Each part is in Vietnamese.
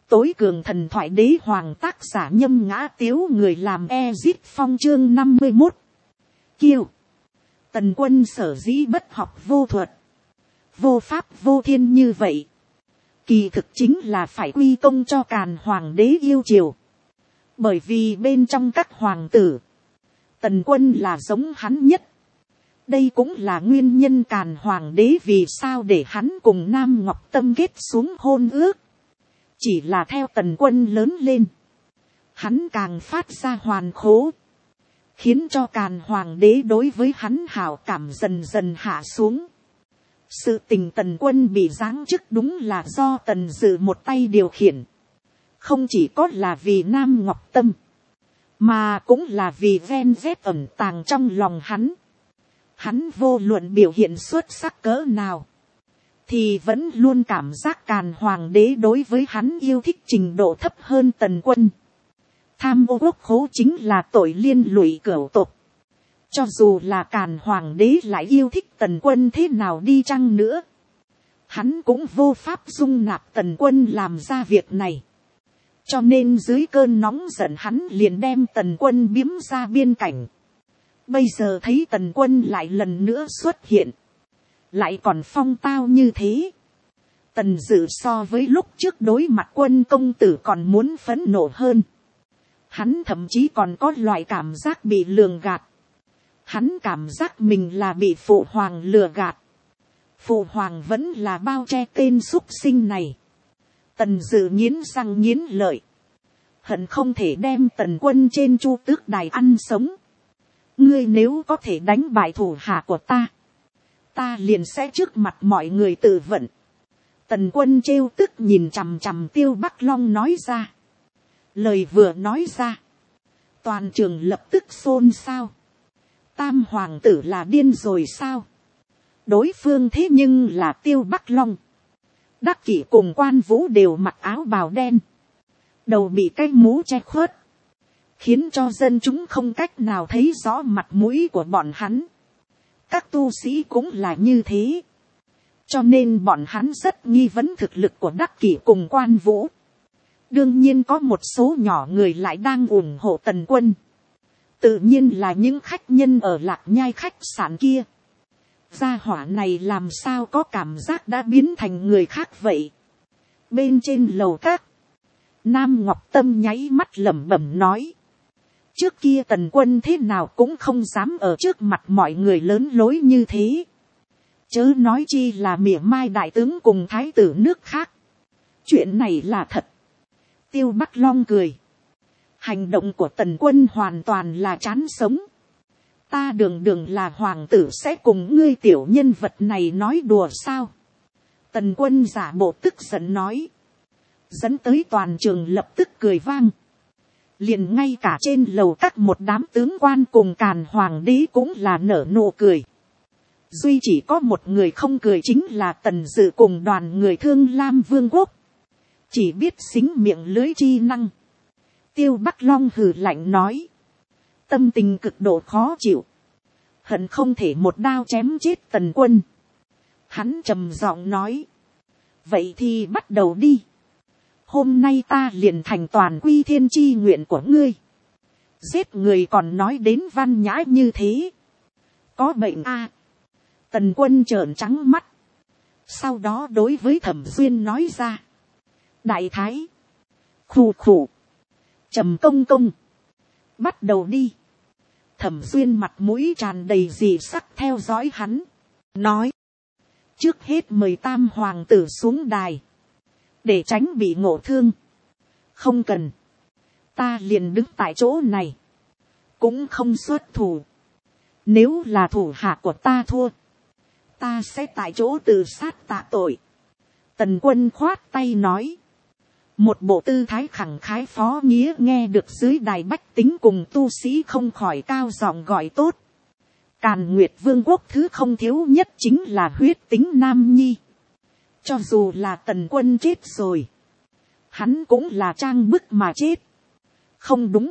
tối cường thần thoại đế hoàng, tác giả Nhâm Ngã Tiếu, người làm Ezit Phong, chương 51. Kiêu. Tần Quân sở dĩ bất học vô thuật, vô pháp vô thiên như vậy, kỳ thực chính là phải quy công cho Càn Hoàng đế yêu triều. Bởi vì bên trong các hoàng tử, Tần Quân là giống hắn nhất. Đây cũng là nguyên nhân Càn Hoàng đế vì sao để hắn cùng Nam Ngọc Tâm kết xuống hôn ước. Chỉ là theo Tần Quân lớn lên, hắn càng phát ra hoàn khố, khiến cho Càn Hoàng đế đối với hắn hảo cảm dần dần hạ xuống. Sự tình Tần Quân bị giáng chức đúng là do Tần Dự một tay điều khiển. Không chỉ có là vì Nam Ngọc Tâm, mà cũng là vì ven vét ẩn tàng trong lòng hắn. Hắn vô luận biểu hiện xuất sắc cỡ nào, thì vẫn luôn cảm giác Càn Hoàng đế đối với hắn yêu thích trình độ thấp hơn Tần Quân. Tham ô quốc khố chính là tội liên lụy cửu tộc. Cho dù là Càn Hoàng đế lại yêu thích Tần Quân thế nào đi chăng nữa, hắn cũng vô pháp dung nạp Tần Quân làm ra việc này. Cho nên dưới cơn nóng giận hắn liền đem Tần Quân biếm ra biên cảnh. Bây giờ thấy Tần Quân lại lần nữa xuất hiện, lại còn phong tao như thế. Tần Dự so với lúc trước đối mặt Quân công tử còn muốn phẫn nộ hơn. Hắn thậm chí còn có loại cảm giác bị lường gạt. Hắn cảm giác mình là bị phụ hoàng lừa gạt. Phụ hoàng vẫn là bao che tên súc sinh này. Tần Dự nghiến răng nghiến lợi, hận không thể đem Tần Quân trên chu tước đài ăn sống. Ngươi nếu có thể đánh bại thủ hạ của ta, ta liền sẽ trước mặt mọi người tự vận. Tần Quân trêu tức nhìn chằm chằm Tiêu Bắc Long nói ra. Lời vừa nói ra, toàn trường lập tức xôn xao. Tam hoàng tử là điên rồi sao? Đối phương thế nhưng là Tiêu Bắc Long. Đắc Kỷ cùng Quan Vũ đều mặc áo bào đen, đầu bị cái mũ che khuất, khiến cho dân chúng không cách nào thấy rõ mặt mũi của bọn hắn. Các tu sĩ cũng là như thế, cho nên bọn hắn rất nghi vấn thực lực của Đắc Kỷ cùng Quan Vũ. Đương nhiên có một số nhỏ người lại đang ủng hộ Tần Quân, tự nhiên là những khách nhân ở Lạc Nhai khách sạn kia. Gia hỏa này làm sao có cảm giác đã biến thành người khác vậy. Bên trên lầu các, Nam Ngọc Tâm nháy mắt lẩm bẩm nói. Trước kia Tần Quân thế nào cũng không dám ở trước mặt mọi người lớn lối như thế. Chớ nói chi là mỉa mai đại tướng cùng thái tử nước khác. Chuyện này là thật. Tiêu Bắc Long cười. Hành động của Tần Quân hoàn toàn là chán sống. Ta đường đường là hoàng tử sẽ cùng ngươi tiểu nhân vật này nói đùa sao? Tần Quân giả bộ tức giận nói. Dẫn tới toàn trường lập tức cười vang. Liền ngay cả trên lầu các một đám tướng quan cùng Càn Hoàng đế cũng là nở nụ cười. Duy chỉ có một người không cười, chính là Tần Dự cùng đoàn người Thương Lam Vương quốc. Chỉ biết xính miệng lưới chi năng. Tiêu Bắc Long hừ lạnh nói. Tâm tình cực độ khó chịu, hận không thể một đao chém chết Tần Quân. Hắn trầm giọng nói. Vậy thì bắt đầu đi. Hôm nay ta liền thành toàn quy thiên chi nguyện của ngươi. Giết người còn nói đến văn nhã như thế, có bệnh à? Tần Quân trợn trắng mắt, sau đó đối với Thẩm Duyên nói ra. Đại thái, khù khù, Trầm công công, bắt đầu đi. Thẩm Duyên mặt mũi tràn đầy dị sắc theo dõi hắn, nói. Trước hết mời Tam hoàng tử xuống đài, để tránh bị ngộ thương. Không cần, ta liền đứng tại chỗ này, cũng không xuất thủ. Nếu là thủ hạ của ta thua, ta sẽ tại chỗ tự sát tạ tội. Tần Quân khoát tay nói. Một bộ tư thái khẳng khái phó nghĩa nghe được dưới đài bách tính cùng tu sĩ không khỏi cao giọng gọi tốt. Càn Nguyệt Vương quốc thứ không thiếu nhất chính là huyết tính nam nhi. Cho dù là Tần Quân chết rồi, hắn cũng là trang bức mà chết. Không đúng,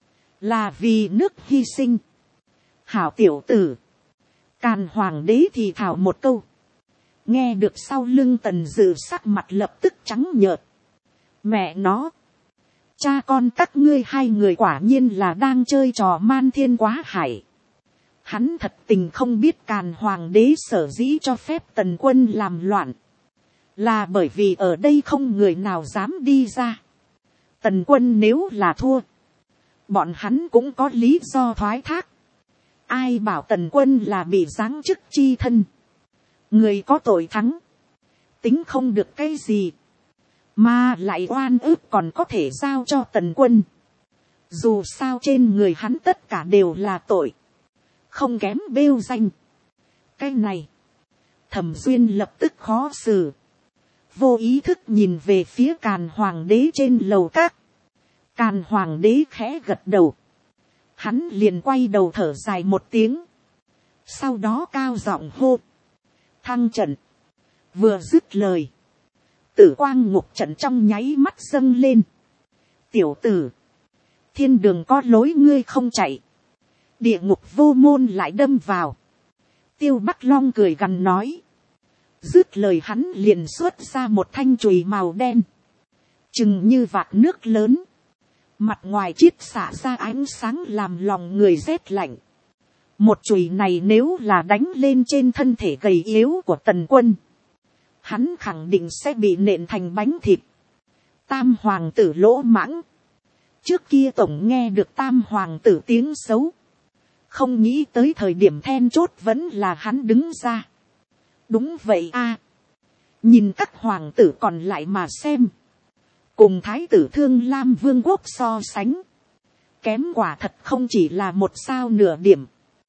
là vì nước hy sinh. Hảo tiểu tử. Càn Hoàng đế thì thảo một câu. Nghe được sau lưng Tần Dự sắc mặt lập tức trắng nhợt. Mẹ nó, cha con các ngươi hai người quả nhiên là đang chơi trò man thiên quá hải. Hắn thật tình không biết Càn hoàng đế sở dĩ cho phép Tần quân làm loạn, là bởi vì ở đây không người nào dám đi ra. Tần quân nếu là thua, bọn hắn cũng có lý do thoái thác. Ai bảo Tần quân là bị giáng chức chi thân, người có tội thắng, tính không được cái gì, mà lại oan ức còn có thể giao cho Tần quân. Dù sao trên người hắn tất cả đều là tội, không kém bêu danh. Cái này, Thẩm Duyên lập tức khó xử, vô ý thức nhìn về phía Càn hoàng đế trên lầu các. Càn hoàng đế khẽ gật đầu, hắn liền quay đầu thở dài một tiếng, sau đó cao giọng hô: thăng trận. Vừa dứt lời, tử quang ngục trận trong nháy mắt dâng lên. Tiểu tử, thiên đường có lối ngươi không chạy, địa ngục vô môn lại đâm vào. Tiêu Bắc Long cười gằn nói. Dứt lời hắn liền xuất ra một thanh chùy màu đen, chừng như vạc nước lớn, mặt ngoài chiết xả ra ánh sáng làm lòng người rét lạnh. Một chùy này nếu là đánh lên trên thân thể gầy yếu của Tần quân, hắn khẳng định sẽ bị nện thành bánh thịt. Tam hoàng tử lỗ mãng, trước kia tổng nghe được tam hoàng tử tiếng xấu, không nghĩ tới thời điểm then chốt vẫn là hắn đứng ra. Đúng vậy a, nhìn các hoàng tử còn lại mà xem, cùng thái tử Thương Lam vương quốc so sánh, kém quả thật không chỉ là một sao nửa điểm.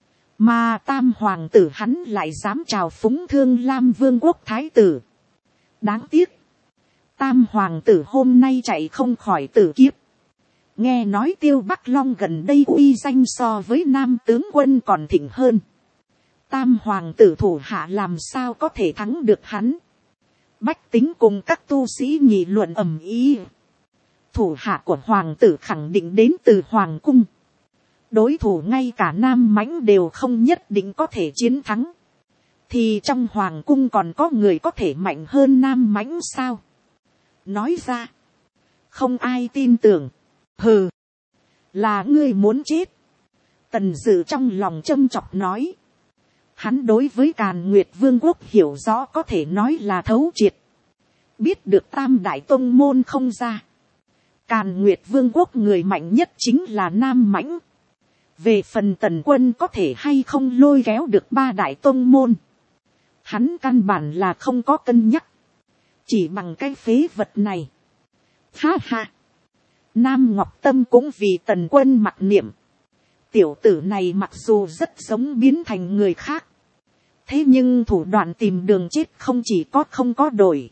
Mà tam hoàng tử hắn lại dám trào phúng Thương Lam vương quốc thái tử. Đáng tiếc, tam hoàng tử hôm nay chạy không khỏi tử kiếp. Nghe nói Tiêu Bắc Long gần đây uy danh so với nam tướng quân còn thịnh hơn. Tam hoàng tử thủ hạ làm sao có thể thắng được hắn. Bách tính cùng các tu sĩ nghị luận ầm ĩ. Thủ hạ của hoàng tử khẳng định đến từ hoàng cung. Đối thủ ngay cả nam mãnh đều không nhất định có thể chiến thắng. Thì trong hoàng cung còn có người có thể mạnh hơn nam mãnh sao? Nói ra, không ai tin tưởng. Hừ, là ngươi muốn chết. Tần Dự trong lòng châm chọc nói. Hắn đối với Càn Nguyệt Vương quốc hiểu rõ có thể nói là thấu triệt. Biết được tam đại tông môn không ra, Càn Nguyệt Vương quốc người mạnh nhất chính là nam mãnh. Về phần Tần quân có thể hay không lôi kéo được ba đại tông môn, hắn căn bản là không có cân nhắc. Chỉ bằng cái phế vật này. Ha ha. Nam Ngọc Tâm cũng vì Tần quân mặc niệm. Tiểu tử này mặc dù rất giống biến thành người khác, thế nhưng thủ đoạn tìm đường chết không chỉ có không có đổi,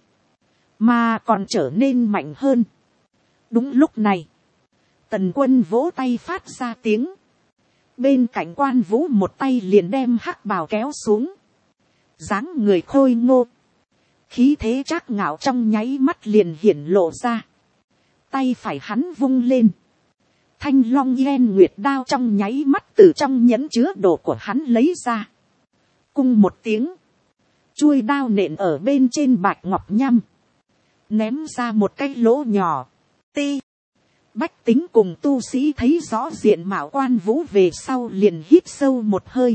mà còn trở nên mạnh hơn. Đúng lúc này, Tần quân vỗ tay phát ra tiếng. Bên cạnh Quan Vũ một tay liền đem hắc bào kéo xuống. Dáng người khôi ngô, khí thế trác ngạo trong nháy mắt liền hiển lộ ra. Tay phải hắn vung lên, thanh long yên nguyệt đao trong nháy mắt từ trong nhẫn chứa đồ của hắn lấy ra. Cung một tiếng, chuôi đao nện ở bên trên bạch ngọc nhâm, ném ra một cái lỗ nhỏ. Ti, bách tính cùng tu sĩ thấy rõ diện mạo Quan Vũ về sau liền hít sâu một hơi.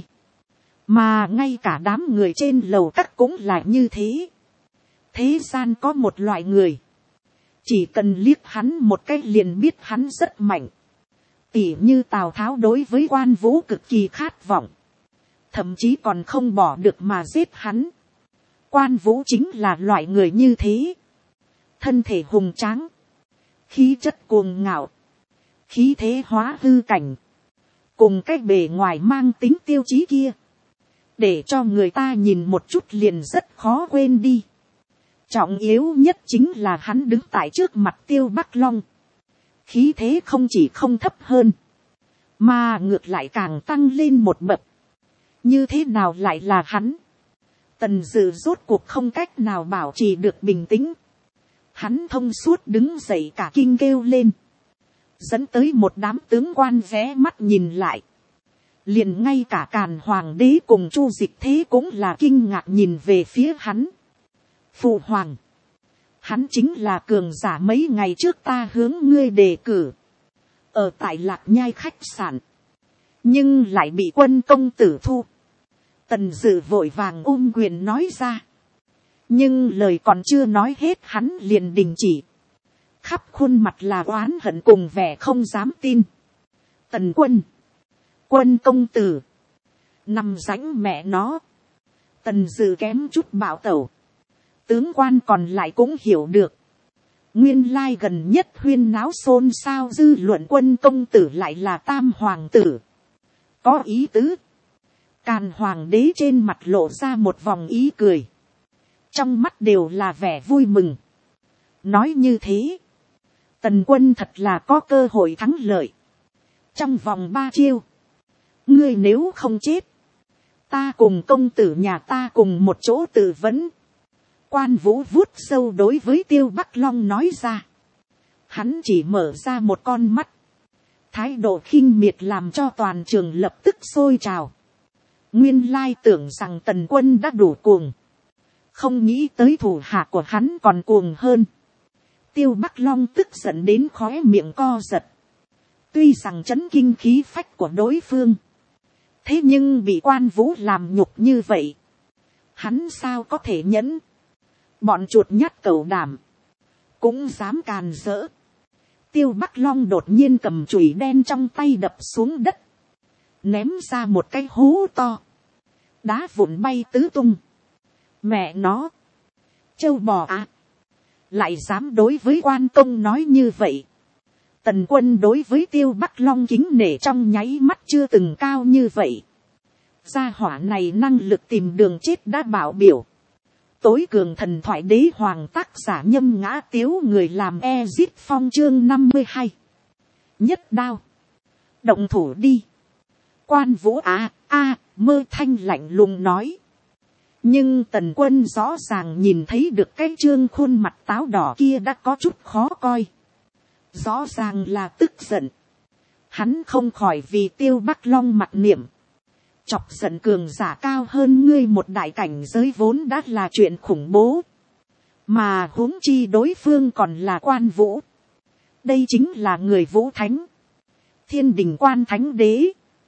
Mà ngay cả đám người trên lầu các cũng là như thế. Thế gian có một loại người, chỉ cần liếc hắn một cái liền biết hắn rất mạnh. Tỉ như Tào Tháo đối với Quan Vũ cực kỳ khát vọng, thậm chí còn không bỏ được mà giết hắn. Quan Vũ chính là loại người như thế. Thân thể hùng tráng, khí chất cuồng ngạo, khí thế hóa hư cảnh, cùng cái bề ngoài mang tính tiêu chí kia, để cho người ta nhìn một chút liền rất khó quên đi. Trọng yếu nhất chính là hắn đứng tại trước mặt Tiêu Bắc Long, khí thế không chỉ không thấp hơn, mà ngược lại càng tăng lên một bậc. Như thế nào lại là hắn? Tần Dự rốt cuộc không cách nào bảo trì được bình tĩnh. Hắn thông suốt đứng dậy cả kinh kêu lên, dẫn tới một đám tướng quan ghé mắt nhìn lại. Liền ngay cả Càn hoàng đế cùng Chu Dịch Thế cũng là kinh ngạc nhìn về phía hắn. Phụ hoàng, Hắn chính là cường giả mấy ngày trước ta hướng ngươi đề cử. Ở tại Lạc Nhai khách sạn. Nhưng lại bị Quân công tử thu. Tần Dự vội vàng ôm quyền nói ra. Nhưng lời còn chưa nói hết hắn liền đình chỉ. Khắp khuôn mặt là oán hận cùng vẻ không dám tin. Tần Quân. Quân công tử. Nằm rãnh mẹ nó. Tần Dự kém chút bạo tẩu. Tướng quan còn lại cũng hiểu được. Nguyên lai gần nhất huyên náo xôn xao dư luận Quân công tử lại là tam hoàng tử. Có ý tứ. Càn hoàng đế trên mặt lộ ra một vòng ý cười. Trong mắt đều là vẻ vui mừng. Nói như thế. Tần Quân thật là có cơ hội thắng lợi. Trong vòng 3 chiêu. Ngươi nếu không chết. Ta cùng công tử nhà ta cùng một chỗ tự vấn. Quan Vũ vuốt sâu đối với Tiêu Bắc Long nói ra. Hắn chỉ mở ra một con mắt. Thái độ khinh miệt làm cho toàn trường lập tức sôi trào. Nguyên lai tưởng rằng Tần Quân đã đủ cuồng. Không nghĩ tới thủ hạ của hắn còn cuồng hơn. Tiêu Bắc Long tức giận đến khóe miệng co giật. Tuy rằng chấn kinh khí phách của đối phương. Thế nhưng bị Quan Vũ làm nhục như vậy. Hắn sao có thể nhẫn. Bọn chuột nhắt cẩu đảm. Cũng dám càn rỡ. Tiêu Bắc Long đột nhiên cầm chùy đen trong tay đập xuống đất. Ném ra một cái hố to. Đá vụn bay tứ tung. Mẹ nó. Châu bò à. Lại dám đối với quan công nói như vậy. Tần Quân đối với Tiêu Bắc Long kính nể trong nháy mắt chưa từng cao như vậy. Gia hỏa này năng lực tìm đường chết đã bảo biểu. Tối cường thần thoại đế hoàng tác giả Nhâm Ngã Tiếu người làm Ezit Phong chương 52. Nhất đao. Động thủ đi. Quan Vũ mơ thanh lạnh lùng nói. Nhưng Tần Quân rõ ràng nhìn thấy được cái trương khuôn mặt táo đỏ kia đã có chút khó coi. Rõ ràng là tức giận. Hắn không khỏi vì Tiêu Bắc Long mặt niệm. Chọc giận cường giả cao hơn ngươi một đại cảnh giới vốn đã là chuyện khủng bố. Mà huống chi đối phương còn là Quan Vũ. Đây chính là người Vũ Thánh. Thiên đình quan thánh đế.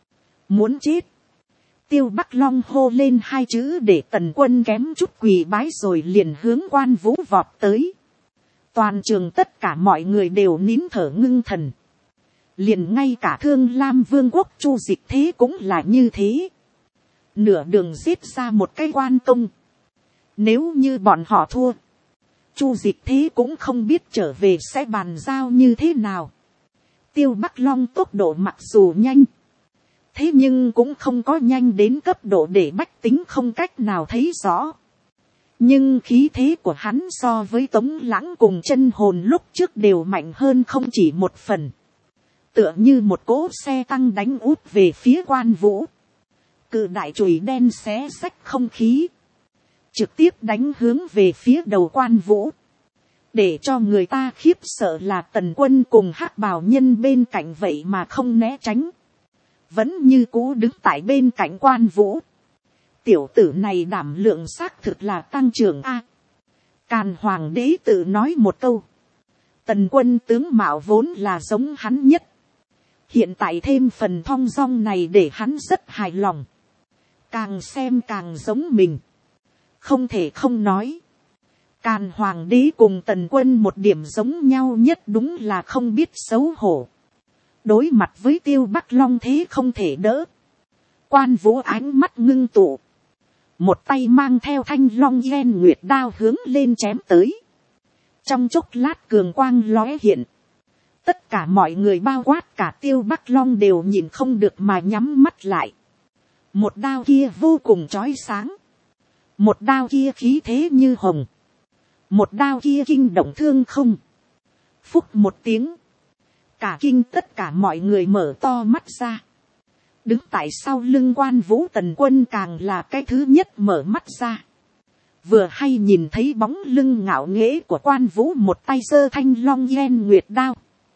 Muốn chết. Tiêu Bắc Long hô lên 2 chữ để Tần Quân kém chút quỳ bái rồi liền hướng Quan Vũ vọt tới. Toàn trường tất cả mọi người đều nín thở ngưng thần. Liền ngay cả Thương Lam Vương quốc Chu Dịch Thế cũng là như thế. Nửa đường giết ra một cái quan công. Nếu như bọn họ thua. Chu Dịch Thế cũng không biết trở về sẽ bàn giao như thế nào. Tiêu Bắc Long tốc độ mặc dù nhanh. Thế nhưng cũng không có nhanh đến cấp độ để bách tính không cách nào thấy rõ. Nhưng khí thế của hắn so với Tống Lãng cùng Chân Hồn lúc trước đều mạnh hơn không chỉ một phần. Tựa như một cỗ xe tăng đánh út về phía Quan Vũ. Cự đại chùy đen xé xách không khí. Trực tiếp đánh hướng về phía đầu Quan Vũ. Để cho người ta khiếp sợ là Tần Quân cùng Hắc Bào Nhân bên cạnh vậy mà không né tránh. Vẫn như cũ đứng tại bên cạnh Quan Vũ. Tiểu tử này đảm lượng xác thực là tăng trưởng a. Càn Hoàng đế tự nói một câu. Tần Quân tướng mạo vốn là giống hắn nhất. Hiện tại thêm phần thong dong này để hắn rất hài lòng. Càng xem càng giống mình. Không thể không nói. Càn Hoàng đế cùng Tần Quân một điểm giống nhau nhất đúng là không biết xấu hổ. Đối mặt với Tiêu Bắc Long thế không thể đỡ. Quan Vũ ánh mắt ngưng tụ. Một tay mang theo thanh long gen nguyệt đao hướng lên chém tới. Trong chốc lát cường quang lóe hiện. Tất cả mọi người bao quát cả Tiêu Bắc Long đều nhìn không được mà nhắm mắt lại. Một đao kia vô cùng chói sáng. Một đao kia khí thế như hồng. Một đao kia kinh động thương không. Phúc một tiếng. Cả kinh tất cả mọi người mở to mắt ra. Đứng tại sau lưng Quan Vũ Tần Quân càng là cái thứ nhất mở mắt ra. Vừa hay nhìn thấy bóng lưng ngạo nghễ của Quan Vũ một tay giơ thanh long gen nguyệt đao.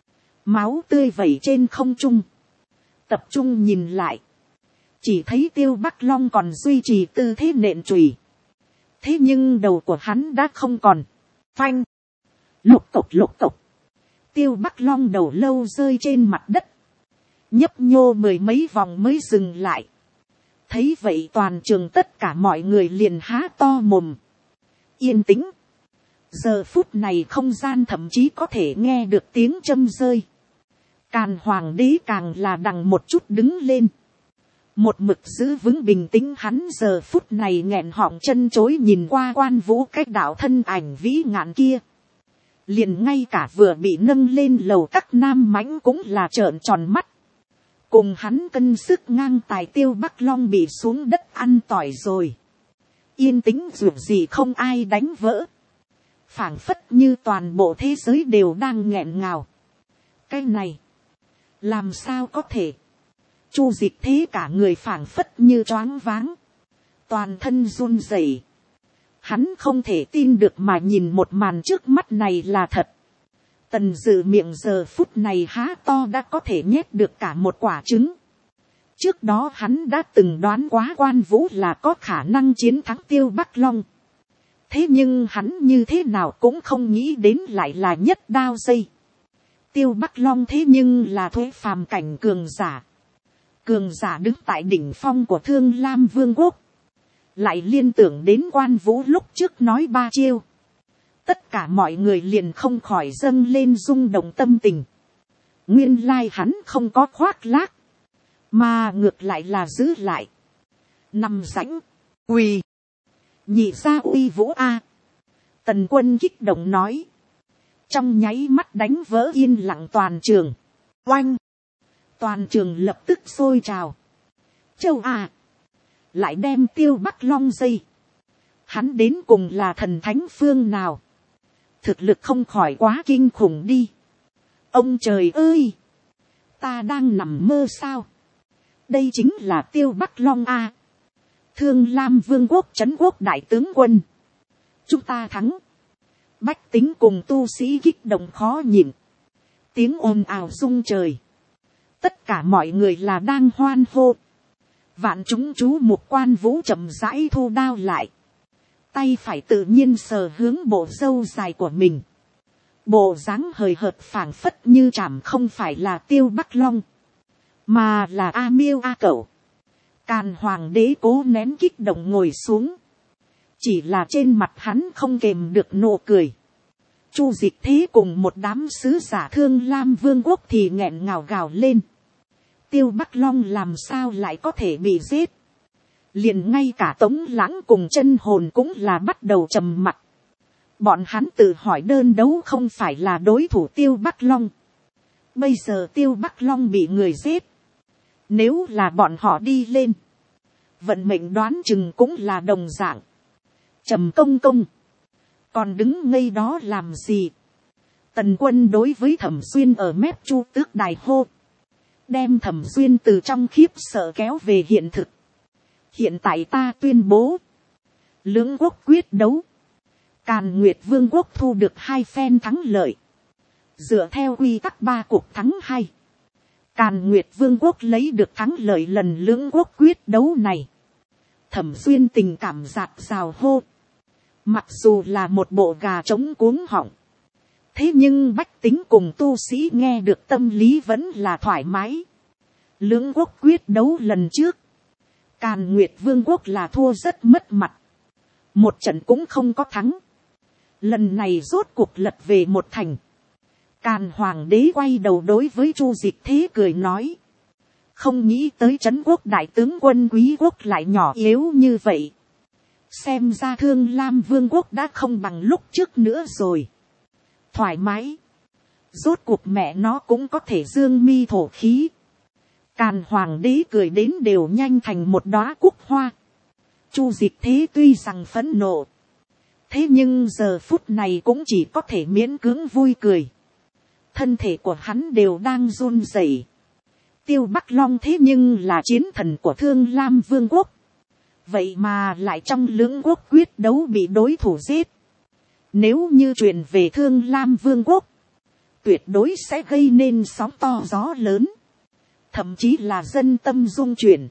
Máu tươi vẩy trên không trung. Tập trung nhìn lại. Chỉ thấy Tiêu Bắc Long còn duy trì tư thế nện chùy. Thế nhưng đầu của hắn đã không còn. Phanh. lục cộc, Tiêu Bắc Long đầu lâu rơi trên mặt đất, nhấp nhô mười mấy vòng mới dừng lại. Thấy vậy toàn trường tất cả mọi người liền há to mồm. Yên tĩnh. Giờ phút này không gian thậm chí có thể nghe được tiếng châm rơi. Càn hoàng đế càng là đằng một chút đứng lên. Một mực giữ vững bình tĩnh, hắn giờ phút này nghẹn họng chân chối nhìn qua Quan Vũ cách đạo thân ảnh vĩ ngạn kia. Liền ngay cả vừa bị nâng lên lầu các nam mãnh cũng là trợn tròn mắt. Cùng hắn cân sức ngang tài Tiêu Bắc Long bị xuống đất ăn tỏi rồi. Yên tĩnh dù gì không ai đánh vỡ. Phảng phất như toàn bộ thế giới đều đang nghẹn ngào. Cái này, làm sao có thể? Chu Dịch thế cả người phảng phất như choáng váng. Toàn thân run rẩy. Hắn không thể tin được mà nhìn một màn trước mắt này là thật. Tần Dự miệng giờ phút này há to đã có thể nhét được cả một quả trứng. Trước đó hắn đã từng đoán quá Quan Vũ là có khả năng chiến thắng Tiêu Bắc Long. Thế nhưng hắn như thế nào cũng không nghĩ đến lại là nhất đao dây. Tiêu Bắc Long thế nhưng là thuế phàm cảnh cường giả. Cường giả đứng tại đỉnh phong của Thương Lam Vương quốc. Lại liên tưởng đến Quan Vũ lúc trước nói 3 chiêu. Tất cả mọi người liền không khỏi dâng lên rung động tâm tình. Nguyên lai hắn không có khoác lác. Mà ngược lại là giữ lại. Nằm rãnh. Quỳ. Nhị gia uy vũ a. Tần Quân kích động nói. Trong nháy mắt đánh vỡ yên lặng toàn trường. Oanh. Toàn trường lập tức sôi trào. Châu à. Lại đem Tiêu Bắc Long dây. Hắn đến cùng là thần thánh phương nào. Thực lực không khỏi quá kinh khủng đi. Ông trời ơi. Ta đang nằm mơ sao. Đây chính là Tiêu Bắc Long a. Thương Lam Vương quốc trấn quốc đại tướng quân. Chúng ta thắng. Bách tính cùng tu sĩ kích động khó nhịn. Tiếng ồn ào rung trời. Tất cả mọi người là đang hoan hô. Vạn chúng chú mục Quan Vũ chậm rãi thu đao lại. Tay phải tự nhiên sờ hướng bộ râu dài của mình. Bộ dáng hời hợt phảng phất như chảm không phải là Tiêu Bắc Long. Mà là A Miêu A Cẩu. Càn hoàng đế cố nén kích động ngồi xuống. Chỉ là trên mặt hắn không kềm được nụ cười. Chu Dịch thế cùng một đám sứ giả Thương Lam Vương quốc thì nghẹn ngào gào lên. Tiêu Bắc Long làm sao lại có thể bị giết. Liền ngay cả Tống Lãng cùng Chân Hồn cũng là bắt đầu trầm mặc. Bọn hắn tự hỏi đơn đấu không phải là đối thủ Tiêu Bắc Long. Bây giờ Tiêu Bắc Long bị người giết. Nếu là bọn họ đi lên. Vận mệnh đoán chừng cũng là đồng dạng. Trầm công công. Còn đứng ngây đó làm gì. Tần Quân đối với Thẩm Xuyên ở mép Chu Tước đài hô. Đem Thẩm Xuyên từ trong khiếp sợ kéo về hiện thực. Hiện tại ta tuyên bố. Lưỡng quốc quyết đấu. Càn Nguyệt Vương quốc thu được 2 phen thắng lợi. Dựa theo quy tắc 3 cuộc thắng 2. Càn Nguyệt Vương quốc lấy được thắng lợi lần lưỡng quốc quyết đấu này. Thẩm Xuyên tình cảm dạt rào hô. Mặc dù là một bộ gà trống cuống họng. Thế nhưng bách tính cùng tu sĩ nghe được tâm lý vẫn là thoải mái. Lưỡng quốc quyết đấu lần trước. Càn Nguyệt Vương quốc là thua rất mất mặt. Một trận cũng không có thắng. Lần này rốt cuộc lật về một thành. Càn hoàng đế quay đầu đối với Chu Dịch thế cười nói. Không nghĩ tới trấn quốc đại tướng quân quý quốc lại nhỏ yếu như vậy. Xem ra Thương Lam Vương quốc đã không bằng lúc trước nữa rồi. Thoải mái. Rốt cuộc mẹ nó cũng có thể dương mi thổ khí. Càn hoàng đế cười đến đều nhanh thành một đóa cúc hoa. Chu Dịch thế tuy rằng phẫn nộ. Thế nhưng giờ phút này cũng chỉ có thể miễn cưỡng vui cười. Thân thể của hắn đều đang run rẩy. Tiêu Bắc Long thế nhưng là chiến thần của Thương Lam Vương quốc. Vậy mà lại trong lưỡng quốc quyết đấu bị đối thủ giết. Nếu như truyền về Thương Lam Vương quốc. Tuyệt đối sẽ gây nên sóng to gió lớn. Thậm chí là dân tâm rung chuyển.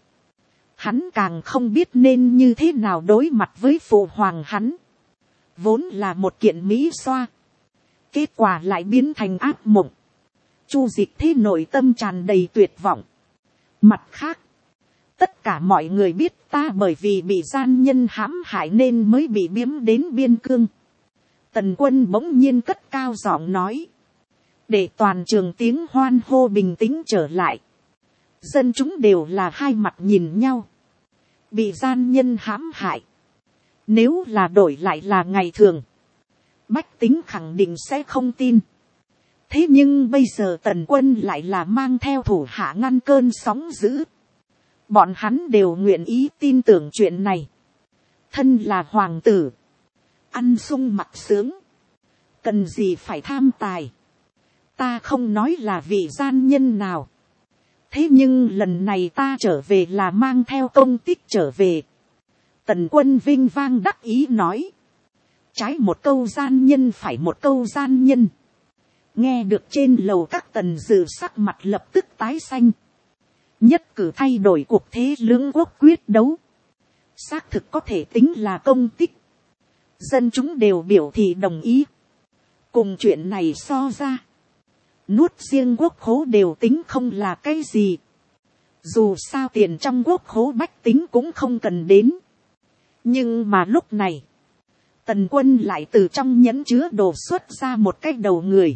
Hắn càng không biết nên như thế nào đối mặt với phụ hoàng hắn. Vốn là một kiện mỹ xoa. Kết quả lại biến thành ác mộng. Chu Dịch Thế nội tâm tràn đầy tuyệt vọng. Mặt khác, tất cả mọi người biết ta bởi vì bị gian nhân hãm hại nên mới bị biếm đến biên cương. Tần Quân bỗng nhiên cất cao giọng nói, để toàn trường tiếng hoan hô bình tĩnh trở lại. Dân chúng đều là hai mặt nhìn nhau. Bị gian nhân hãm hại, nếu là đổi lại là ngày thường, bách tính khẳng định sẽ không tin. Thế nhưng bây giờ Tần Quân lại là mang theo thủ hạ ngăn cơn sóng dữ. Bọn hắn đều nguyện ý tin tưởng chuyện này. Thân là hoàng tử, ăn sung mặc sướng, cần gì phải tham tài. Ta không nói là vị gian nhân nào. Thế nhưng lần này ta trở về là mang theo công tích trở về. Tần Quân vinh vang đắc ý nói. Trái một câu gian nhân phải một câu gian nhân. Nghe được trên lầu các tần dự sắc mặt lập tức tái xanh. Nhất cử thay đổi cuộc thế lưỡng quốc quyết đấu. Xác thực có thể tính là công tích. Dân chúng đều biểu thị đồng ý. Cùng chuyện này so ra, nuốt riêng quốc khố đều tính không là cái gì. Dù sao tiền trong quốc khố bách tính cũng không cần đến. Nhưng mà lúc này, Tần Quân lại từ trong nhẫn chứa đồ xuất ra một cái đầu người.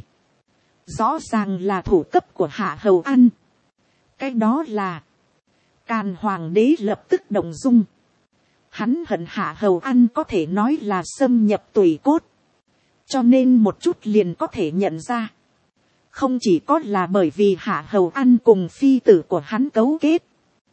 Rõ ràng là thủ cấp của Hạ Hầu An. Cái đó là Càn Hoàng đế lập tức động dung. Hắn hận Hạ Hầu An có thể nói là xâm nhập tủy cốt. Cho nên một chút liền có thể nhận ra. Không chỉ có là bởi vì Hạ Hầu An cùng phi tử của hắn cấu kết,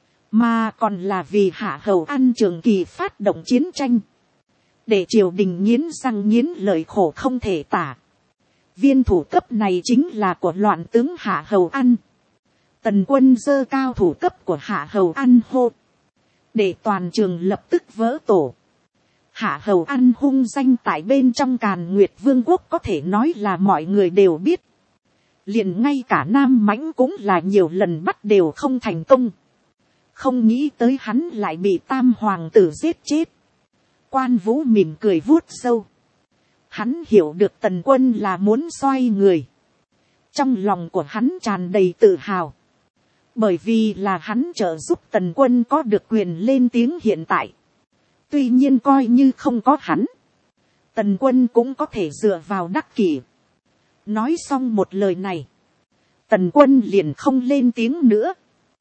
mà còn là vì Hạ Hầu An trường kỳ phát động chiến tranh. Để triều đình nghiến răng nghiến lợi khổ không thể tả. Viên thủ cấp này chính là của loạn tướng Hạ Hầu An. Tần Quân giơ cao thủ cấp của Hạ Hầu An hô. Để toàn trường lập tức vỡ tổ. Hạ Hầu An hung danh tại bên trong Càn Nguyệt Vương quốc có thể nói là mọi người đều biết. Liền ngay cả Nam Mãnh cũng là nhiều lần bắt đều không thành công. Không nghĩ tới hắn lại bị Tam Hoàng tử giết chết. Quan Vũ mỉm cười vuốt râu. Hắn hiểu được Tần Quân là muốn xoay người. Trong lòng của hắn tràn đầy tự hào. Bởi vì là hắn trợ giúp Tần Quân có được quyền lên tiếng hiện tại. Tuy nhiên coi như không có hắn, Tần Quân cũng có thể dựa vào đắc kỷ. Nói xong một lời này, Tần Quân liền không lên tiếng nữa,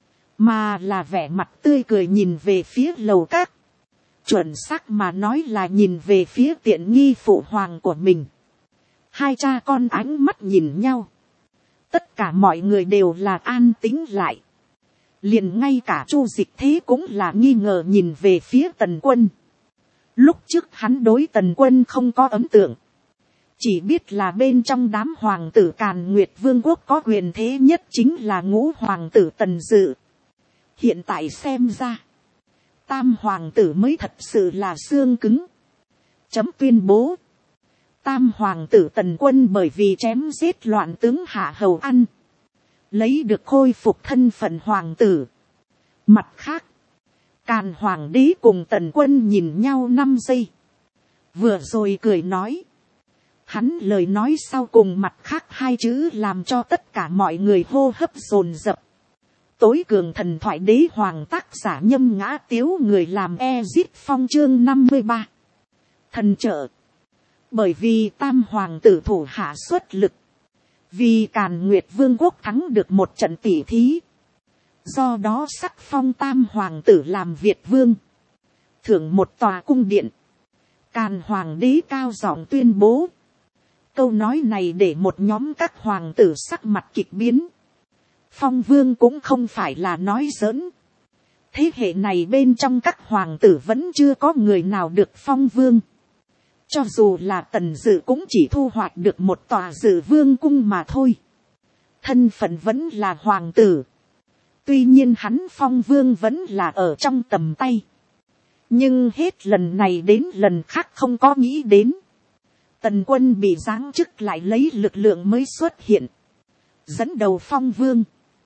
mà là vẻ mặt tươi cười nhìn về phía lầu các. Chuẩn xác mà nói là nhìn về phía tiện nghi phụ hoàng của mình. Hai cha con ánh mắt nhìn nhau. Tất cả mọi người đều là an tĩnh lại. Liền ngay cả Chu Dịch Thế cũng là nghi ngờ nhìn về phía Tần Quân. Lúc trước hắn đối Tần Quân không có ấn tượng. Chỉ biết là bên trong đám hoàng tử Càn Nguyệt Vương quốc có quyền thế nhất chính là ngũ hoàng tử Tần Dự. Hiện tại xem ra, Tam hoàng tử mới thật sự là xương cứng. Chấm tuyên bố. Tam hoàng tử Tần Quân bởi vì chém giết loạn tướng Hạ Hầu An, lấy được khôi phục thân phận hoàng tử. Mặt khác, Càn Hoàng đế cùng Tần Quân nhìn nhau 5 giây. Vừa rồi cười nói. Hắn lời nói sau cùng mặt khác hai chữ làm cho tất cả mọi người hô hấp dồn dập. Tối cường thần thoại đế hoàng tác giả Nhâm Ngã Tiếu, người làm Ezit Phong chương 53. Thần trợ. Bởi vì Tam hoàng tử thủ hạ xuất lực. Vì Càn Nguyệt Vương quốc thắng được một trận tỉ thí. Do đó sắc phong Tam hoàng tử làm Việt vương. Thưởng một tòa cung điện. Càn Hoàng đế cao giọng tuyên bố. Câu nói này để một nhóm các hoàng tử sắc mặt kịch biến. Phong vương cũng không phải là nói giỡn. Thế hệ này bên trong các hoàng tử vẫn chưa có người nào được phong vương. Cho dù là Tần Dự cũng chỉ thu hoạch được một tòa Dự vương cung mà thôi. Thân phận vẫn là hoàng tử. Tuy nhiên hắn phong vương vẫn là ở trong tầm tay. Nhưng hết lần này đến lần khác không có nghĩ đến. Tần Quân bị giáng chức lại lấy lực lượng mới xuất hiện. Dẫn đầu phong vương.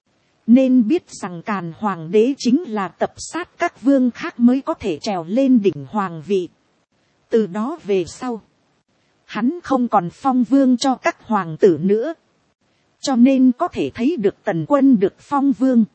Nên biết rằng Càn Hoàng đế chính là tập sát các vương khác mới có thể trèo lên đỉnh hoàng vị. Từ đó về sau, hắn không còn phong vương cho các hoàng tử nữa, cho nên có thể thấy được Tần Quân được phong vương,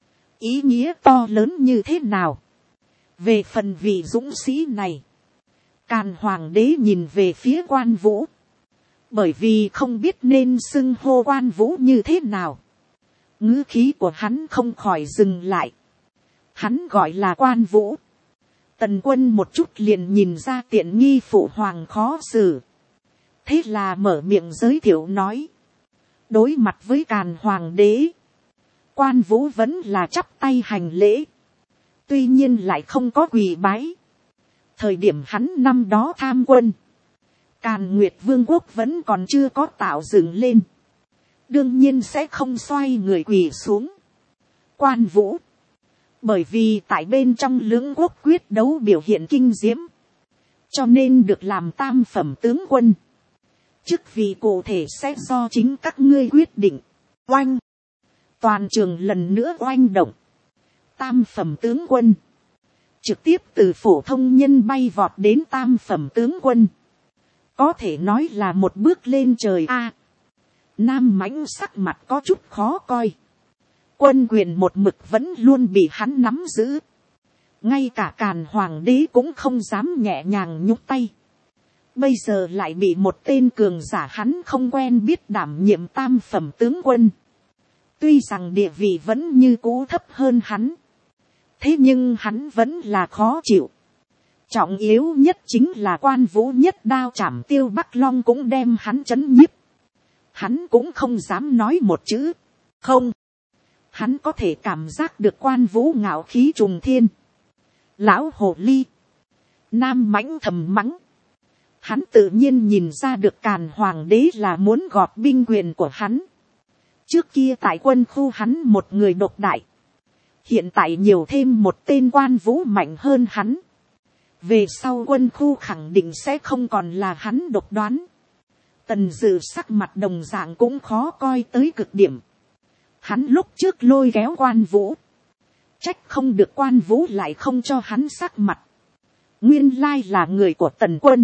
ý nghĩa to lớn như thế nào. Về phần vị dũng sĩ này, Càn hoàng đế nhìn về phía Quan Vũ, bởi vì không biết nên xưng hô Quan Vũ như thế nào, ngữ khí của hắn không khỏi dừng lại. Hắn gọi là Quan Vũ. Tần Quân một chút liền nhìn ra tiện nghi phụ hoàng khó xử, thế là mở miệng giới thiệu nói. Đối mặt với Càn hoàng đế, Quan Vũ vẫn là chắp tay hành lễ, tuy nhiên lại không có quỳ bái. Thời điểm hắn năm đó tham quân, Càn Nguyệt Vương quốc vẫn còn chưa có tạo dựng lên, đương nhiên sẽ không xoay người quỳ xuống. Quan Vũ, bởi vì tại bên trong lưỡng quốc quyết đấu biểu hiện kinh diễm, cho nên được làm tam phẩm tướng quân. Chức vị cụ thể sẽ do chính các ngươi quyết định. Oanh, toàn trường lần nữa oanh động. Tam phẩm tướng quân, trực tiếp từ phổ thông nhân bay vọt đến tam phẩm tướng quân, có thể nói là một bước lên trời a. Nam Mãnh sắc mặt có chút khó coi, quân quyền một mực vẫn luôn bị hắn nắm giữ, ngay cả Càn hoàng đế cũng không dám nhẹ nhàng nhúc tay. Bây giờ lại bị một tên cường giả hắn không quen biết đảm nhiệm tam phẩm tướng quân, tuy rằng địa vị vẫn như cũ thấp hơn hắn, thế nhưng hắn vẫn là khó chịu. Trọng yếu nhất chính là Quan Vũ nhất đao chảm Tiêu Bắc Long cũng đem hắn chấn nhiếp. Hắn cũng không dám nói một chữ. Không. Hắn có thể cảm giác được Quan Vũ ngạo khí trùng thiên. Lão hồ ly. Nam Mãnh thầm mắng. Hắn tự nhiên nhìn ra được Càn hoàng đế là muốn gọt binh quyền của hắn. Trước kia tại quân khu hắn một người độc đại. Hiện tại nhiều thêm một tên Quan Vũ mạnh hơn hắn. Về sau quân khu khẳng định sẽ không còn là hắn độc đoán. Tần Dự sắc mặt đồng dạng cũng khó coi tới cực điểm. Hắn lúc trước lôi kéo Quan Vũ, trách không được Quan Vũ lại không cho hắn sắc mặt. Nguyên lai là người của Tần Quân.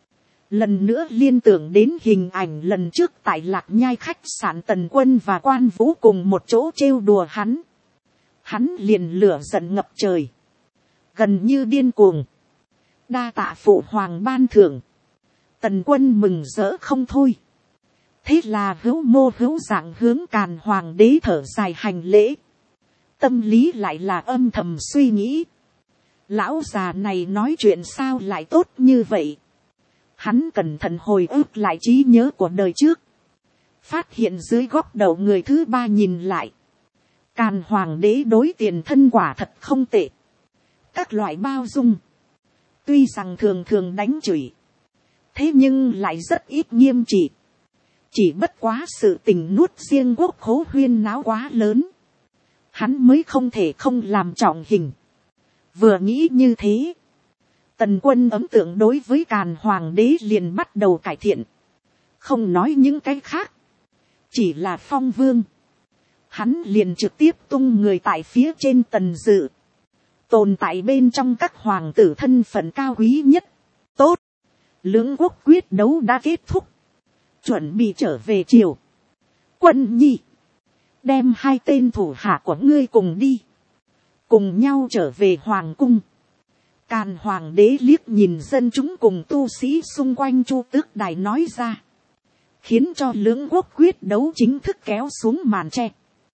Lần nữa liên tưởng đến hình ảnh lần trước tại Lạc Nhai khách sạn Tần Quân và Quan Vũ cùng một chỗ trêu đùa hắn. Hắn liền lửa giận ngập trời, gần như điên cuồng. Đa tạ phụ hoàng ban thưởng. Tần Quân mừng rỡ không thôi. Thế là hữu mô hữu dạng hướng Càn hoàng đế thở dài hành lễ. Tâm lý lại là âm thầm suy nghĩ. Lão già này nói chuyện sao lại tốt như vậy. Hắn cẩn thận hồi ức lại trí nhớ của đời trước. Phát hiện dưới góc đầu người thứ ba nhìn lại. Càn hoàng đế đối tiền thân quả thật không tệ. Các loại bao dung. Tuy rằng thường thường đánh chửi, thế nhưng lại rất ít nghiêm trị. Chỉ bất quá sự tình nuốt riêng quốc khố huyên náo quá lớn, hắn mới không thể không làm trọng hình. Vừa nghĩ như thế, Tần Quân ấn tượng đối với Càn hoàng đế liền bắt đầu cải thiện. Không nói những cái khác, chỉ là phong vương, hắn liền trực tiếp tung người tại phía trên Tần Dự. Tồn tại bên trong các hoàng tử thân phận cao quý nhất. Tốt. Lưỡng quốc quyết đấu đã kết thúc. Chuẩn bị trở về triều. Quân nhi, đem hai tên thủ hạ của ngươi cùng đi. Cùng nhau trở về hoàng cung. Càn hoàng đế liếc nhìn dân chúng cùng tu sĩ xung quanh Chu Tước Đài nói ra. Khiến cho lưỡng quốc quyết đấu chính thức kéo xuống màn tre.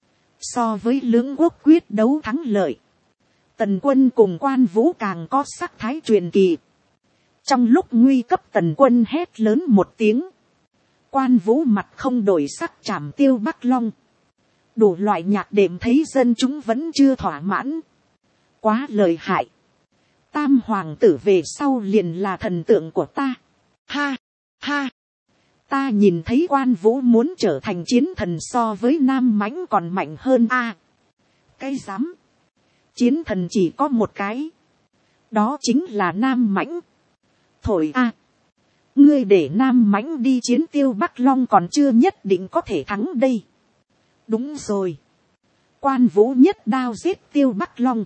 So với lưỡng quốc quyết đấu thắng lợi, Tần Quân cùng Quan Vũ càng có sắc thái truyền kỳ. Trong lúc nguy cấp Tần Quân hét lớn một tiếng. Quan Vũ mặt không đổi sắc chảm Tiêu Bắc Long. Đủ loại nhạc đệm thấy dân chúng vẫn chưa thỏa mãn. Quá lợi hại. Tam hoàng tử về sau liền là thần tượng của ta. Ha, ha. Ta nhìn thấy Quan Vũ muốn trở thành chiến thần so với Nam Mãnh còn mạnh hơn a. Cái dám. Chiến thần chỉ có một cái. Đó chính là Nam Mãnh. Thổi a. Ngươi để Nam Mãnh đi chiến Tiêu Bắc Long còn chưa nhất định có thể thắng đây. Đúng rồi. Quan Vũ nhất đao giết Tiêu Bắc Long.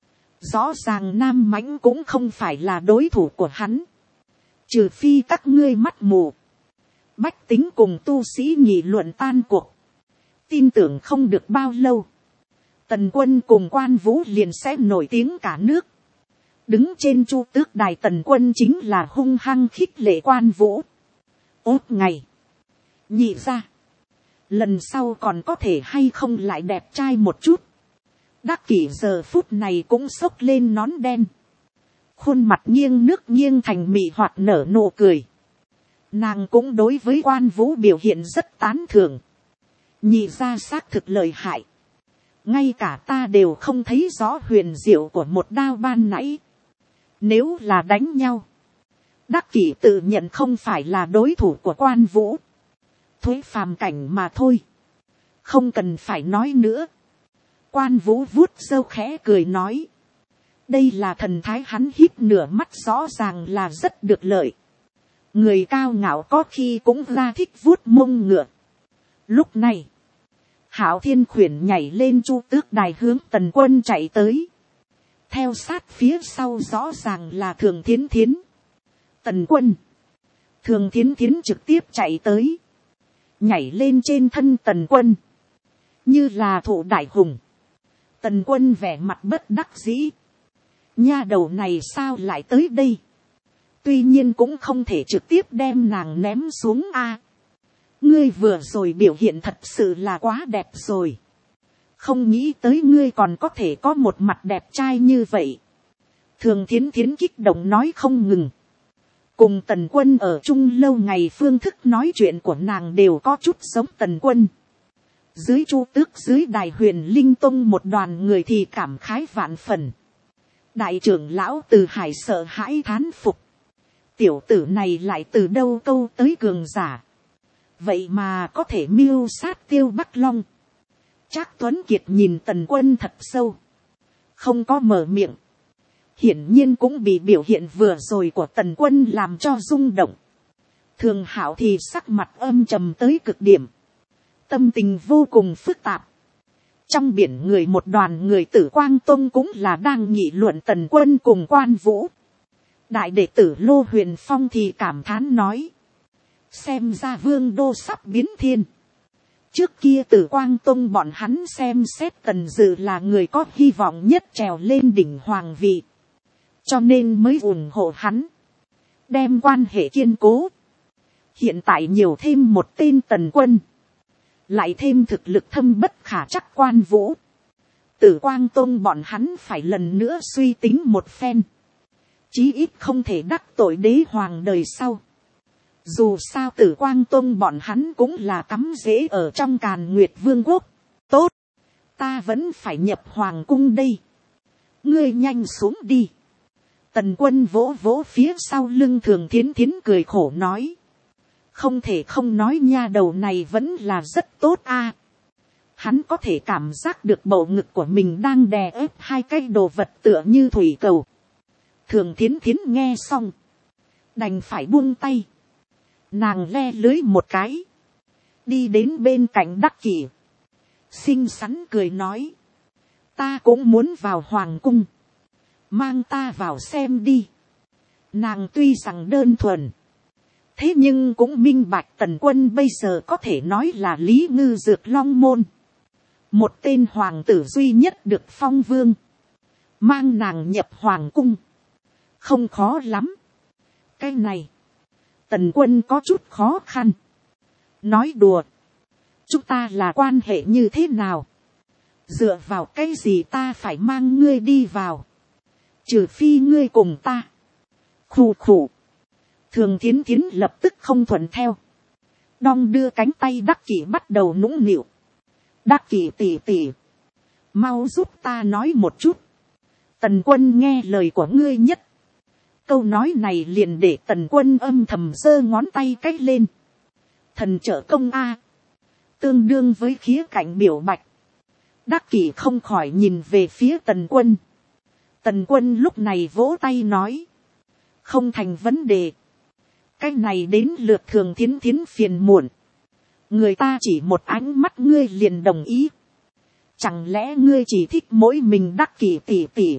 Rõ ràng Nam Mãnh cũng không phải là đối thủ của hắn. Trừ phi các ngươi mắt mù. bách tính cùng tu sĩ nghị luận tan cuộc. Tin tưởng không được bao lâu, Tần Quân cùng Quan Vũ liền sẽ nổi tiếng cả nước. Đứng trên Chu Tước đài Tần Quân chính là hung hăng khích lệ Quan Vũ. Ốt ngày, nhị ra, lần sau còn có thể hay không lại đẹp trai một chút. Đắc Kỷ giờ phút này cũng xốc lên nón đen, khuôn mặt nghiêng nước nghiêng thành mị hoạt nở nụ cười. Nàng cũng đối với Quan Vũ biểu hiện rất tán thưởng. Nhị ra xác thực lợi hại, ngay cả ta đều không thấy rõ huyền diệu của một đao ban nãy. Nếu là đánh nhau, Đắc Kỷ tự nhận không phải là đối thủ của Quan Vũ. Thuế phàm cảnh mà thôi, không cần phải nói nữa. Quan Vũ vuốt râu khẽ cười nói, đây là thần thái. Hắn híp nửa mắt, rõ ràng là rất được lợi. Người cao ngạo có khi cũng ra thích vuốt mông ngựa. Lúc này, Hạo Thiên khuyển nhảy lên Chu Tước đài hướng Tần Quân chạy tới. Theo sát phía sau rõ ràng là Thường Thiến Thiến. Tần Quân, Thường Thiến Thiến trực tiếp chạy tới, nhảy lên trên thân Tần Quân, như là thụ đại hùng. Tần Quân vẻ mặt bất đắc dĩ, nha đầu này sao lại tới đây. Tuy nhiên cũng không thể trực tiếp đem nàng ném xuống a. Ngươi vừa rồi biểu hiện thật sự là quá đẹp rồi. Không nghĩ tới ngươi còn có thể có một mặt đẹp trai như vậy. Thường Thiến Thiến kích động nói không ngừng. Cùng Tần Quân ở chung lâu ngày, phương thức nói chuyện của nàng đều có chút giống Tần Quân. Dưới Chu Tước dưới đài Huyền Linh Tông một đoàn người thì cảm khái vạn phần. Đại trưởng lão Từ Hải sợ hãi thán phục. Tiểu tử này lại từ đâu câu tới cường giả. Vậy mà có thể mưu sát Tiêu Bắc Long. Trác Tuấn Kiệt nhìn Tần Quân thật sâu, không có mở miệng. Hiển nhiên cũng bị biểu hiện vừa rồi của Tần Quân làm cho rung động. Thường Hạo thì sắc mặt âm trầm tới cực điểm, tâm tình vô cùng phức tạp. Trong biển người, một đoàn người Tử Quang Tông cũng là đang nghị luận Tần Quân cùng Quan Vũ. Đại đệ tử Lô Huyền Phong thì cảm thán nói, xem ra Vương đô sắp biến thiên. Trước kia Tử Quang Tông bọn hắn xem xét Tần Dự là người có hy vọng nhất trèo lên đỉnh hoàng vị, cho nên mới ủng hộ hắn, đem quan hệ kiên cố. Hiện tại nhiều thêm một tên Tần Quân, lại thêm thực lực thâm bất khả trắc Quan Vũ, Tử Quang Tông bọn hắn phải lần nữa suy tính một phen, chí ít không thể đắc tội đế hoàng đời sau. Dù sao Tử Quang Tông bọn hắn cũng là cắm rễ ở trong Càn Nguyệt Vương quốc. Tốt, ta vẫn phải nhập hoàng cung đây, ngươi nhanh xuống đi. Tần Quân vỗ vỗ phía sau lưng Thường Thiến Thiến cười khổ nói, không thể không nói nha đầu này vẫn là rất tốt a. Hắn có thể cảm giác được bầu ngực của mình đang đè ép hai cái đồ vật tựa như thủy cầu. Thường Thiến Thiến nghe xong, đành phải buông tay. Nàng le lưới một cái, đi đến bên cạnh Đắc Kỷ, xinh xắn cười nói, ta cũng muốn vào hoàng cung, mang ta vào xem đi. Nàng tuy rằng đơn thuần, thế nhưng cũng minh bạch Tần Quân bây giờ có thể nói là Lý Ngư Dược Long môn, một tên hoàng tử duy nhất được phong vương. Mang nàng nhập hoàng cung không khó lắm. Cái này Tần Quân có chút khó khăn. Nói đùa, chúng ta là quan hệ như thế nào? Dựa vào cái gì ta phải mang ngươi đi vào? Trừ phi ngươi cùng ta. Khù khù. Thường Thiến Thiến lập tức không thuận theo, đong đưa cánh tay Đắc Kỷ bắt đầu nũng nịu. Đắc Kỷ tỉ tỉ, mau giúp ta nói một chút. Tần Quân nghe lời của ngươi nhất. Câu nói này liền để Tần Quân âm thầm giơ ngón tay cách lên. Thần trợ công a, tương đương với khía cạnh biểu bạch. Đắc Kỷ không khỏi nhìn về phía Tần Quân. Tần Quân lúc này vỗ tay nói, không thành vấn đề. Cái này đến lượt Thường Thiến Thiến phiền muộn. Người ta chỉ một ánh mắt ngươi liền đồng ý. Chẳng lẽ ngươi chỉ thích mỗi mình Đắc Kỷ tỉ tỉ?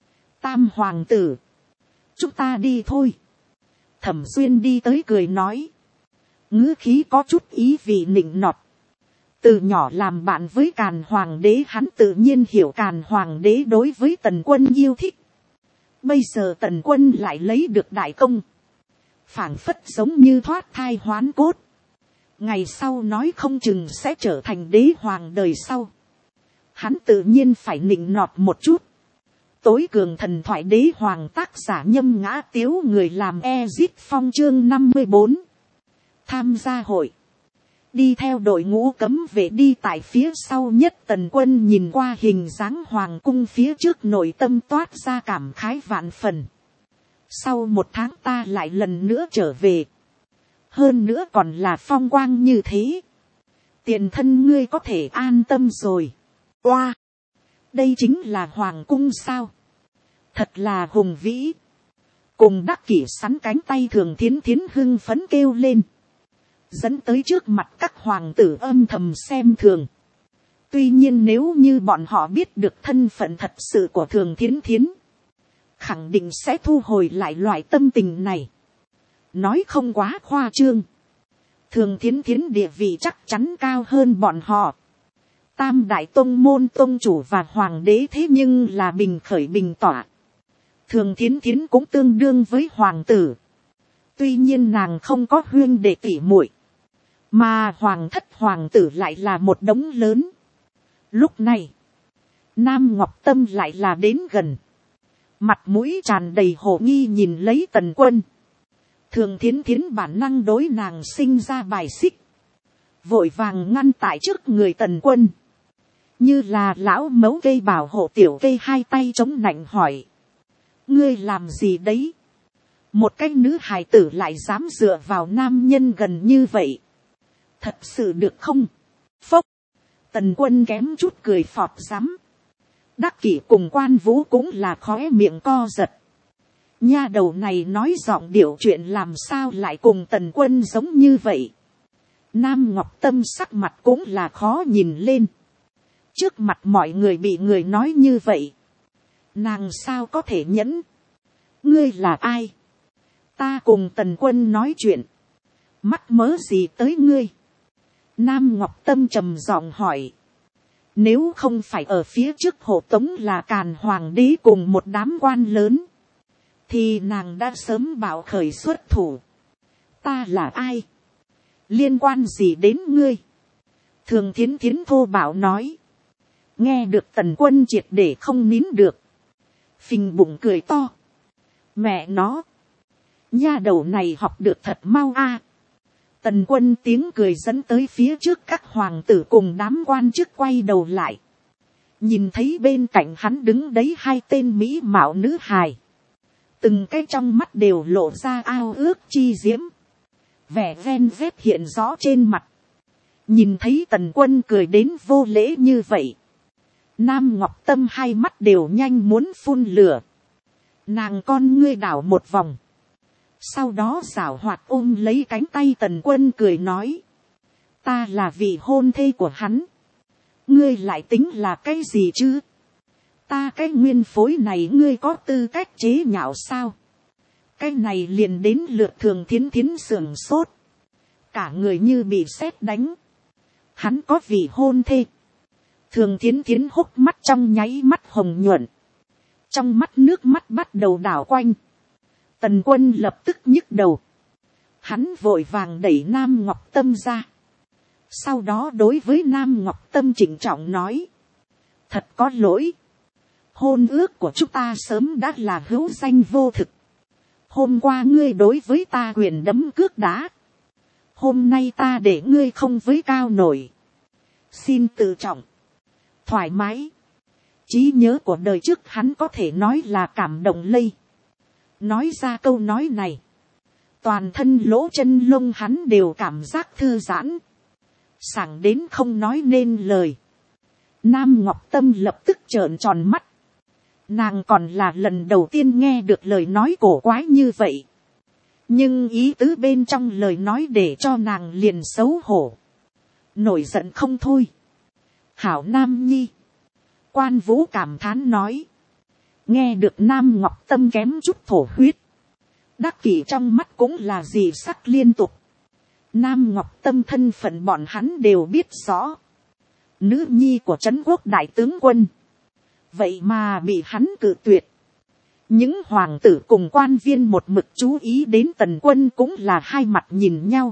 Tam hoàng tử, chúng ta đi thôi. Thẩm Xuyên đi tới cười nói, ngữ khí có chút ý vị nịnh nọt. Từ nhỏ làm bạn với Càn Hoàng đế, hắn tự nhiên hiểu Càn Hoàng đế đối với Tần Quân yêu thích. Bây giờ Tần Quân lại lấy được đại công, phảng phất giống như thoát thai hoán cốt. Ngày sau nói không chừng sẽ trở thành đế hoàng đời sau. Hắn tự nhiên phải nịnh nọt một chút. Tối cường thần thoại đế hoàng, tác giả Nhâm Ngã Tiếu, người làm Ezit Phong, chương 54. Tham gia hội. Đi theo đội ngũ cấm vệ đi tại phía sau nhất, Tần Quân nhìn qua hình dáng hoàng cung phía trước, nội tâm toát ra cảm khái vạn phần. Sau 1 tháng ta lại lần nữa trở về. Hơn nữa còn là phong quang như thế. Tiền thân ngươi có thể an tâm rồi. Oa! Đây chính là hoàng cung sao? Thật là hùng vĩ. Cùng Đắc Kỷ sắn cánh tay Thường Thiến Thiến hưng phấn kêu lên. Dẫn tới trước mặt các hoàng tử âm thầm xem thường. Tuy nhiên nếu như bọn họ biết được thân phận thật sự của Thường Thiến Thiến, khẳng định sẽ thu hồi lại loại tâm tình này. Nói không quá khoa trương, Thường Thiến Thiến địa vị chắc chắn cao hơn bọn họ. Tam đại tông môn tông chủ và hoàng đế thế nhưng là bình khởi bình tỏa. Thường Thiến Thiến cũng tương đương với hoàng tử. Tuy nhiên nàng không có huynh đệ tỷ muội, mà hoàng thất hoàng tử lại là một đống lớn. Lúc này, Nam Ngọc Tâm lại là đến gần. Mặt mũi tràn đầy hồ nghi nhìn lấy Tần Quân. Thường Thiến Thiến bản năng đối nàng sinh ra bài xích. Vội vàng ngăn tại trước người Tần Quân. Như là lão mẫu cây bảo hộ tiểu cây, hai tay chống nạnh hỏi. Ngươi làm gì đấy? Một cái nữ hài tử lại dám dựa vào nam nhân gần như vậy. Thật sự được không? Phốc. Tần Quân kém chút cười phọt rắm. Đắc Kỷ cùng Quan Vũ cũng là khóe miệng co giật. Nha đầu này nói giọng điệu chuyện làm sao lại cùng Tần Quân giống như vậy. Nam Ngọc Tâm sắc mặt cũng là khó nhìn lên. Trước mặt mọi người bị người nói như vậy, nàng sao có thể nhẫn? Ngươi là ai? Ta cùng Tần Quân nói chuyện, mắc mớ gì tới ngươi? Nam Ngọc Tâm trầm giọng hỏi. Nếu không phải ở phía trước hộ tống là Càn Hoàng đế cùng một đám quan lớn, thì nàng đã sớm bảo khởi xuất thủ. Ta là ai? Liên quan gì đến ngươi? Thường Thiến Thiến thô bạo nói. Nghe được Tần Quân triệt để không nín được, phình bụng cười to. Mẹ nó, nha đầu này học được thật mau a. Tần Quân tiếng cười dẫn tới phía trước các hoàng tử cùng đám quan chức quay đầu lại. Nhìn thấy bên cạnh hắn đứng đấy hai tên mỹ mạo nữ hài. Từng cái trong mắt đều lộ ra ao ước chi diễm. Vẻ ven vét hiện rõ trên mặt. Nhìn thấy Tần Quân cười đến vô lễ như vậy, Nam Ngọc Tâm hai mắt đều nhanh muốn phun lửa. Nàng con ngươi đảo một vòng. Sau đó giảo hoạt ôm lấy cánh tay Tần Quân cười nói. Ta là vị hôn thê của hắn. Ngươi lại tính là cái gì chứ? Ta cái nguyên phối này ngươi có tư cách chế nhạo sao? Cái này liền đến lượt Thường Thiến Thiến sưởng sốt. Cả người như bị sét đánh. Hắn có vị hôn thê. Thường Thiến Thiến hốc mắt trong nháy mắt hồng nhuận. Trong mắt nước mắt bắt đầu đảo quanh. Tần Quân lập tức nhức đầu. Hắn vội vàng đẩy Nam Ngọc Tâm ra. Sau đó đối với Nam Ngọc Tâm trịnh trọng nói. Thật có lỗi. Hôn ước của chúng ta sớm đã là hữu danh vô thực. Hôm qua ngươi đối với ta quyền đấm cước đá. Hôm nay ta để ngươi không với cao nổi. Xin tự trọng. Thoải mái. Trí nhớ của đời trước hắn có thể nói là cảm động lây. Nói ra câu nói này, toàn thân lỗ chân lông hắn đều cảm giác thư giãn. Sảng đến không nói nên lời. Nam Ngọc Tâm lập tức trợn tròn mắt. Nàng còn là lần đầu tiên nghe được lời nói cổ quái như vậy. Nhưng ý tứ bên trong lời nói để cho nàng liền xấu hổ. Nổi giận không thôi. Hảo Nam Nhi. Quan Vũ cảm thán nói. Nghe được Nam Ngọc Tâm kém chút thổ huyết. Đắc Kỷ trong mắt cũng là dị sắc liên tục. Nam Ngọc Tâm thân phận bọn hắn đều biết rõ. Nữ nhi của trấn quốc đại tướng quân. Vậy mà bị hắn cự tuyệt. Những hoàng tử cùng quan viên một mực chú ý đến Tần Quân cũng là hai mặt nhìn nhau.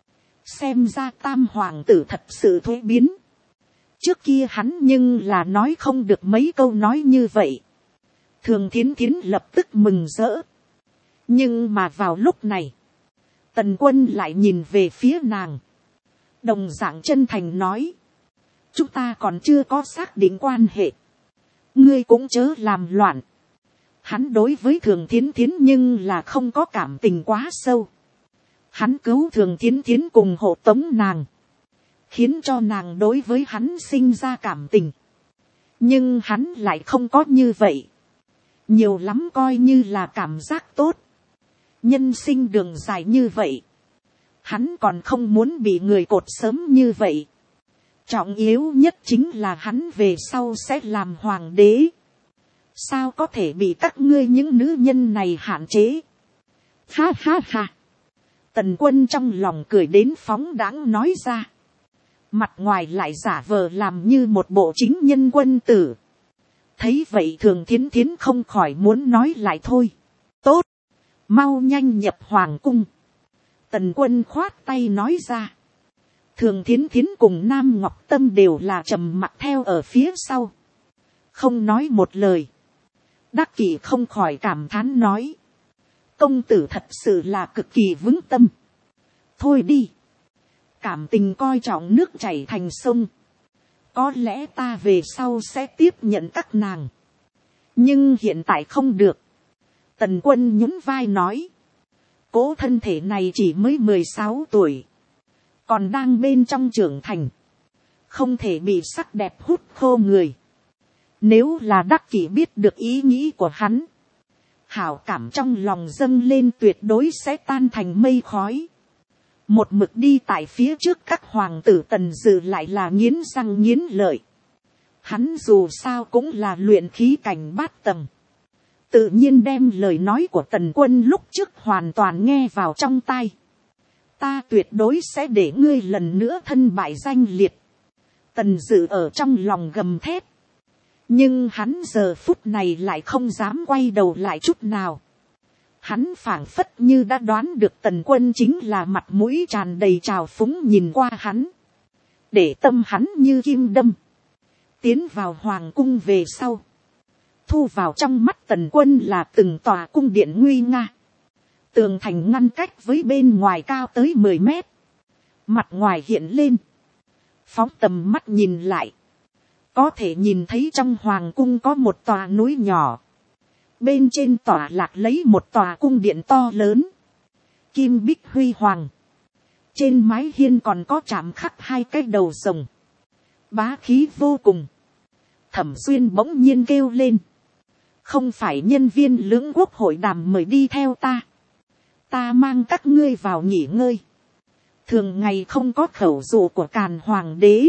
Xem ra tam hoàng tử thật sự thuế biến. Trước kia hắn nhưng là nói không được mấy câu nói như vậy. Thường Thiến Thiến lập tức mừng rỡ. Nhưng mà vào lúc này, Tần Quân lại nhìn về phía nàng. Đồng dạng chân thành nói. Chúng ta còn chưa có xác định quan hệ. Ngươi cũng chớ làm loạn. Hắn đối với Thường Thiến Thiến nhưng là không có cảm tình quá sâu. Hắn cứu Thường Thiến Thiến cùng hộ tống nàng. Khiến cho nàng đối với hắn sinh ra cảm tình. Nhưng hắn lại không có như vậy. Nhiều lắm coi như là cảm giác tốt. Nhân sinh đường dài như vậy. Hắn còn không muốn bị người cột sớm như vậy. Trọng yếu nhất chính là hắn về sau sẽ làm hoàng đế. Sao có thể bị các ngươi những nữ nhân này hạn chế? Ha ha ha. Tần Quân trong lòng cười đến phóng đãng nói ra. Mặt ngoài lại giả vờ làm như một bộ chính nhân quân tử. Thấy vậy Thường Thiến Thiến không khỏi muốn nói lại thôi. Tốt. Mau nhanh nhập hoàng cung. Tần Quân khoát tay nói ra. Thường Thiến Thiến cùng Nam Ngọc Tâm đều là trầm mặc theo ở phía sau. Không nói một lời. Đắc Kỷ không khỏi cảm thán nói. Công tử thật sự là cực kỳ vững tâm. Thôi đi. Cảm tình coi trọng nước chảy thành sông. Có lẽ ta về sau sẽ tiếp nhận các nàng. Nhưng hiện tại không được. Tần Quân nhún vai nói. Cố thân thể này chỉ mới 16 tuổi. Còn đang bên trong trưởng thành. Không thể bị sắc đẹp hút khô người. Nếu là Đắc Kỷ biết được ý nghĩ của hắn. Hảo cảm trong lòng dâng lên tuyệt đối sẽ tan thành mây khói. Một mực đi tại phía trước các hoàng tử Tần Dự lại là nghiến răng nghiến lợi. Hắn dù sao cũng là luyện khí cảnh bát tầng. Tự nhiên đem lời nói của Tần Quân lúc trước hoàn toàn nghe vào trong tai. Ta tuyệt đối sẽ để ngươi lần nữa thân bại danh liệt. Tần Dự ở trong lòng gầm thét. Nhưng hắn giờ phút này lại không dám quay đầu lại chút nào. Hắn phảng phất như đã đoán được Tần Quân chính là mặt mũi tràn đầy trào phúng nhìn qua hắn. Để tâm hắn như kim đâm. Tiến vào hoàng cung về sau. Thu vào trong mắt Tần Quân là từng tòa cung điện nguy nga. Tường thành ngăn cách với bên ngoài cao tới 10 mét. Mặt ngoài hiện lên. Phóng tầm mắt nhìn lại. Có thể nhìn thấy trong hoàng cung có một tòa núi nhỏ. Bên trên tòa lạc lấy một tòa cung điện to lớn. Kim bích huy hoàng. Trên mái hiên còn có chạm khắc 2 cái đầu rồng. Bá khí vô cùng. Thẩm Xuyên bỗng nhiên kêu lên. Không phải nhân viên lưỡng quốc hội đàm mời đi theo ta. Ta mang các ngươi vào nghỉ ngơi. Thường ngày không có khẩu dụ của Càn Hoàng đế.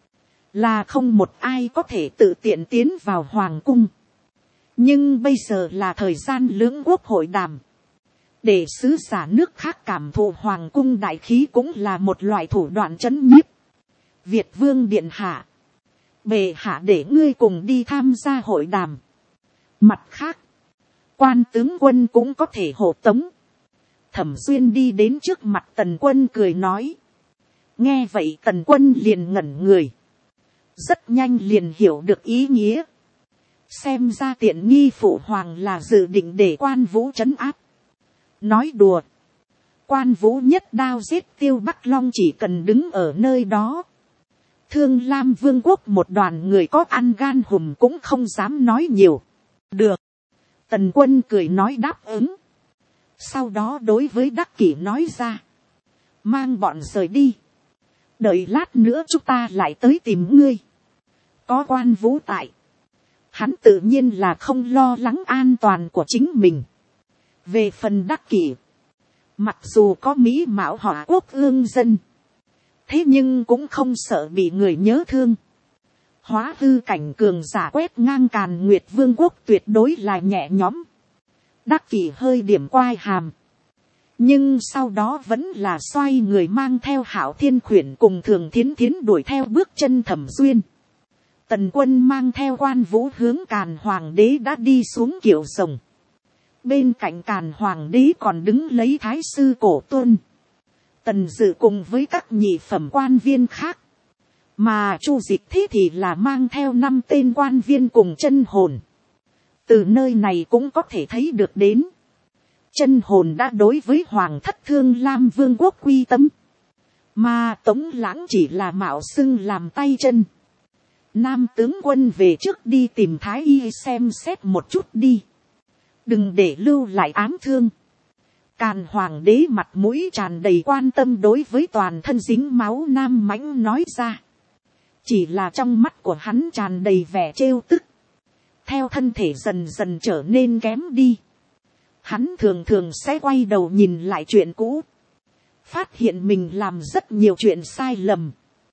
Là không một ai có thể tự tiện tiến vào hoàng cung. Nhưng bây giờ là thời gian lưỡng quốc hội đàm. Để sứ giả nước khác cảm thụ hoàng cung đại khí cũng là một loại thủ đoạn trấn nhiếp. Việt Vương điện hạ. Bệ hạ để ngươi cùng đi tham gia hội đàm. Mặt khác. Quan tướng quân cũng có thể hộ tống. Thẩm Xuyên đi đến trước mặt Tần Quân cười nói. Nghe vậy Tần Quân liền ngẩn người. Rất nhanh liền hiểu được ý nghĩa. Xem ra tiện nghi phụ hoàng là dự định để Quan Vũ trấn áp. Nói đùa. Quan Vũ nhất đao giết Tiêu Bắc Long chỉ cần đứng ở nơi đó. Thương Lam Vương quốc một đoàn người có ăn gan hùm cũng không dám nói nhiều. Được. Tần Quân cười nói đáp ứng. Sau đó đối với Đắc Kỷ nói ra. Mang bọn rời đi. Đợi lát nữa chúng ta lại tới tìm ngươi. Có Quan Vũ tại. Hắn tự nhiên là không lo lắng an toàn của chính mình. Về phần Đắc Kỷ. Mặc dù có mỹ mạo họa quốc ương dân. Thế nhưng cũng không sợ bị người nhớ thương. Hóa hư cảnh cường giả quét ngang Càn Nguyệt Vương quốc tuyệt đối là nhẹ nhõm. Đắc Kỷ hơi điểm quai hàm. nhưng sau đó vẫn là xoay người mang theo Hạo Thiên Khuyển cùng Thường Thiến Thiến đuổi theo bước chân Thẩm Duyên. Tần Quân mang theo Quan Vũ hướng Càn Hoàng đế đã đi xuống kiệu rồng. Bên cạnh Càn Hoàng đế còn đứng lấy Thái sư Cổ Tuân, Tần Dự cùng với các nhị phẩm quan viên khác. Mà Chu Dịch Thế thì là mang theo 5 tên quan viên cùng Chân Hồn. Từ nơi này cũng có thể thấy được đến, Chân Hồn đã đối với Hoàng thất Thương Lam Vương quốc quy tâm, mà Tống Lãng chỉ là mạo xưng làm tay chân. Nam tướng quân về trước đi tìm Thái y xem xét một chút đi, đừng để lưu lại ám thương. Càn Hoàng đế mặt mũi tràn đầy quan tâm đối với toàn thân dính máu Nam Mãnh nói ra. Chỉ là trong mắt của hắn tràn đầy vẻ trêu tức. Theo thân thể dần dần trở nên kém đi, hắn thường thường sẽ quay đầu nhìn lại chuyện cũ, phát hiện mình làm rất nhiều chuyện sai lầm.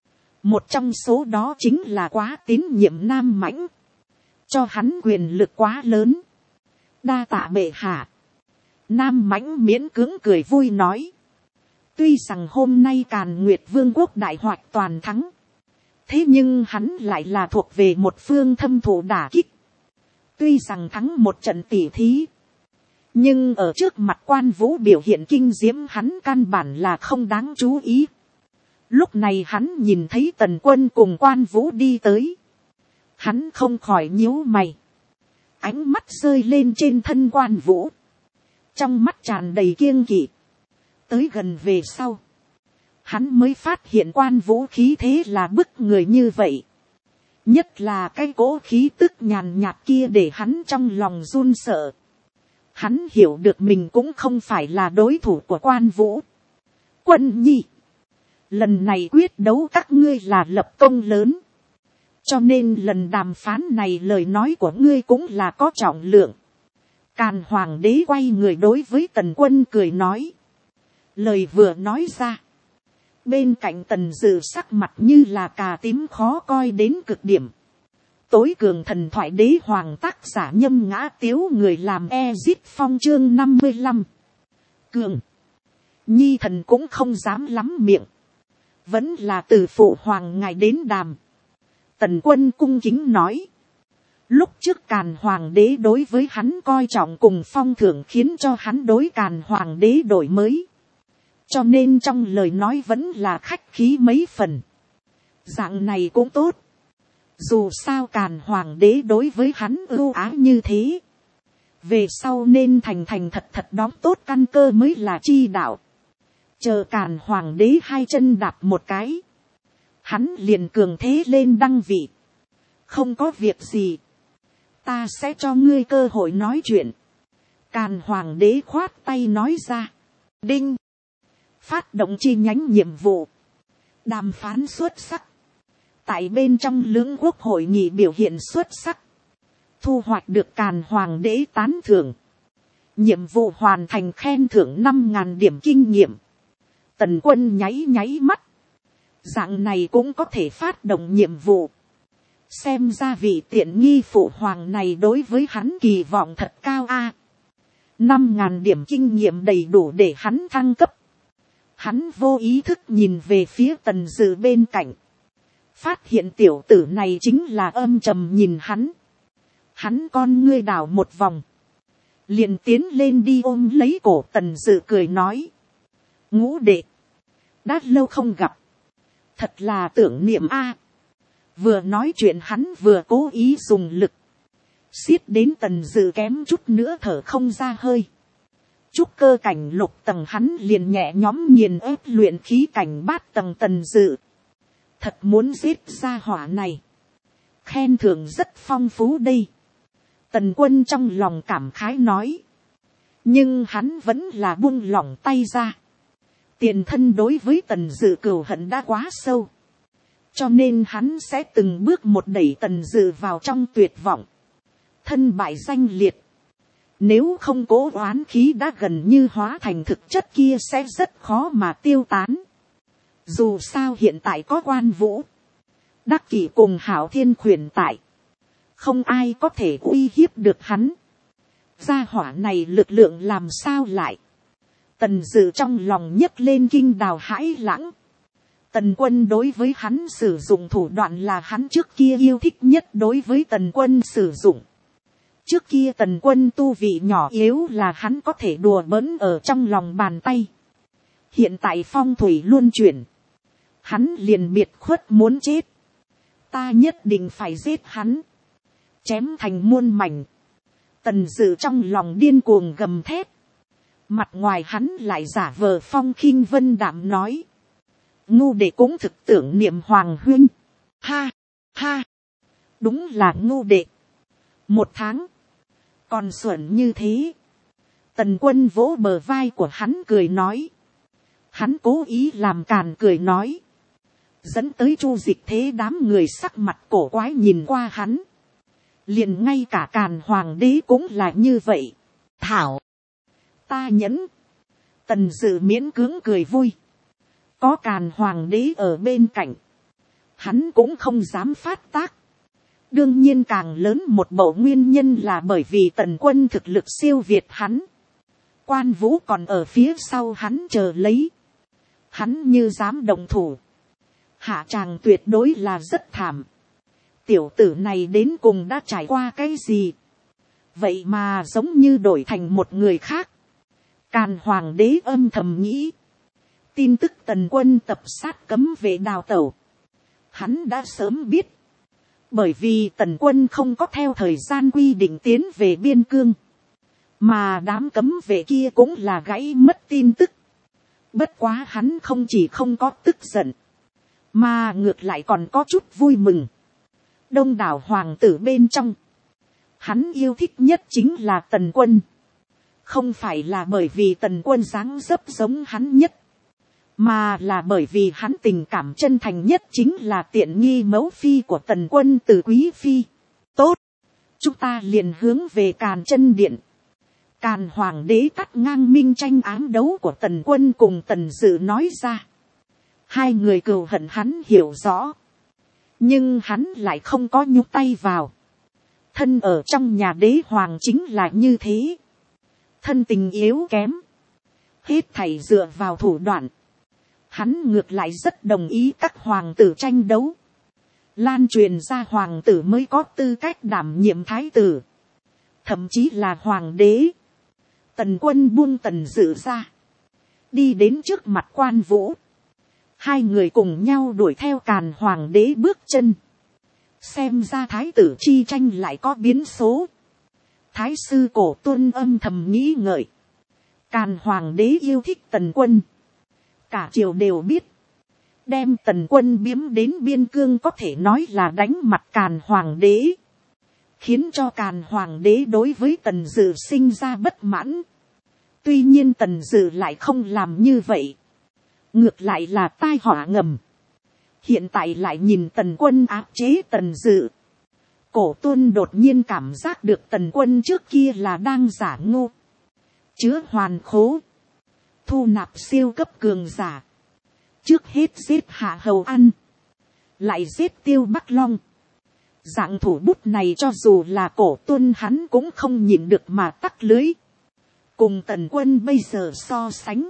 Một trong số đó chính là quá tín nhiệm Nam Mãnh, cho hắn quyền lực quá lớn. Đa tạ bệ hạ. Nam Mãnh miễn cưỡng cười vui nói. Tuy rằng hôm nay Càn Nguyệt Vương quốc đại hoạch toàn thắng, thế nhưng hắn lại là thuộc về một phương thâm thụ đả kích. Tuy rằng thắng một trận tỉ thí, nhưng ở trước mặt Quan Vũ biểu hiện kinh diễm hắn căn bản là không đáng chú ý. Lúc này hắn nhìn thấy Tần Quân cùng Quan Vũ đi tới, hắn không khỏi nhíu mày, ánh mắt rơi lên trên thân Quan Vũ, trong mắt tràn đầy kiêng kỵ. Tới gần về sau, hắn mới phát hiện Quan Vũ khí thế là bức người như vậy. Nhất là cái cỗ khí tức nhàn nhạt kia để hắn trong lòng run sợ. Hắn hiểu được mình cũng không phải là đối thủ của Quan Vũ. Quân nhi, lần này quyết đấu các ngươi là lập công lớn, cho nên lần đàm phán này lời nói của ngươi cũng là có trọng lượng. Càn Hoàng đế quay người đối với Tần Quân cười nói. Lời vừa nói ra, bên cạnh Tần Dự sắc mặt như là cà tím khó coi đến cực điểm. Tối cường thần thoại đế hoàng tác giả Nhâm Ngã Tiếu, người làm Ezit Phong chương 55. Cường nhi thần cũng không dám lắm miệng, vẫn là từ phụ hoàng ngài đến đàm. Tần Quân cung kính nói. Lúc trước Càn Hoàng đế đối với hắn coi trọng cùng phong thưởng khiến cho hắn đối Càn Hoàng đế đổi mới, cho nên trong lời nói vẫn là khách khí mấy phần. Dạng này cũng tốt, dù sao Càn Hoàng đế đối với hắn ưu ái như thế, về sau nên thành thành thật thật đóng tốt căn cơ mới là chi đạo. Chờ Càn Hoàng đế hai chân đạp một cái, hắn liền cường thế lên đăng vị. Không có việc gì, ta sẽ cho ngươi cơ hội nói chuyện. Càn Hoàng đế khoát tay nói ra. Đinh, phát động chi nhánh nhiệm vụ, đàm phán xuất sắc, tại bên trong lưỡng quốc hội nghị biểu hiện xuất sắc, thu hoạch được Càn Hoàng đế tán thưởng, nhiệm vụ hoàn thành, khen thưởng 5.000 điểm kinh nghiệm. Tần Quân nháy nháy mắt, dạng này cũng có thể phát động nhiệm vụ. Xem ra vị tiện nghi phụ hoàng này đối với hắn kỳ vọng thật cao a. 5.000 điểm kinh nghiệm đầy đủ để hắn thăng cấp. Hắn vô ý thức nhìn về phía Tần Dự bên cạnh, phát hiện tiểu tử này chính là âm trầm nhìn hắn. Hắn con ngươi đảo một vòng, liền tiến lên đi ôm lấy cổ Tần Dự cười nói. Ngũ đệ, đã lâu không gặp, thật là tưởng niệm a. Vừa nói chuyện hắn vừa cố ý dùng lực, xiết đến Tần Dự kém chút nữa thở không ra hơi. Trúc cơ cảnh lục tầng hắn liền nhẹ nhõm nghiền ép luyện khí cảnh bát tầng Tần Dự. Thật muốn giết ra hỏa này, khen thưởng rất phong phú đây. Tần Quân trong lòng cảm khái nói, nhưng hắn vẫn là buông lỏng tay ra. Tiền thân đối với Tần Dự cừu hận đã quá sâu, cho nên hắn sẽ từng bước một đẩy Tần Dự vào trong tuyệt vọng, thân bại danh liệt. Nếu không cố oán khí đã gần như hóa thành thực chất kia sẽ rất khó mà tiêu tán. Dù sao hiện tại có Quan Vũ, Đắc Kỷ cùng Hạo Thiên Khuyển tại, không ai có thể uy hiếp được hắn. Gia hỏa này lực lượng làm sao lại. Tần Dự trong lòng nhấc lên kinh đào hãi lãng. Tần Quân đối với hắn sử dụng thủ đoạn là hắn trước kia yêu thích nhất đối với Tần Quân sử dụng. Trước kia Tần Quân tu vị nhỏ yếu là hắn có thể đùa bỡn ở trong lòng bàn tay. Hiện tại phong thủy luân chuyển. Hắn liền biệt khuất muốn chết. Ta nhất định phải giết hắn. Chém thành muôn mảnh. Tần Dự trong lòng điên cuồng gầm thét. Mặt ngoài hắn lại giả vờ phong khinh vân đạm nói. Ngu đệ cũng thực tưởng niệm Hoàng huynh. Ha, ha. Đúng là ngu đệ. 1 tháng. Còn xuẩn như thế. Tần Quân vỗ bờ vai của hắn cười nói. Hắn cố ý làm càn cười nói. Dẫn tới Chu Dịch Thế đám người sắc mặt cổ quái nhìn qua hắn. Liền ngay cả Càn Hoàng đế cũng là như vậy. Thảo. Ta nhẫn. Tần Dự miễn cưỡng cười vui. Có Càn Hoàng đế ở bên cạnh. Hắn cũng không dám phát tác. Đương nhiên càng lớn một bộ nguyên nhân là bởi vì Tần Quân thực lực siêu việt hắn. Quan Vũ còn ở phía sau hắn chờ lấy. Hắn như dám động thủ. Hạ tràng tuyệt đối là rất thảm. Tiểu tử này đến cùng đã trải qua cái gì? Vậy mà giống như đổi thành một người khác. Càn Hoàng đế âm thầm nghĩ. Tin tức Tần Quân tập sát cấm vệ đào tẩu. Hắn đã sớm biết. Bởi vì Tần Quân không có theo thời gian quy định tiến về biên cương. Mà đám cấm vệ kia cũng là gãy mất tin tức. Bất quá hắn không chỉ không có tức giận. Mà ngược lại còn có chút vui mừng. Đông đảo hoàng tử bên trong. Hắn yêu thích nhất chính là Tần Quân. Không phải là bởi vì Tần Quân dáng dấp giống hắn nhất. Mà là bởi vì hắn tình cảm chân thành nhất chính là tiện nghi mẫu phi của Tần Quân từ Quý Phi. Tốt. Chúng ta liền hướng về Càn Chân Điện. Càn Hoàng đế cắt ngang minh tranh ám đấu của Tần Quân cùng Tần Dự nói ra. Hai người cừu hận hắn hiểu rõ. Nhưng hắn lại không có nhúc tay vào. Thân ở trong nhà đế hoàng chính là như thế. Thân tình yếu kém. Hết thảy dựa vào thủ đoạn. Hắn ngược lại rất đồng ý các hoàng tử tranh đấu. Lan truyền ra hoàng tử mới có tư cách đảm nhiệm thái tử. Thậm chí là hoàng đế. Tần Quân buông Tần Dự ra. Đi đến trước mặt Quan Vũ. Hai người cùng nhau đuổi theo Càn Hoàng đế bước chân. Xem ra thái tử chi tranh lại có biến số. Thái sư Cổ Tuân âm thầm nghĩ ngợi. Càn Hoàng đế yêu thích Tần Quân. Cả triều đều biết. Đem Tần Quân biếm đến biên cương có thể nói là đánh mặt Càn Hoàng đế. Khiến cho Càn Hoàng đế đối với Tần Dự sinh ra bất mãn. Tuy nhiên Tần Dự lại không làm như vậy. Ngược lại là tai họa ngầm. Hiện tại lại nhìn Tần Quân áp chế Tần Dự. Cổ Tuân đột nhiên cảm giác được Tần Quân trước kia là đang giả ngu. Chứa hoàn khố. Thu nạp siêu cấp cường giả. Trước hết giết Hạ Hầu An. Lại giết Tiêu Bắc Long. Dạng thủ bút này cho dù là Cổ Tuân hắn cũng không nhịn được mà tắc lưới. Cùng Tần Quân bây giờ so sánh.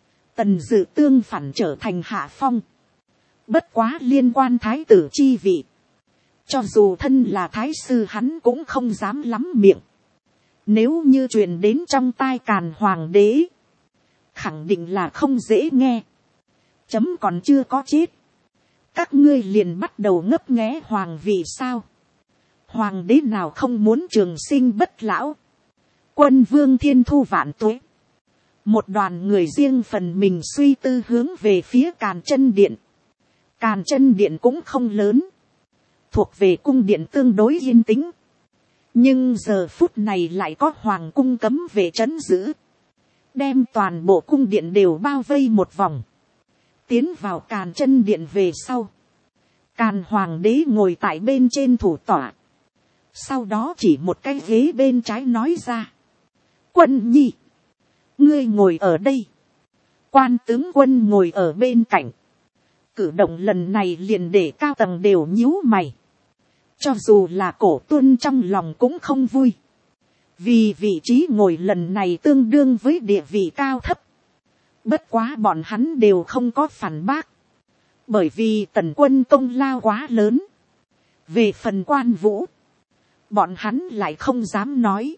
Tần Dự tương phản trở thành hạ phong. Bất quá liên quan thái tử chi vị. Cho dù thân là thái sư hắn cũng không dám lắm miệng. Nếu như truyền đến trong tai Càn Hoàng đế. Khẳng định là không dễ nghe. Chấm còn chưa có chết. Các ngươi liền bắt đầu ngấp nghé hoàng vị sao. Hoàng đế nào không muốn trường sinh bất lão. Quân vương thiên thu vạn tuế. Một đoàn người riêng phần mình suy tư hướng về phía Càn Chân Điện. Càn Chân Điện cũng không lớn. Thuộc về cung điện tương đối yên tĩnh. Nhưng giờ phút này lại có hoàng cung cấm vệ trấn giữ. Đem toàn bộ cung điện đều bao vây một vòng. Tiến vào Càn Chân Điện về sau. Càn Hoàng đế ngồi tại bên trên thủ tọa. Sau đó chỉ một cái ghế bên trái nói ra. Quân nhi. Ngươi ngồi ở đây. Quan tướng quân ngồi ở bên cạnh. Cử động lần này liền để cao tầng đều nhíu mày. Cho dù là Cổ Tuân trong lòng cũng không vui. Vì vị trí ngồi lần này tương đương với địa vị cao thấp. Bất quá bọn hắn đều không có phản bác. Bởi vì Tần Quân công lao quá lớn. Về phần Quan Vũ, bọn hắn lại không dám nói.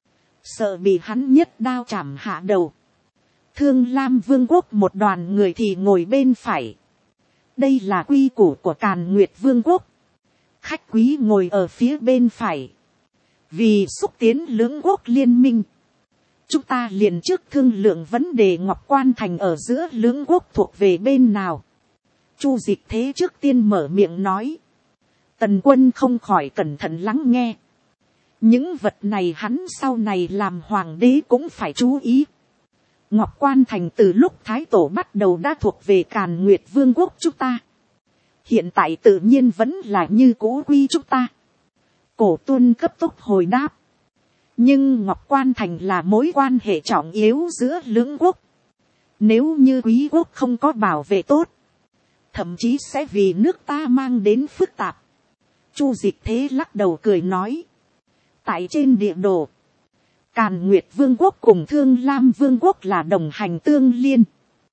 Sợ bị hắn nhất đao chảm hạ đầu. Thương Lam Vương quốc một đoàn người thì ngồi bên phải. Đây là quy củ của Càn Nguyệt Vương quốc. Khách quý ngồi ở phía bên phải. Vì xúc tiến lưỡng quốc liên minh, chúng ta liền trước thương lượng vấn đề Ngọc Quan Thành ở giữa lưỡng quốc thuộc về bên nào. Chu Dịch Thế trước tiên mở miệng nói. Tần Quân không khỏi cẩn thận lắng nghe. Những vật này hắn sau này làm hoàng đế cũng phải chú ý. Ngọc Quan Thành từ lúc Thái Tổ bắt đầu đã thuộc về Càn Nguyệt Vương quốc chúng ta. Hiện tại tự nhiên vẫn là như cũ quy chúng ta. Cổ Tuân cấp tốc hồi đáp. Nhưng Ngọc Quan Thành là mối quan hệ trọng yếu giữa lưỡng quốc. Nếu như quý quốc không có bảo vệ tốt, thậm chí sẽ vì nước ta mang đến phức tạp. Chu Dịch Thế lắc đầu cười nói. Tại trên địa đồ, Càn Nguyệt Vương quốc cùng Thương Lam Vương quốc là đồng hành tương liên.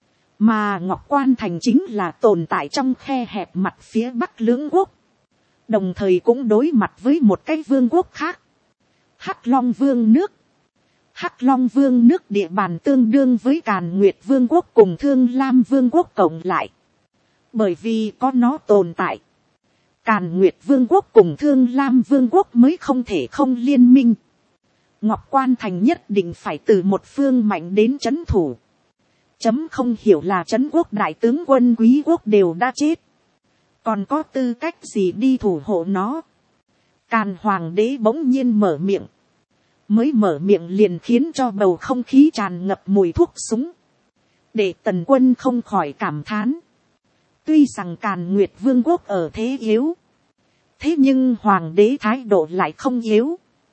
Mà Ngọc Quan Thành chính là tồn tại trong khe hẹp mặt phía bắc lưỡng quốc. Đồng thời cũng đối mặt với một cái vương quốc khác. Hắc Long Vương nước. Hắc Long Vương nước địa bàn tương đương với Càn Nguyệt Vương quốc cùng Thương Lam Vương quốc cộng lại. Bởi vì có nó tồn tại, Càn Nguyệt Vương quốc cùng Thương Lam Vương quốc mới không thể không liên minh. Ngọc Quan Thành nhất định phải từ một phương mạnh đến trấn thủ. Chấm không hiểu là trấn quốc đại tướng quân quý quốc đều đã chết, còn có tư cách gì đi thủ hộ nó. Càn Hoàng đế bỗng nhiên mở miệng. Mới mở miệng liền khiến cho bầu không khí tràn ngập mùi thuốc súng. Để Tần Quân không khỏi cảm thán. Tuy rằng Càn Nguyệt Vương quốc ở thế yếu, thế nhưng Hoàng đế thái độ lại không yếu.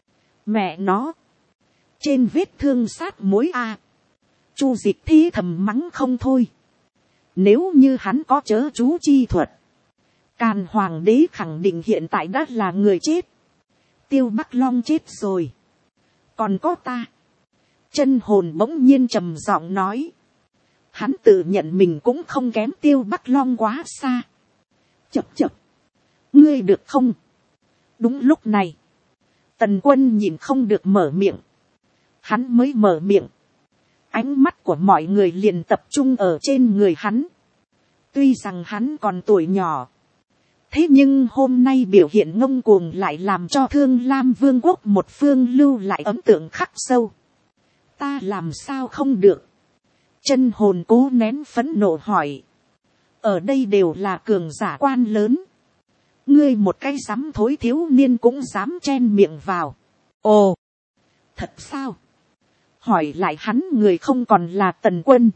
Mẹ nó, trên vết thương sát mối a. Chu Dịch Thế thầm mắng không thôi. Nếu như hắn có chớ chú chi thuật, Càn Hoàng đế khẳng định hiện tại đã là người chết. Tiêu Bắc Long chết rồi, còn có ta. Chân Hồn bỗng nhiên trầm giọng nói. Hắn tự nhận mình cũng không kém Tiêu Bắc Long quá xa. Chập chập, ngươi được không? Đúng lúc này, Tần Quân nhìn không được mở miệng. Hắn mới mở miệng, ánh mắt của mọi người liền tập trung ở trên người hắn. Tuy rằng hắn còn tuổi nhỏ, thế nhưng hôm nay biểu hiện ngông cuồng lại làm cho Thương Lam Vương quốc một phương lưu lại ấn tượng khắc sâu. Ta làm sao không được? Chân Hồn cố nén phẫn nộ hỏi. Ở đây đều là cường giả quan lớn, ngươi một cái dám thối thiếu niên cũng dám chen miệng vào. Ồ, thật sao? Hỏi lại hắn người không còn là Tần Quân,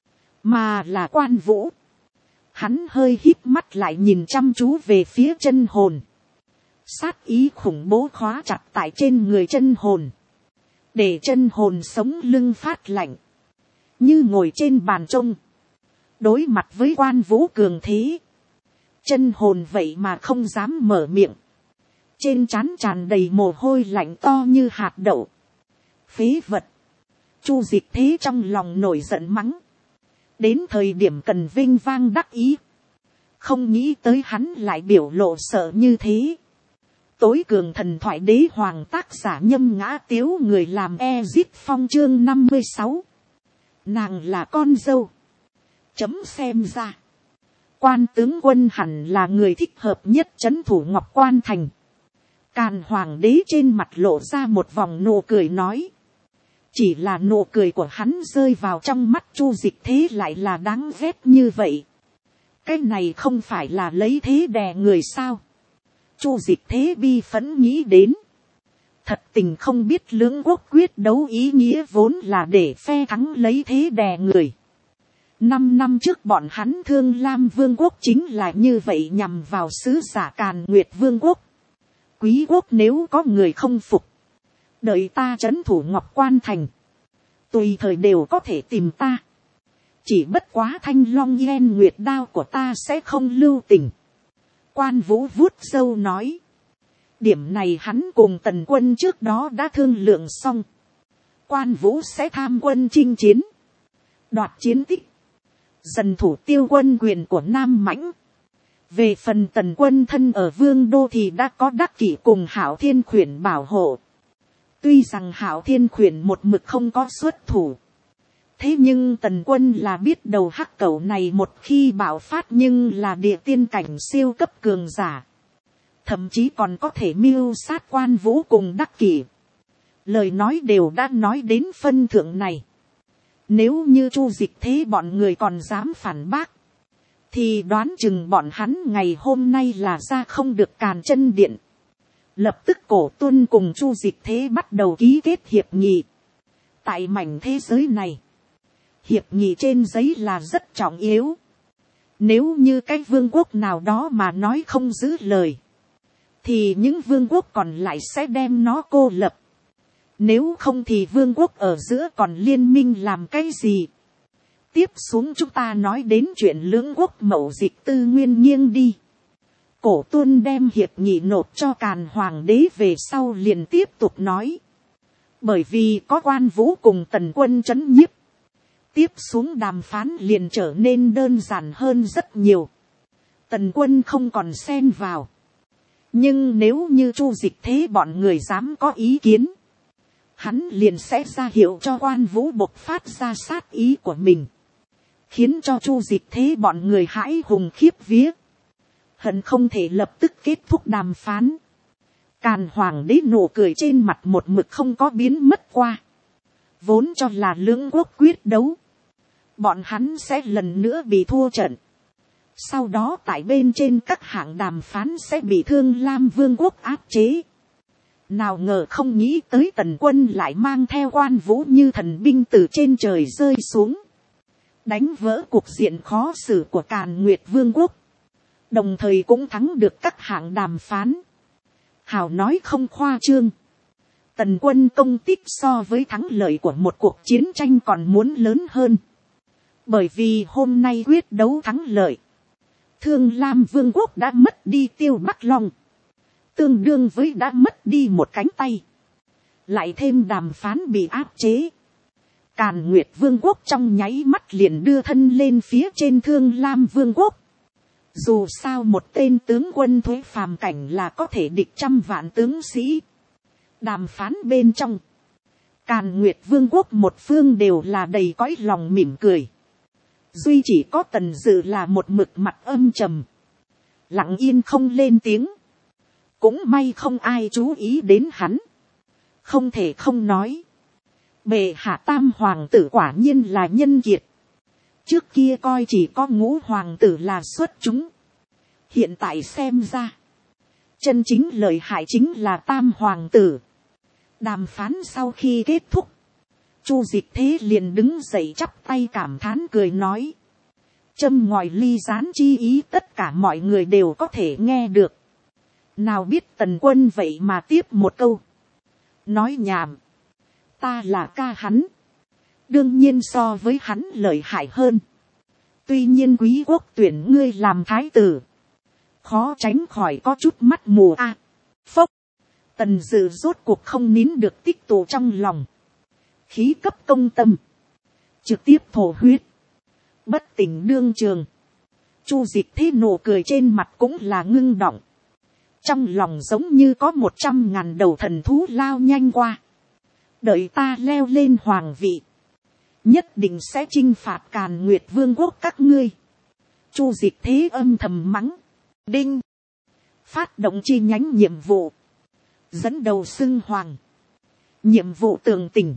mà là Quan Vũ. Hắn hơi híp mắt lại nhìn chăm chú về phía Chân Hồn. Sát ý khủng bố khóa chặt tại trên người Chân Hồn, để Chân Hồn sống lưng phát lạnh, như ngồi trên bàn trông. Đối mặt với Quan Vũ cường thế, Chân Hồn vậy mà không dám mở miệng. Trên trán tràn đầy mồ hôi lạnh to như hạt đậu. Phế vật! Chu Dịch Thế trong lòng nổi giận mắng. Đến thời điểm cần vinh vang đắc ý, không nghĩ tới hắn lại biểu lộ sợ như thế. Tối cường thần thoại đế hoàng tác giả Nhâm Ngã Tiếu, người làm Ezit Phong chương 56. Nàng là con dâu. Chấm xem ra, Quan tướng quân hẳn là người thích hợp nhất trấn thủ Ngọc Quan Thành. Càn Hoàng đế trên mặt lộ ra một vòng nụ cười nói. Chỉ là nụ cười của hắn rơi vào trong mắt Chu Dịch Thế lại là đáng ghét như vậy. Cái này không phải là lấy thế đè người sao? Chu Dịch Thế bi phẫn nghĩ đến. Thật tình không biết lưỡng quốc quyết đấu ý nghĩa vốn là để phe thắng lấy thế đè người. 5 năm trước bọn hắn Thương Lam Vương quốc chính là như vậy, nhằm vào sứ giả Càn Nguyệt Vương quốc. Quý quốc nếu có người không phục, đợi ta trấn thủ Ngọc Quan Thành, tùy thời đều có thể tìm ta. Chỉ bất quá Thanh Long Yên Nguyệt đao của ta sẽ không lưu tình. Quan Vũ vuốt râu nói. Điểm này hắn cùng Tần Quân trước đó đã thương lượng xong. Quan Vũ sẽ tham quân chinh chiến. đoạt chiến tích, dần thủ tiêu quân quyền của Nam Mãnh. Về phần Tần Quân thân ở Vương Đô thì đã có Đắc Kỷ cùng Hạo Thiên Khuyển bảo hộ. Tuy rằng Hạo Thiên Khuyển một mực không có xuất thủ, thế nhưng Tần Quân là biết đầu hắc cẩu này một khi bạo phát nhưng là địa tiên cảnh siêu cấp cường giả. Thậm chí còn có thể mưu sát Quan Vũ cùng Đắc Kỷ. Lời nói đều đã nói đến phân thượng này. Nếu như Chu Dịch Thế bọn người còn dám phản bác, thì đoán chừng bọn hắn ngày hôm nay là ra không được Càn Chân Điện. Lập tức Cổ Tuân cùng Chu Dịch Thế bắt đầu ký kết hiệp nghị. Tại mảnh thế giới này, hiệp nghị trên giấy là rất trọng yếu. Nếu như cái vương quốc nào đó mà nói không giữ lời, thì những vương quốc còn lại sẽ đem nó cô lập. Nếu không thì vương quốc ở giữa còn liên minh làm cái gì? Tiếp xuống chúng ta nói đến chuyện lưỡng quốc mậu dịch tư nguyên nghiêng đi. Cổ Tuân đem hiệp nghị nộp cho Càn Hoàng đế về sau liền tiếp tục nói. Bởi vì có Quan Vũ cùng Tần Quân trấn nhiếp, tiếp xuống đàm phán liền trở nên đơn giản hơn rất nhiều. Tần Quân không còn xen vào. Nhưng nếu như Chu Dịch Thế bọn người dám có ý kiến, hắn liền sẽ ra hiệu cho Quan Vũ bộc phát ra sát ý của mình, khiến cho Chu Dịch Thế bọn người hãi hùng khiếp vía, hận không thể lập tức kết thúc đàm phán. Càn Hoàng đế nụ cười trên mặt một mực không có biến mất qua. Vốn cho là lưỡng quốc quyết đấu, bọn hắn sẽ lần nữa bị thua trận. Sau đó tại bên trên các hạng đàm phán sẽ bị Thương Lam Vương quốc áp chế. Nào ngờ không nghĩ tới Tần Quân lại mang theo Quan Vũ như thần binh từ trên trời rơi xuống, đánh vỡ cục diện khó xử của Càn Nguyệt Vương quốc, đồng thời cũng thắng được các hạng đàm phán. Hào nói không khoa trương, Tần Quân công tích so với thắng lợi của một cuộc chiến tranh còn muốn lớn hơn. Bởi vì hôm nay quyết đấu thắng lợi, Thương Lam Vương quốc đã mất đi Tiêu Bắc Long, tương đương với đã mất đi một cánh tay, lại thêm đàm phán bị áp chế. Càn Nguyệt Vương quốc trong nháy mắt liền đưa thân lên phía trên Thương Lam Vương quốc. Dù sao một tên tướng quân thuế phàm cảnh là có thể địch 100 vạn tướng sĩ. Đàm phán bên trong, Càn Nguyệt Vương quốc một phương đều là đầy cõi lòng mỉm cười. Duy chỉ có Tần Dự là một mực mặt âm trầm, lặng yên không lên tiếng. Cũng may không ai chú ý đến hắn. Không thể không nói, bệ hạ Tam hoàng tử quả nhiên là nhân kiệt. Trước kia coi chỉ có Ngũ hoàng tử là xuất chúng, hiện tại xem ra, chân chính lợi hại chính là Tam hoàng tử. Đàm phán sau khi kết thúc, Chu Dịch Thế liền đứng dậy chắp tay cảm thán cười nói. Châm ngòi ly gián chi ý tất cả mọi người đều có thể nghe được. Nào biết Tần Quân vậy mà tiếp một câu. Nói nhảm. Ta là ca hắn. Đương nhiên so với hắn lợi hại hơn. Tuy nhiên quý quốc tuyển ngươi làm thái tử, khó tránh khỏi có chút mắt mù a. Phốc. Tần Dự rốt cuộc không nín được tích tụ trong lòng. Khí cấp công tâm, trực tiếp thổ huyết, bất tỉnh đương trường. Chu Dịch Thế nụ cười trên mặt cũng là ngưng động. Trong lòng giống như có 100.000 đầu thần thú lao nhanh qua. Đợi ta leo lên hoàng vị, nhất định sẽ chinh phạt Càn Nguyệt Vương quốc các ngươi. Chu Dịch Thế âm thầm mắng. Đinh. Phát động chi nhánh nhiệm vụ. Dẫn đầu xưng hoàng. Nhiệm vụ tường tình.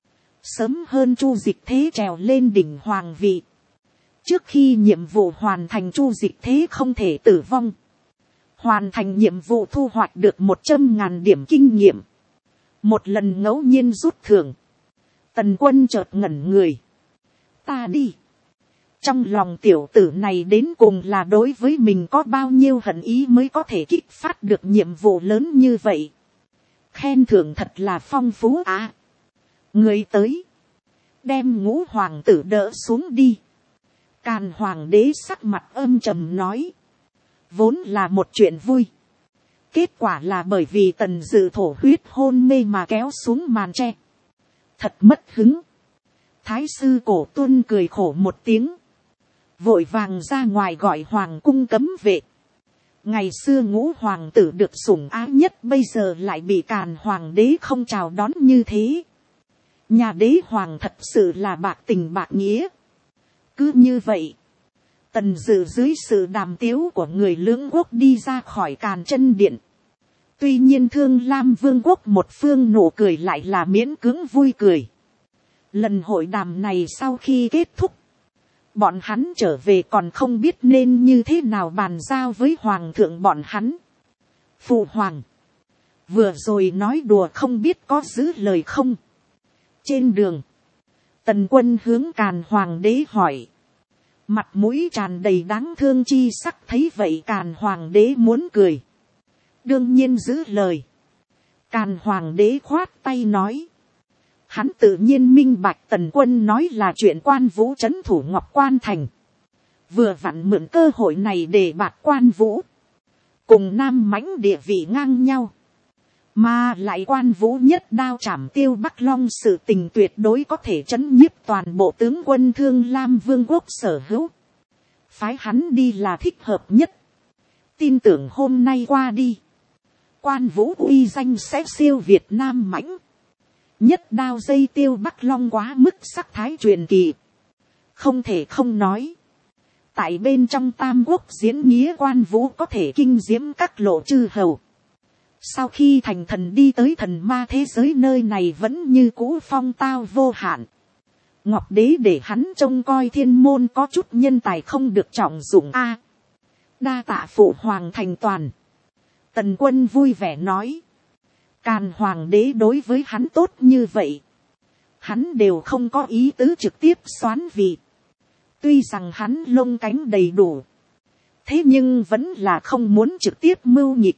Sớm hơn Chu Dịch Thế trèo lên đỉnh hoàng vị. Trước khi nhiệm vụ hoàn thành, Chu Dịch Thế không thể tử vong. Hoàn thành nhiệm vụ thu hoạch được 100.000 điểm kinh nghiệm. Một lần ngẫu nhiên rút thưởng. Tần Quân chợt ngẩn người. Ta đi. Trong lòng tiểu tử này đến cùng là đối với mình có bao nhiêu hận ý mới có thể kích phát được nhiệm vụ lớn như vậy. Khen thưởng thật là phong phú à. Người tới. Đem Ngũ hoàng tử đỡ xuống đi. Càn Hoàng đế sắc mặt âm trầm nói. Vốn là một chuyện vui. Kết quả là bởi vì Tần Dự thổ huyết hôn mê mà kéo xuống màn tre. Thật mất hứng. Thái sư Cổ Tuân cười khổ một tiếng, vội vàng ra ngoài gọi hoàng cung cấm vệ. Ngày xưa Ngũ hoàng tử được sủng ái nhất, bây giờ lại bị Càn hoàng đế không chào đón như thế. Nhà đế hoàng thật sự là bạc tình bạc nghĩa. Cứ như vậy, Tần Dự dưới sự đàm tiếu của người lưỡng quốc đi ra khỏi Càn Chân điện. Tuy nhiên Thương Lam Vương quốc một phương nụ cười lại là miễn cưỡng vui cười. Lần hội đàm này sau khi kết thúc, bọn hắn trở về còn không biết nên như thế nào bàn giao với hoàng thượng bọn hắn. Phụ hoàng, vừa rồi nói đùa không biết có giữ lời không? Trên đường, Tần Quân hướng Càn hoàng đế hỏi. Mặt mũi tràn đầy đáng thương chi sắc, thấy vậy Càn hoàng đế muốn cười. Đương nhiên giữ lời. Càn hoàng đế khoát tay nói. Hắn tự nhiên minh bạch Tần Quân nói là chuyện Quan Vũ trấn thủ Ngọc Quan thành. Vừa vặn mượn cơ hội này để bạt Quan Vũ. Cùng Nam Mãnh địa vị ngang nhau. Mà lại Quan Vũ nhất đao trảm Tiêu Bắc Long, sự tình tuyệt đối có thể trấn nhiếp toàn bộ tướng quân Thương Lam Vương quốc sở hữu. Phái hắn đi là thích hợp nhất. Tin tưởng hôm nay qua đi, Quan Vũ uy danh sẽ siêu Việt Nam Mãnh. Nhất đao dây Tiêu Bắc Long quá mức sắc thái truyền kỳ. Không thể không nói. Tại bên trong Tam Quốc diễn nghĩa Quan Vũ có thể kinh diễm các lộ chư hầu. Sau khi thành thần đi tới thần ma thế giới, nơi này vẫn như cũ phong tao vô hạn. Ngọc đế để hắn trông coi thiên môn có chút nhân tài không được trọng dụng a. Đa tạ phụ hoàng thành toàn. Tần Quân vui vẻ nói. Càn hoàng đế đối với hắn tốt như vậy, hắn đều không có ý tứ trực tiếp soán vị. Tuy rằng hắn lông cánh đầy đủ, thế nhưng vẫn là không muốn trực tiếp mưu nhịp.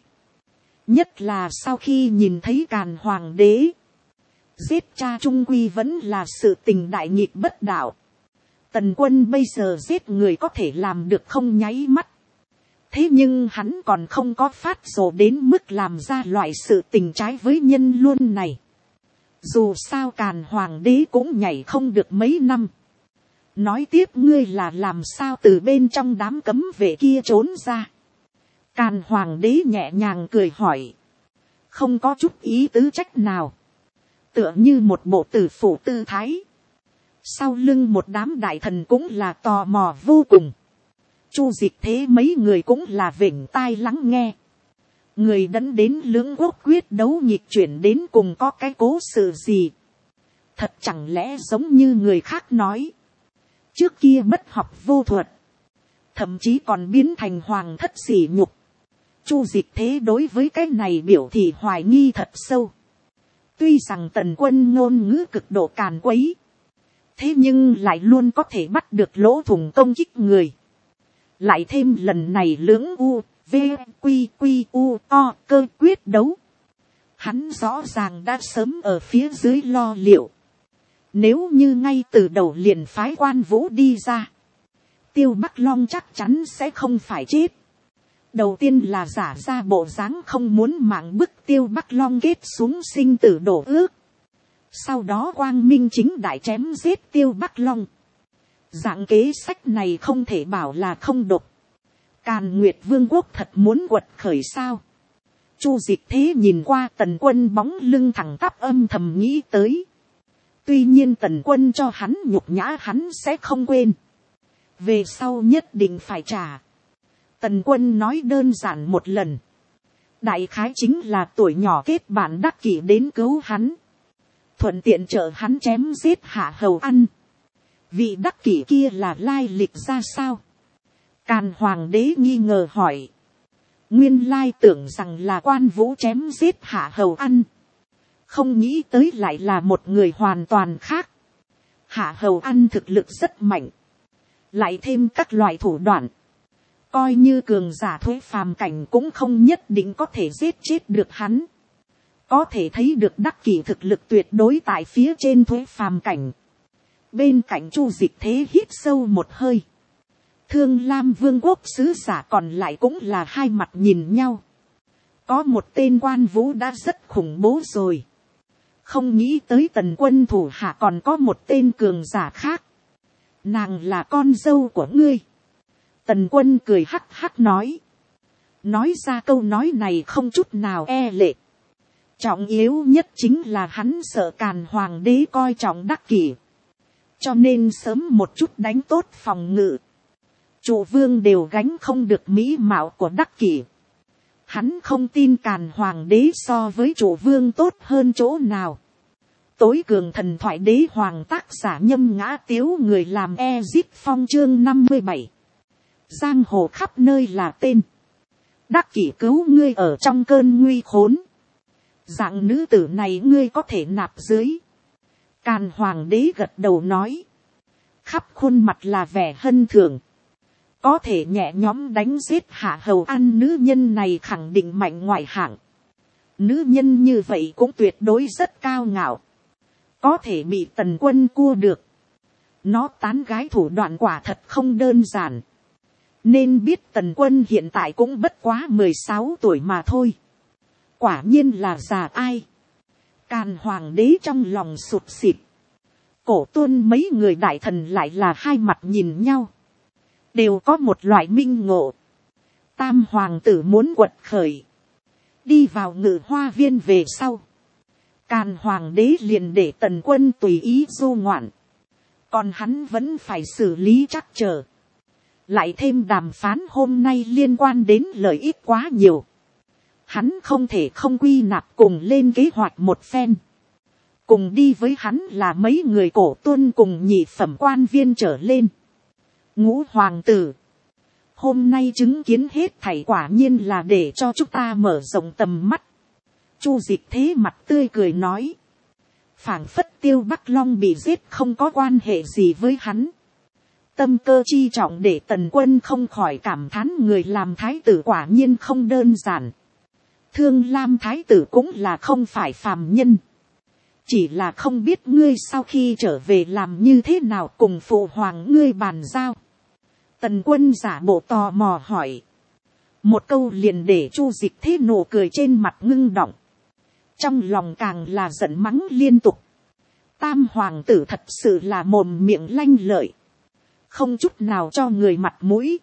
Nhất là sau khi nhìn thấy Càn hoàng đế, giết cha trung quy vẫn là sự tình đại nghịch bất đạo. Tần Quân bây giờ giết người có thể làm được không nháy mắt. Thế nhưng hắn còn không có phát rồ đến mức làm ra loại sự tình trái với nhân luôn này. Dù sao Càn hoàng đế cũng nhảy không được mấy năm. Nói tiếp, ngươi là làm sao từ bên trong đám cấm vệ kia trốn ra? Càn hoàng đế nhẹ nhàng cười hỏi. Không có chút ý tứ trách nào. Tựa như một bộ tử phủ tư thái. Sau lưng một đám đại thần cũng là tò mò vô cùng. Chu Dịch Thế mấy người cũng là vểnh tai lắng nghe. Người đẫn đến lưỡng quốc quyết đấu nhịp chuyển đến cùng có cái cố sự gì? Thật chẳng lẽ giống như người khác nói. Trước kia bất học vô thuật. Thậm chí còn biến thành hoàng thất sỉ nhục. Chu Dịch Thế đối với cái này biểu thị hoài nghi thật sâu. Tuy rằng Tần Quân ngôn ngữ cực độ càn quấy. Thế nhưng lại luôn có thể bắt được lỗ thủng công kích người. Lại thêm lần này lưỡng u, v, q, u, o cơ quyết đấu. Hắn rõ ràng đã sớm ở phía dưới lo liệu. Nếu như ngay từ đầu liền phái Quan Vũ đi ra, Tiêu Bắc Long chắc chắn sẽ không phải chết. Đầu tiên là giả ra bộ dáng không muốn mạng bức Tiêu Bắc Long kết xuống sinh tử đổ ước. Sau đó quang minh chính đại chém giết Tiêu Bắc Long. Dạng kế sách này không thể bảo là không độc. Càn Nguyệt Vương quốc thật muốn quật khởi sao? Chu Dịch Thế nhìn qua Tần Quân bóng lưng thẳng tắp, âm thầm nghĩ tới. Tuy nhiên Tần Quân cho hắn nhục nhã hắn sẽ không quên. Về sau nhất định phải trả. Tần Quân nói đơn giản một lần. Đại khái chính là tuổi nhỏ kết bạn đắc kỷ đến cứu hắn. Thuận tiện trợ hắn chém giết Hạ Hầu Ăn. Vị đắc kỷ kia là lai lịch ra sao? Càn hoàng đế nghi ngờ hỏi. Nguyên lai tưởng rằng là Quan Vũ chém giết Hạ Hầu Ăn. Không nghĩ tới lại là một người hoàn toàn khác. Hạ Hầu Ăn thực lực rất mạnh. Lại thêm các loại thủ đoạn. Coi như cường giả Thuế phàm cảnh cũng không nhất định có thể giết chết được hắn. Có thể thấy được đắc kỷ thực lực tuyệt đối tại phía trên Thuế phàm cảnh. Bên cạnh Chu Dịch Thế hít sâu một hơi. Thương Lam Vương quốc sứ giả còn lại cũng là hai mặt nhìn nhau. Có một tên Quan Vũ đã rất khủng bố rồi. Không nghĩ tới Tần Quân thủ hạ còn có một tên cường giả khác. Nàng là con dâu của ngươi. Tần Quân cười hắc hắc nói. Nói ra câu nói này không chút nào e lệ. Trọng yếu nhất chính là hắn sợ Càn Hoàng đế coi trọng Đắc Kỷ. Cho nên sớm một chút đánh tốt phòng ngự. Trụ vương đều gánh không được mỹ mạo của Đắc Kỷ. Hắn không tin Càn Hoàng đế so với trụ vương tốt hơn chỗ nào. Tối cường thần thoại đế hoàng tác giả Nhâm Ngã Tiếu, người làm Ezip Phong chương 57. Giang hồ khắp nơi là tên. Đắc Kỷ cứu ngươi ở trong cơn nguy khốn. Dạng nữ tử này ngươi có thể nạp dưới. Càn Hoàng đế gật đầu nói. Khắp khuôn mặt là vẻ hân thưởng. Có thể nhẹ nhõm đánh giết hạ hầu ăn nữ nhân này khẳng định mạnh ngoại hạng. Nữ nhân như vậy cũng tuyệt đối rất cao ngạo. Có thể bị Tần Quân cua được. Nó tán gái thủ đoạn quả thật không đơn giản. Nên biết Tần Quân hiện tại cũng bất quá 16 tuổi mà thôi. Quả nhiên là già ai. Càn Hoàng đế trong lòng sụt sịt. Cổ Tuân mấy người đại thần lại là hai mặt nhìn nhau. Đều có một loại minh ngộ. Tam hoàng tử muốn quật khởi. Đi vào Ngự Hoa viên về sau. Càn Hoàng đế liền để Tần Quân tùy ý du ngoạn. Còn hắn vẫn phải xử lý trắc trở. Lại thêm đàm phán hôm nay liên quan đến lợi ích quá nhiều. Hắn không thể không quy nạp cùng lên kế hoạch một phen. Cùng đi với hắn là mấy người Cổ Tuân cùng nhị phẩm quan viên trở lên. Ngũ hoàng tử. Hôm nay chứng kiến hết thảy quả nhiên là để cho chúng ta mở rộng tầm mắt. Chu Dịch Thế mặt tươi cười nói. Phảng phất Tiêu Bắc Long bị giết không có quan hệ gì với hắn. Tâm cơ chi trọng để Tần Quân không khỏi cảm thán người làm thái tử quả nhiên không đơn giản. Thương Lam thái tử cũng là không phải phàm nhân. Chỉ là không biết ngươi sau khi trở về làm như thế nào cùng phụ hoàng ngươi bàn giao. Tần Quân giả bộ tò mò hỏi. Một câu liền để Chu Dịch Thế nụ cười trên mặt ngưng đọng. Trong lòng càng là giận mắng liên tục. Tam hoàng tử thật sự là mồm miệng lanh lợi. Không chút nào cho người mặt mũi.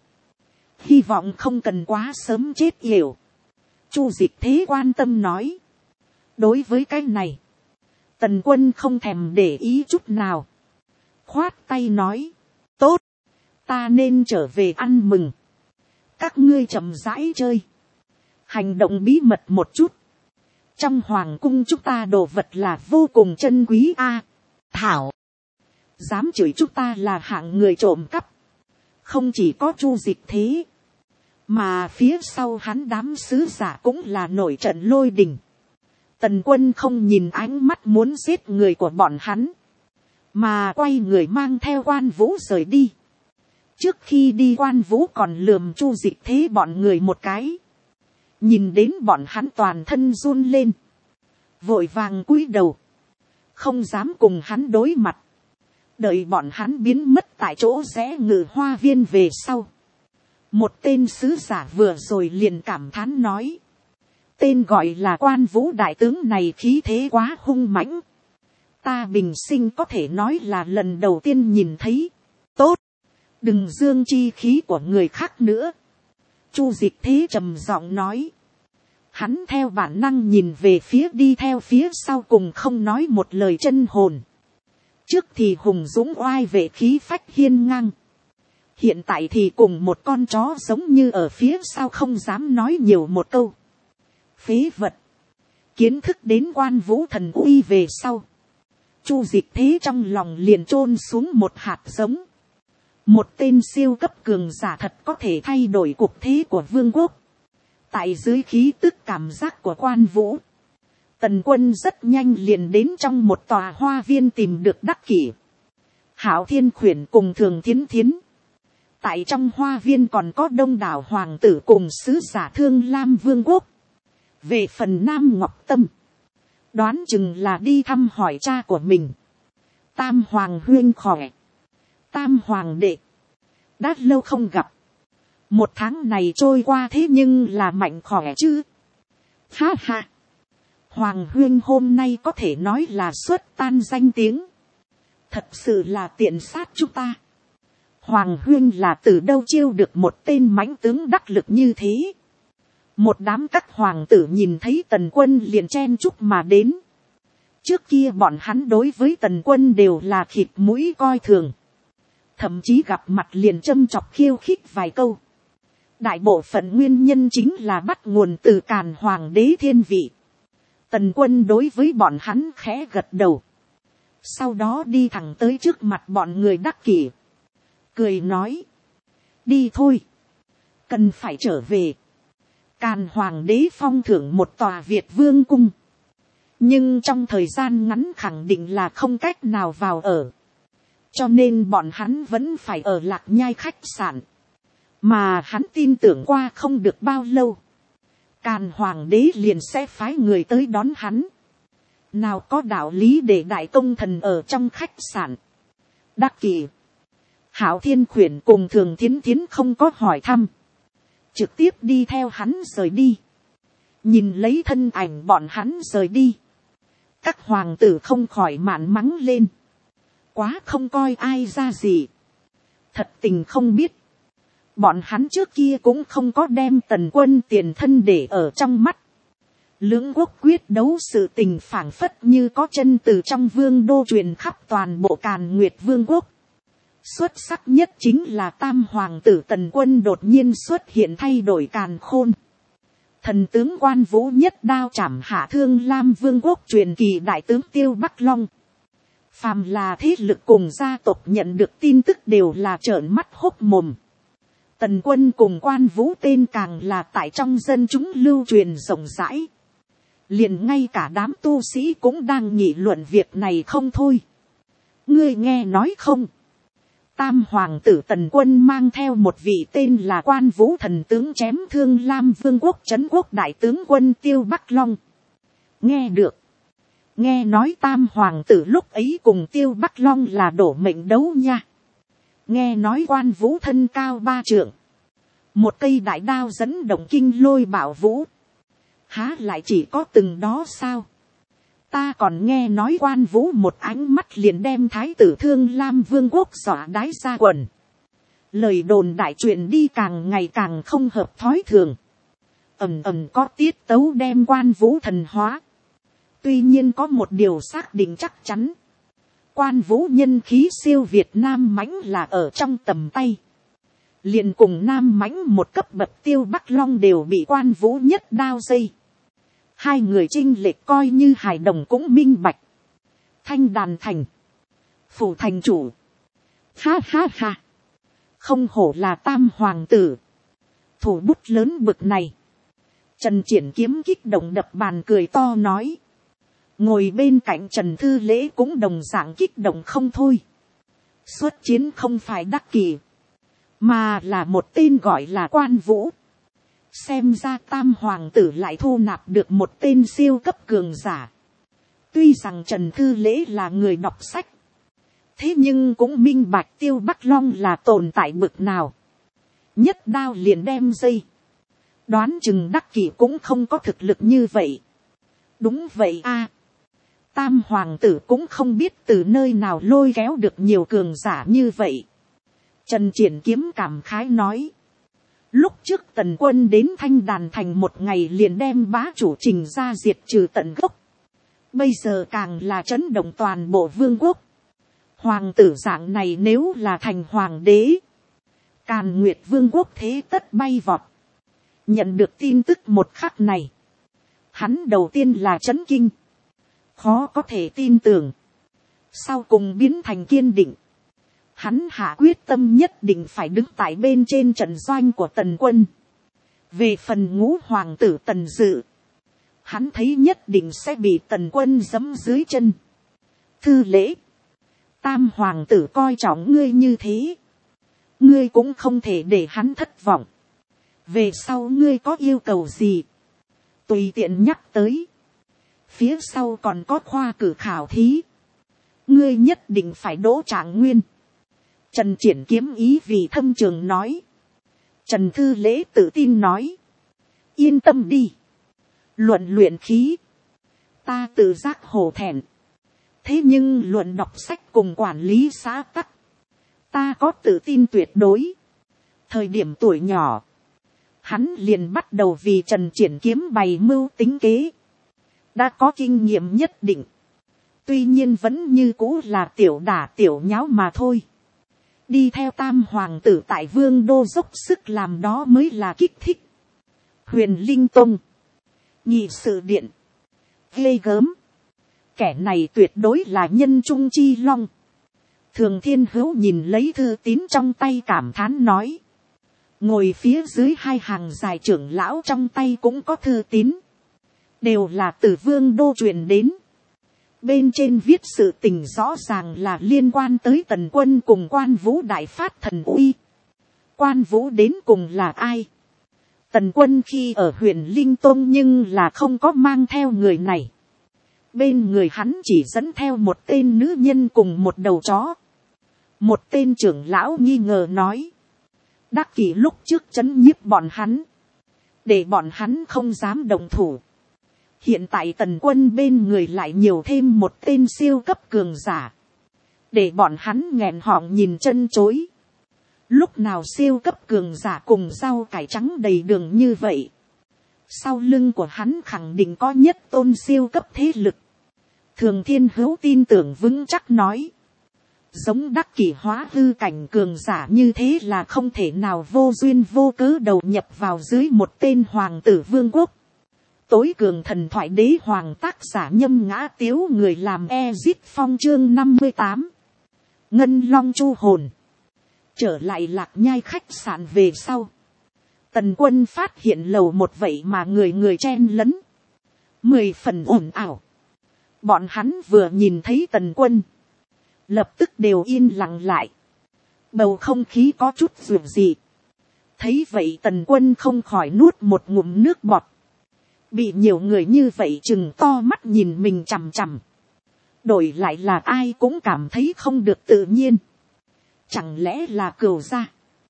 Hy vọng không cần quá sớm chết yểu. Chu Dịch Thế quan tâm nói. Đối với cái này. Tần Quân không thèm để ý chút nào. Khoát tay nói. Tốt. Ta nên trở về ăn mừng. Các ngươi chậm rãi chơi. Hành động bí mật một chút. Trong hoàng cung chúng ta đồ vật là vô cùng chân quý a. Thảo. Dám chửi chúng ta là hạng người trộm cắp. Không chỉ có Chu Dịch Thế. Mà phía sau hắn đám sứ giả cũng là nổi trận lôi đình. Tần Quân không nhìn ánh mắt muốn giết người của bọn hắn. Mà quay người mang theo Quan Vũ rời đi. Trước khi đi Quan Vũ còn lườm Chu Dịch Thế bọn người một cái. Nhìn đến bọn hắn toàn thân run lên. Vội vàng cúi đầu. Không dám cùng hắn đối mặt. Đợi bọn hắn biến mất tại chỗ rẽ Ngự Hoa viên về sau. Một tên sứ giả vừa rồi liền cảm thán nói. Tên gọi là Quan Vũ đại tướng này khí thế quá hung mãnh. Ta bình sinh có thể nói là lần đầu tiên nhìn thấy. Tốt. Đừng dương chi khí của người khác nữa. Chu Dịch Thế trầm giọng nói. Hắn theo bản năng nhìn về phía đi theo phía sau cùng không nói một lời chân hồn. Trước thì hùng dũng oai vệ khí phách hiên ngang. Hiện tại thì cùng một con chó giống như ở phía sau không dám nói nhiều một câu. Phế vật. Kiến thức đến Quan Vũ thần uy về sau. Chu Dịch Thế trong lòng liền chôn xuống một hạt giống. Một tên siêu cấp cường giả thật có thể thay đổi cuộc thế của vương quốc. Tại dưới khí tức cảm giác của Quan Vũ. Tần Quân rất nhanh liền đến trong một tòa hoa viên tìm được Đắc Kỷ. Hạo Thiên Khuyển cùng Thường Thiến Thiến. Tại trong hoa viên còn có đông đảo hoàng tử cùng sứ giả Thương Lam vương quốc. Về phần Nam Ngọc Tâm. Đoán chừng là đi thăm hỏi cha của mình. Tam Hoàng huynh khỏe. Tam Hoàng đệ. Đã lâu không gặp. Một tháng này trôi qua thế nhưng là mạnh khỏe chứ. Ha ha. Hoàng huyên hôm nay có thể nói là xuất tan danh tiếng. Thật sự là tiện sát chúng ta. Hoàng huyên là từ đâu chiêu được một tên mãnh tướng đắc lực như thế. Một đám các hoàng tử nhìn thấy Tần Quân liền chen chúc mà đến. Trước kia bọn hắn đối với Tần Quân đều là khịt mũi coi thường. Thậm chí gặp mặt liền châm chọc khiêu khích vài câu. Đại bộ phận nguyên nhân chính là bắt nguồn từ Càn Hoàng đế thiên vị. Tần Quân đối với bọn hắn khẽ gật đầu. Sau đó đi thẳng tới trước mặt bọn người đắc kỷ. Cười nói. Đi thôi. Cần phải trở về. Càn Hoàng đế phong thưởng một tòa Việt Vương cung. Nhưng trong thời gian ngắn khẳng định là không cách nào vào ở. Cho nên bọn hắn vẫn phải ở Lạc Nhai khách sạn. Mà hắn tin tưởng qua không được bao lâu. Càn Hoàng đế liền sẽ phái người tới đón hắn. Nào có đạo lý để đại công thần ở trong khách sạn. Đắc kỷ. Hảo Thiên Khuyển cùng Thường Thiến Thiến không có hỏi thăm. Trực tiếp đi theo hắn rời đi. Nhìn lấy thân ảnh bọn hắn rời đi. Các hoàng tử không khỏi mạn mắng lên. Quá không coi ai ra gì. Thật tình không biết. Bọn hắn trước kia cũng không có đem Tần Quân tiền thân để ở trong mắt. Lưỡng quốc quyết đấu sự tình phảng phất như có chân từ trong vương đô truyền khắp toàn bộ Càn Nguyệt Vương quốc. Xuất sắc nhất chính là tam hoàng tử Tần Quân đột nhiên xuất hiện thay đổi càn khôn. Thần tướng Quan Vũ nhất đao chảm hạ Thương Lam Vương quốc truyền kỳ đại tướng Tiêu Bắc Long. Phàm là thế lực cùng gia tộc nhận được tin tức đều là trợn mắt hốc mồm. Tần Quân cùng Quan Vũ tên càng là tại trong dân chúng lưu truyền rộng rãi. Liền ngay cả đám tu sĩ cũng đang nghị luận việc này không thôi. Ngươi nghe nói không? Tam hoàng tử Tần Quân mang theo một vị tên là Quan Vũ thần tướng chém Thương Lam Vương quốc trấn quốc đại tướng quân Tiêu Bắc Long. Nghe được. Nghe nói tam hoàng tử lúc ấy cùng Tiêu Bắc Long là đổ mệnh đấu nha. Nghe nói Quan Vũ thân cao 3 trượng. Một cây đại đao dẫn động kinh lôi bảo vũ. Há lại chỉ có từng đó sao? Ta còn nghe nói Quan Vũ một ánh mắt liền đem thái tử Thương Lam Vương quốc xõa đái ra quần. Lời đồn đại truyền đi càng ngày càng không hợp thói thường. Ầm ầm có tiết tấu đem Quan Vũ thần hóa. Tuy nhiên có một điều xác định chắc chắn. Quan Vũ nhân khí siêu Việt Nam mãnh là ở trong tầm tay. Liền cùng Nam mãnh một cấp bậc Tiêu Bắc Long đều bị Quan Vũ nhất đao dây. Hai người chênh lệch coi như hài đồng cũng minh bạch. Thanh Đàn thành. Phủ thành chủ. Ha ha ha. Không hổ là tam hoàng tử. Thủ bút lớn bực này. Trần Triển Kiếm kích động đập bàn cười to nói. Ngồi bên cạnh Trần Thư Lễ cũng đồng dạng kích động không thôi. Xuất chiến không phải đắc kỷ. Mà là một tên gọi là Quan Vũ. Xem ra tam hoàng tử lại thu nạp được một tên siêu cấp cường giả. Tuy rằng Trần Thư Lễ là người đọc sách. Thế nhưng cũng minh bạch Tiêu Bắc Long là tồn tại bực nào. Nhất đao liền đem dây. Đoán chừng đắc kỷ cũng không có thực lực như vậy. Đúng vậy a. Tam hoàng tử cũng không biết từ nơi nào lôi kéo được nhiều cường giả như vậy. Trần Triển Kiếm cảm khái nói. Lúc trước Tần Quân đến Thanh Đàn thành một ngày liền đem bá chủ Trình ra diệt trừ tận gốc. Bây giờ càng là chấn động toàn bộ vương quốc. Hoàng tử dạng này nếu là thành hoàng đế. Càn Nguyệt Vương quốc thế tất bay vọt. Nhận được tin tức một khắc này. Hắn đầu tiên là chấn kinh. Khó có thể tin tưởng. Sau cùng biến thành kiên định. Hắn hạ quyết tâm nhất định phải đứng tại bên trên trận doanh của Tần Quân. Về phần ngũ hoàng tử Tần Dự. Hắn thấy nhất định sẽ bị Tần Quân giẫm dưới chân. Thư Lễ. Tam hoàng tử coi trọng ngươi như thế. Ngươi cũng không thể để hắn thất vọng. Về sau ngươi có yêu cầu gì? Tùy tiện nhắc tới. Phía sau còn có khoa cử khảo thí. Ngươi nhất định phải đỗ trạng nguyên. Trần Triển Kiếm ý vì thâm trường nói. Trần Thư Lễ tự tin nói. Yên tâm đi. Luận luyện khí. ta tự giác hổ thẹn. Thế nhưng luận đọc sách cùng quản lý xã tắc, ta có tự tin tuyệt đối. Thời điểm tuổi nhỏ, hắn liền bắt đầu vì Trần Triển Kiếm bày mưu tính kế. Đã có kinh nghiệm nhất định. Tuy nhiên vẫn như cũ là tiểu đả tiểu nháo mà thôi. Đi theo tam hoàng tử tại vương đô dốc sức làm đó mới là kích thích. Huyền Linh Tông, Nghị sự điện, ghê gớm. Kẻ này tuyệt đối là nhân trung chi long. Thường Thiên Hữu nhìn lấy thư tín trong tay cảm thán nói. Ngồi phía dưới hai hàng dài trưởng lão trong tay cũng có thư tín. Đều là từ vương đô truyền đến. Bên trên viết sự tình rõ ràng là liên quan tới Tần Quân cùng Quan Vũ đại phát thần uy. Quan Vũ đến cùng là ai? Tần Quân khi ở Huyền Linh Tông nhưng là không có mang theo người này. Bên người hắn chỉ dẫn theo một tên nữ nhân cùng một đầu chó. Một tên trưởng lão nghi ngờ nói. Đắc Kỷ lúc trước trấn nhiếp bọn hắn. Để bọn hắn không dám động thủ. Hiện tại Tần Quân bên người lại nhiều thêm một tên siêu cấp cường giả. Để bọn hắn nghẹn họng nhìn chân chối. Lúc nào siêu cấp cường giả cùng rau cải trắng đầy đường như vậy. Sau lưng của hắn khẳng định có nhất tôn siêu cấp thế lực. Thường Thiên Hữu tin tưởng vững chắc nói. Giống Đắc Kỷ hóa hư cảnh cường giả như thế là không thể nào vô duyên vô cớ đầu nhập vào dưới một tên hoàng tử vương quốc. Tối cường thần thoại đế hoàng tác giả Nhâm Ngã Tiếu người làm Ezit Phong chương 58. Ngân Long Chu hồn. Trở lại Lạc Nhai khách sạn về sau. Tần Quân phát hiện lầu một vậy mà người người chen lấn. 10 phần ồn ào. Bọn hắn vừa nhìn thấy Tần Quân. Lập tức đều yên lặng lại. Bầu không khí có chút dịu dị. Thấy vậy Tần Quân không khỏi nuốt một ngụm nước bọt. Bị nhiều người như vậy chừng to mắt nhìn mình chằm chằm. Đổi lại là ai cũng cảm thấy không được tự nhiên. Chẳng lẽ là Cửu gia?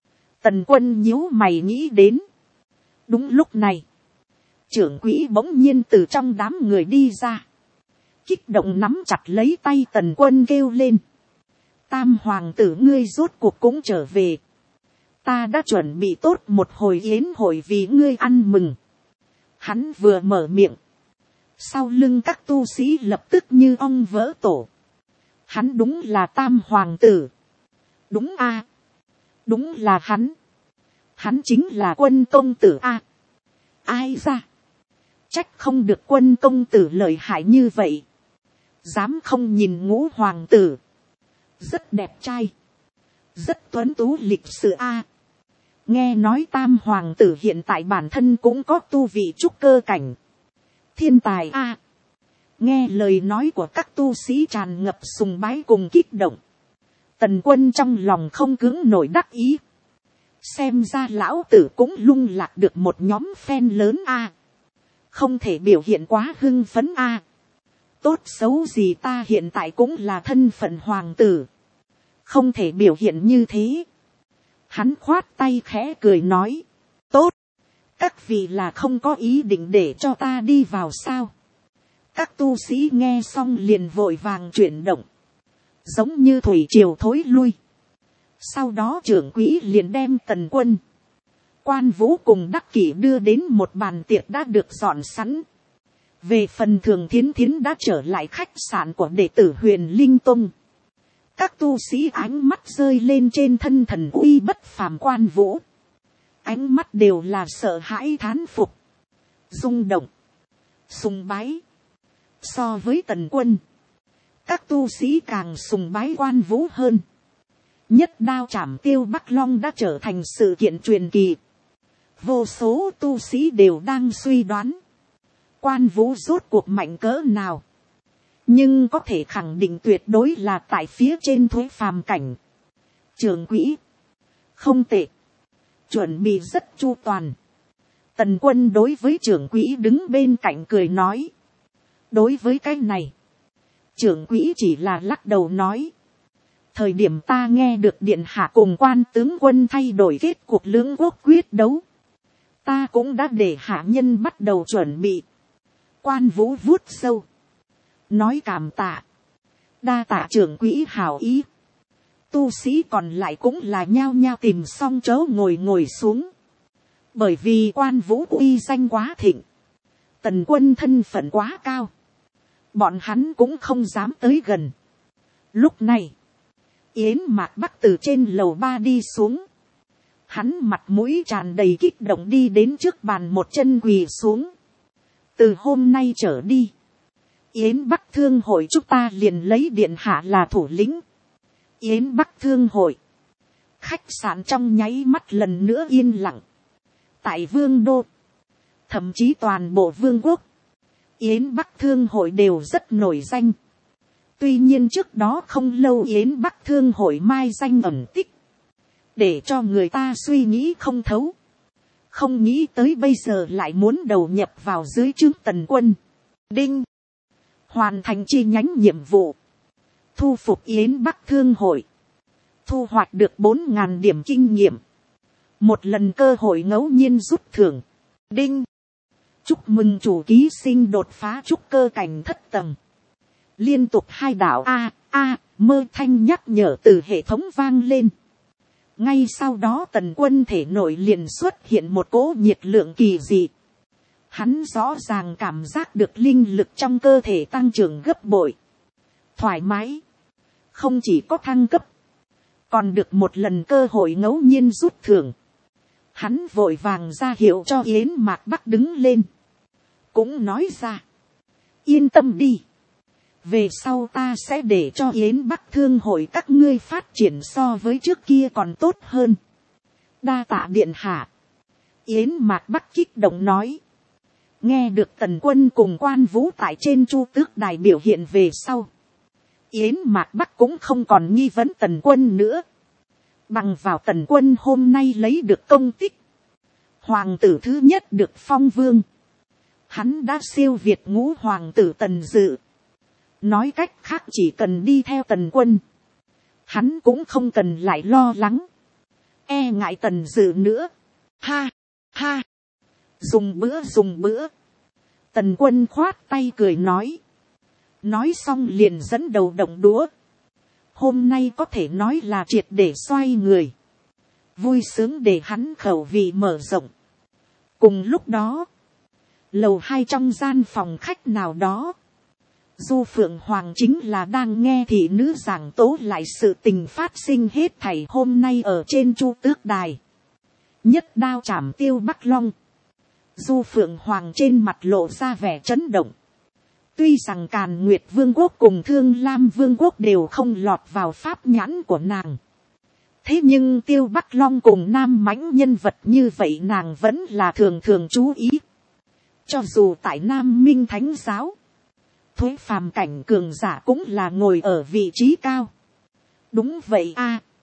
Tần Quân nhíu mày nghĩ đến. Đúng lúc này. Trưởng quỹ bỗng nhiên từ trong đám người đi ra. Kích động nắm chặt lấy tay Tần Quân kêu lên. Tam hoàng tử ngươi rốt cuộc cũng trở về. Ta đã chuẩn bị tốt một hồi yến hội vì ngươi ăn mừng. Hắn vừa mở miệng. Sau lưng các tu sĩ lập tức như ong vỡ tổ. Hắn đúng là tam hoàng tử. Đúng a, đúng là hắn. Hắn chính là Quân công tử a. Ai ra? Trách không được Quân công tử lợi hại như vậy. Dám không nhìn Ngũ hoàng tử. Rất đẹp trai. Rất tuấn tú lịch sự a. Nghe nói tam hoàng tử hiện tại bản thân cũng có tu vị trúc cơ cảnh. Thiên tài a. Nghe lời nói của các tu sĩ tràn ngập sùng bái cùng kích động. Tần Quân trong lòng không cứng nổi đắc ý. Xem ra lão tử cũng lung lạc được một nhóm fan lớn a. Không thể biểu hiện quá hưng phấn a. Tốt xấu gì ta hiện tại cũng là thân phận hoàng tử. Không thể biểu hiện như thế. Hắn khoát tay khẽ cười nói. Tốt. Các vị là không có ý định để cho ta đi vào sao. Các tu sĩ nghe xong liền vội vàng chuyển động. Giống như thủy triều thối lui. Sau đó trưởng quỹ liền đem Tần Quân. Quan Vũ cùng Đắc Kỷ đưa đến một bàn tiệc đã được dọn sẵn. Về phần Thường Thiến Thiến đã trở lại khách sạn của đệ tử Huyền Linh Tông. Các tu sĩ ánh mắt rơi lên trên thân thần uy bất phàm Quan Vũ. Ánh mắt đều là sợ hãi thán phục. Rung động. Sùng bái. So với Tần Quân. Các tu sĩ càng sùng bái Quan Vũ hơn. Nhất đao trảm Tiêu Bắc Long đã trở thành sự kiện truyền kỳ. Vô số tu sĩ đều đang suy đoán. Quan Vũ rốt cuộc mạnh cỡ nào. Nhưng có thể khẳng định tuyệt đối là tại phía trên thuế phàm cảnh. Trưởng quỹ. Không tệ. Chuẩn bị rất chu toàn. Tần Quân đối với trưởng quỹ đứng bên cạnh cười nói. Đối với cái này. Trưởng quỹ chỉ là lắc đầu nói. Thời điểm ta nghe được điện hạ cùng Quan tướng quân thay đổi kết cuộc lưỡng quốc quyết đấu. Ta cũng đã để hạ nhân bắt đầu chuẩn bị. Quan Vũ vuốt sâu. nói cảm tạ, đa tạ trưởng quỹ hảo ý. Tu sĩ còn lại cũng là nhao nhao tìm xong chỗ ngồi xuống, bởi vì Quan Vũ uy danh quá thịnh, Tần Quân thân phận quá cao, bọn hắn cũng không dám tới gần. Lúc này, Yến Mạc Bắc từ trên lầu 3 đi xuống, hắn mặt mũi tràn đầy kích động đi đến trước bàn một chân quỳ xuống. Từ hôm nay trở đi, Yến Bắc Thương hội chúng ta liền lấy điện hạ là thủ lĩnh. Yến Bắc Thương hội, khách sạn trong nháy mắt lần nữa yên lặng. Tại Vương đô, thậm chí toàn bộ vương quốc, Yến Bắc Thương hội đều rất nổi danh. Tuy nhiên trước đó không lâu Yến Bắc Thương hội mai danh ẩn tích, để cho người ta suy nghĩ không thấu. Không nghĩ tới bây giờ lại muốn đầu nhập vào dưới trướng Tần Quân. Đinh, hoàn thành chi nhánh nhiệm vụ, thu phục Yến Bắc Thương hội, thu hoạch được 4.000 điểm kinh nghiệm, một lần cơ hội ngẫu nhiên rút thưởng. Đinh, chúc mừng chủ ký sinh đột phá trúc cơ cảnh thất tầng. Liên tục 2 đạo mơ thanh nhắc nhở từ hệ thống vang lên. Ngay sau đó Tần Quân thể nội liền xuất hiện một cỗ nhiệt lượng kỳ dị. Hắn rõ ràng cảm giác được linh lực trong cơ thể tăng trưởng gấp bội. Thoải mái. Không chỉ có thăng cấp, còn được một lần cơ hội ngẫu nhiên rút thưởng. Hắn vội vàng ra hiệu cho Yến Mạc Bắc đứng lên. Cũng nói ra, yên tâm đi, về sau ta sẽ để cho Yến Bắc Thương hội các ngươi phát triển so với trước kia còn tốt hơn. Đa tạ điện hạ. Yến Mạc Bắc kích động nói. Nghe được Tần Quân cùng Quan Vũ tại trên Chu Tước đài biểu hiện về sau, Yến Mạc Bắc cũng không còn nghi vấn Tần Quân nữa. Bằng vào Tần Quân hôm nay lấy được công tích, hoàng tử thứ nhất được phong vương, hắn đã siêu việt ngũ hoàng tử Tần Dự. Nói cách khác chỉ cần đi theo Tần Quân, hắn cũng không cần lại lo lắng, e ngại Tần Dự nữa. Ha, ha, dùng bữa. Tần Quân khoát tay cười nói. Nói xong liền dẫn đầu động đũa. Hôm nay có thể nói là triệt để xoay người. Vui sướng để hắn khẩu vị mở rộng. Cùng lúc đó, lầu 2 trong gian phòng khách nào đó, Du Phượng Hoàng chính là đang nghe thị nữ giảng tố lại sự tình phát sinh hết thảy hôm nay ở trên Chu Tước đài. Nhất đao chảm Tiêu Bắc Long. Du Phượng Hoàng trên mặt lộ ra vẻ chấn động. Tuy rằng Càn Nguyệt Vương quốc cùng Thương Lam Vương quốc đều không lọt vào pháp nhãn của nàng, thế nhưng Tiêu Bắc Long cùng nam mãnh nhân vật như vậy nàng vẫn là thường thường chú ý. Cho dù tại Nam Minh Thánh Giáo, Thuế phàm cảnh cường giả cũng là ngồi ở vị trí cao. Đúng vậy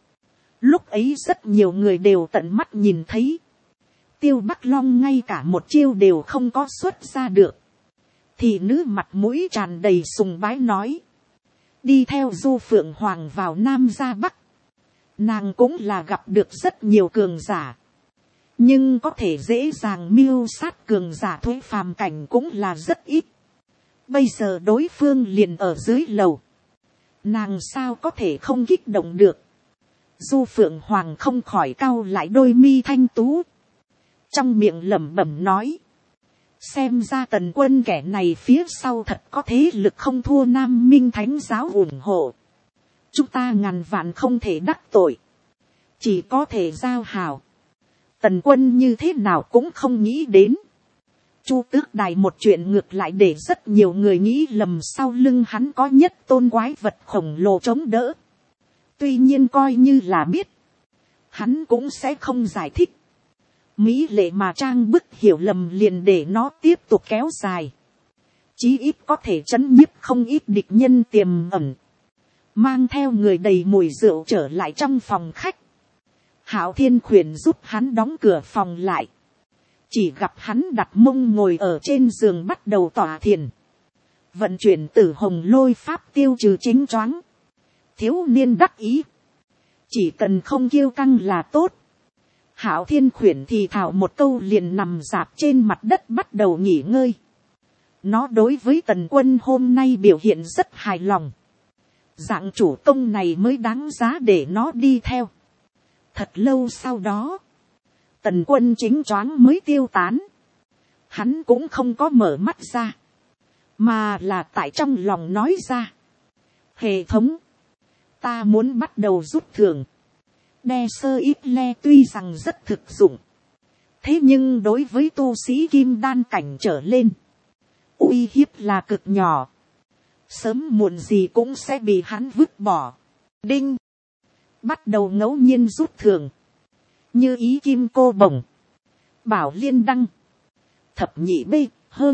lúc ấy rất nhiều người đều tận mắt nhìn thấy. Tiêu Bắc Long ngay cả một chiêu đều không có xuất ra được. Thì nữ mặt mũi tràn đầy sùng bái nói. Đi theo Du Phượng Hoàng vào Nam ra Bắc, nàng cũng là gặp được rất nhiều cường giả. Nhưng có thể dễ dàng mưu sát cường giả Thuế phàm cảnh cũng là rất ít. Bây giờ đối phương liền ở dưới lầu, nàng sao có thể không kích động được. Du Phượng Hoàng không khỏi cau lại đôi mi thanh tú, trong miệng lẩm bẩm nói. Xem ra Tần Quân kẻ này phía sau thật có thế lực không thua Nam Minh Thánh Giáo ủng hộ. Chúng ta ngàn vạn không thể đắc tội, chỉ có thể giao hảo. Tần Quân như thế nào cũng không nghĩ đến. Chu Tước đài một chuyện ngược lại để rất nhiều người nghĩ lầm sau lưng hắn có nhất tôn quái vật khổng lồ chống đỡ. Tuy nhiên coi như là biết, hắn cũng sẽ không giải thích. Mỹ lệ mà trang bức hiểu lầm liền để nó tiếp tục kéo dài. Chí ít có thể chấn nhiếp không ít địch nhân tiềm ẩn. Mang theo người đầy mùi rượu trở lại trong phòng khách. Hạo Thiên khuyển giúp hắn đóng cửa phòng lại. Chỉ gặp hắn đặt mông ngồi ở trên giường bắt đầu tỏa thiền. Vận chuyển Tử Hồng Lôi pháp tiêu trừ chính choáng. Thiếu niên đắc ý. Chỉ cần không kiêu căng là tốt. Hạo Thiên khuyển thì thào một câu liền nằm rạp trên mặt đất bắt đầu nghỉ ngơi. Nó đối với Tần Quân hôm nay biểu hiện rất hài lòng. Dạng chủ công này mới đáng giá để nó đi theo. Thật lâu sau đó, Tần Quân chính choáng mới tiêu tán. Hắn cũng không có mở mắt ra, mà là tại trong lòng nói ra. Hệ thống, ta muốn bắt đầu rút thưởng. Đe sơ ít le tuy rằng rất thực dụng, thế nhưng đối với tu sĩ kim đan cảnh trở lên, uy hiếp là cực nhỏ. Sớm muộn gì cũng sẽ bị hắn vứt bỏ. Đinh, bắt đầu ngẫu nhiên rút thưởng. Như ý kim cô bổng, bảo liên đăng, thập nhị b, hơn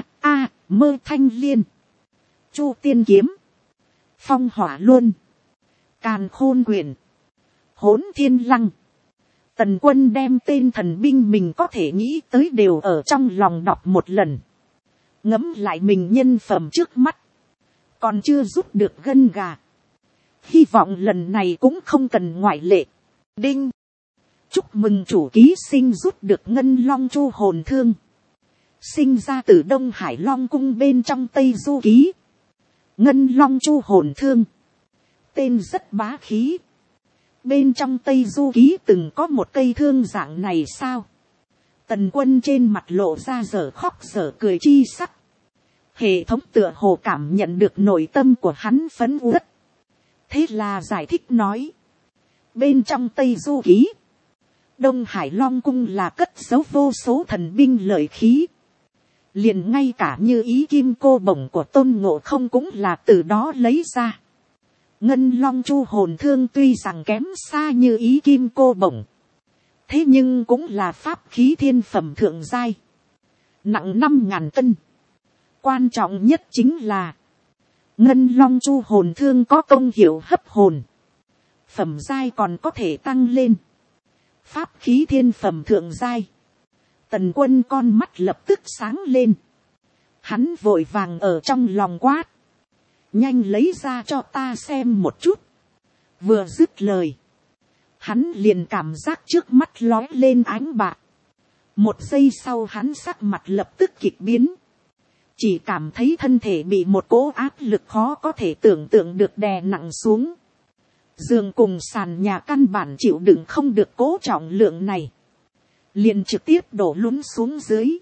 mơ thanh liên, chu tiên kiếm, phong hỏa luân, càn khôn quyển, hỗn thiên lăng. Tần Quân đem tên thần binh mình có thể nghĩ tới đều ở trong lòng đọc một lần. Ngẫm lại mình nhân phẩm trước mắt, còn chưa rút được gân gà. Hy vọng lần này cũng không cần ngoại lệ. Đinh, chúc mừng chủ ký sinh rút được ngân long chu hồn thương. Sinh ra từ Đông Hải Long cung bên trong Tây Du Ký. Ngân long chu hồn thương, tên rất bá khí. Bên trong Tây Du Ký từng có một cây thương dạng này sao? Tần Quân trên mặt lộ ra dở khóc dở cười chi sắc. Hệ thống tựa hồ cảm nhận được nội tâm của hắn phấn uất. Thế là giải thích nói. Bên trong Tây Du Ký, Đông Hải Long cung là cất giấu vô số thần binh lợi khí. Liền ngay cả như ý kim cô bổng của Tôn Ngộ Không cũng là từ đó lấy ra. Ngân long chu hồn thương tuy rằng kém xa như ý kim cô bổng, thế nhưng cũng là pháp khí thiên phẩm thượng giai, nặng 5.000 cân. Quan trọng nhất chính là ngân long chu hồn thương có công hiệu hấp hồn, phẩm giai còn có thể tăng lên. Pháp khí thiên phẩm thượng giai. Tần Quân con mắt lập tức sáng lên. Hắn vội vàng ở trong lòng quát. Nhanh lấy ra cho ta xem một chút. Vừa dứt lời, hắn liền cảm giác trước mắt lói lên ánh bạc. Một giây sau hắn sắc mặt lập tức kịch biến. Chỉ cảm thấy thân thể bị một cỗ áp lực khó có thể tưởng tượng được đè nặng xuống. Giường cùng sàn nhà căn bản chịu đựng không được cố trọng lượng này. Liền trực tiếp đổ lún xuống dưới.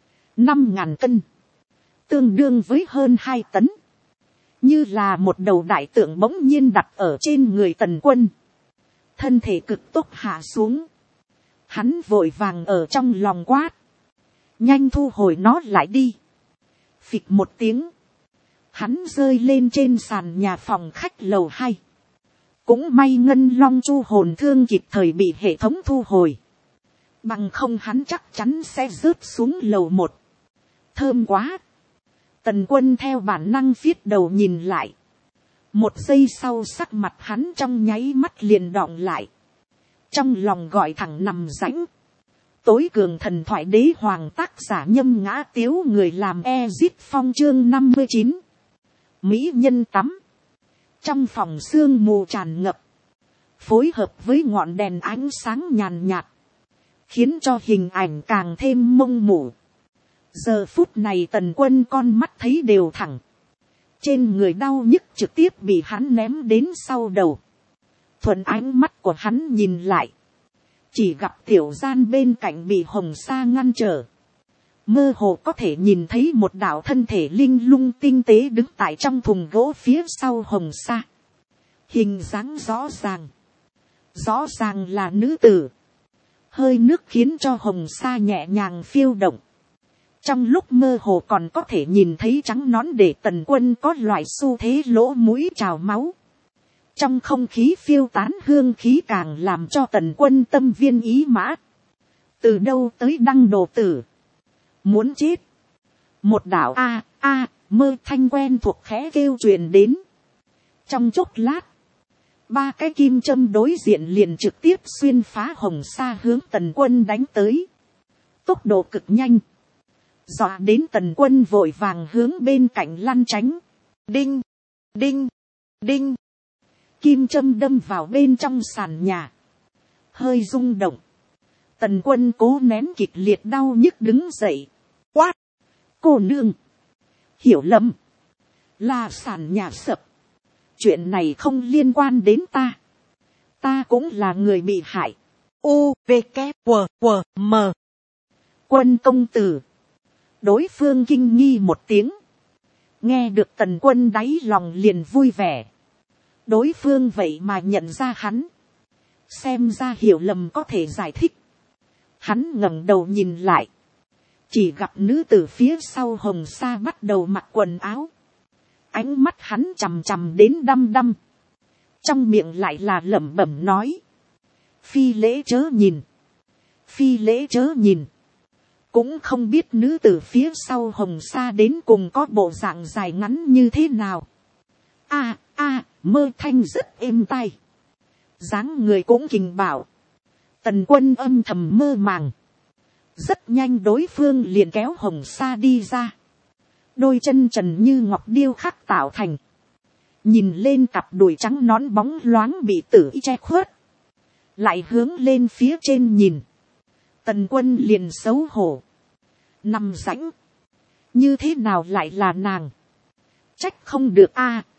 5.000 cân. Tương đương với hơn 2 tấn. Như là một đầu đại tượng bỗng nhiên đặt ở trên người Tần Quân. Thân thể cực tốc hạ xuống. Hắn vội vàng ở trong lòng quát. Nhanh thu hồi nó lại đi. Phịch một tiếng. Hắn rơi lên trên sàn nhà phòng khách lầu 2. Cũng may ngân long chu hồn thương kịp thời bị hệ thống thu hồi. Bằng không hắn chắc chắn sẽ rớt xuống lầu 1. Thơm quá. Tần Quân theo bản năng phiết đầu nhìn lại. Một giây sau sắc mặt hắn trong nháy mắt liền đọng lại. Trong lòng gọi thẳng nằm rãnh. Tối cường thần thoại đế hoàng tác giả Nhâm Ngã Tiếu, người làm Ezit Phong chương 59. Mỹ nhân tắm. Trong phòng sương mù tràn ngập. Phối hợp với ngọn đèn ánh sáng nhàn nhạt. Khiến cho hình ảnh càng thêm mông mù. Giờ phút này Tần Quân con mắt thấy đều thẳng. Trên người đau nhức trực tiếp bị hắn ném đến sau đầu. Thuận ánh mắt của hắn nhìn lại. Chỉ gặp tiểu gian bên cạnh bị hồng sa ngăn trở. Mơ hồ có thể nhìn thấy một đạo thân thể linh lung tinh tế đứng tại trong thùng gỗ phía sau hồng sa. Hình dáng rõ ràng. Rõ ràng là nữ tử. Hơi nước khiến cho hồng sa nhẹ nhàng phiêu động. Trong lúc mơ hồ còn có thể nhìn thấy trắng nón để Tần Quân có loại xu thế lỗ mũi trào máu. Trong không khí phiêu tán hương khí càng làm cho Tần Quân tâm viên ý mã. Từ đâu tới đăng đồ tử. Muốn chết. Một đạo mơ thanh quen thuộc khẽ kêu truyền đến. Trong chốc lát. 3 cái kim châm đối diện liền trực tiếp xuyên phá hồng sa hướng Tần Quân đánh tới. Tốc độ cực nhanh. Dọa đến Tần Quân vội vàng hướng bên cạnh lăn tránh. Đinh, đinh, đinh. Kim châm đâm vào bên trong sàn nhà. Hơi rung động. Tần Quân cố nén kịch liệt đau nhức đứng dậy. Quát. Cô nương. hiểu lầm, là sàn nhà sập, chuyện này không liên quan đến ta, ta cũng là người bị hại. U V K W W M. Quân công tử. Đối phương kinh nghi một tiếng, nghe được Tần Quân đáy lòng liền vui vẻ. Đối phương vậy mà nhận ra hắn, xem ra hiểu lầm có thể giải thích. Hắn ngẩng đầu nhìn lại, chỉ gặp nữ tử phía sau hồng sa bắt đầu mặc quần áo. Ánh mắt hắn chằm chằm đến đăm đăm, trong miệng lại là lẩm bẩm nói: phi lễ chớ nhìn, phi lễ chớ nhìn. Cũng không biết nữ tử phía sau hồng sa đến cùng có bộ dạng dài ngắn như thế nào. Mơ thanh rất êm tai, dáng người cũng kình bảo. Tần Quân âm thầm mơ màng. Rất nhanh đối phương liền kéo hồng sa đi ra, đôi chân trần như ngọc điêu khắc tạo thành, nhìn lên cặp đùi trắng nón bóng loáng bị tử y che khuất, lại hướng lên phía trên nhìn. Tần Quân liền xấu hổ, nằm rãnh, như thế nào lại là nàng? Trách không được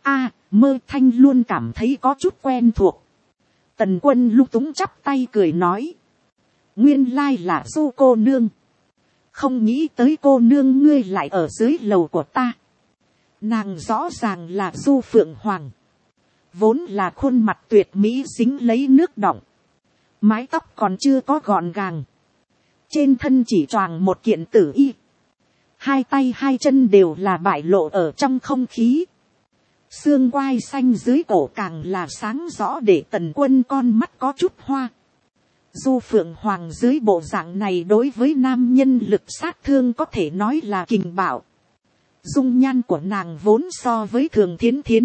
Mơ thanh luôn cảm thấy có chút quen thuộc. Tần Quân lung túng chắp tay cười nói: nguyên lai là Du cô nương, không nghĩ tới cô nương ngươi lại ở dưới lầu của ta. Nàng rõ ràng là Du Phượng Hoàng, vốn là khuôn mặt tuyệt mỹ dính lấy nước đọng, mái tóc còn chưa có gọn gàng, trên thân chỉ choàng một kiện tử y, hai tay hai chân đều là bại lộ ở trong không khí, xương quai xanh dưới cổ càng là sáng rõ để Tần Quân con mắt có chút hoa. Du Phượng Hoàng dưới bộ dạng này đối với nam nhân lực sát thương có thể nói là kình bạo. Dung nhan của nàng vốn so với Thường Thiến Thiến,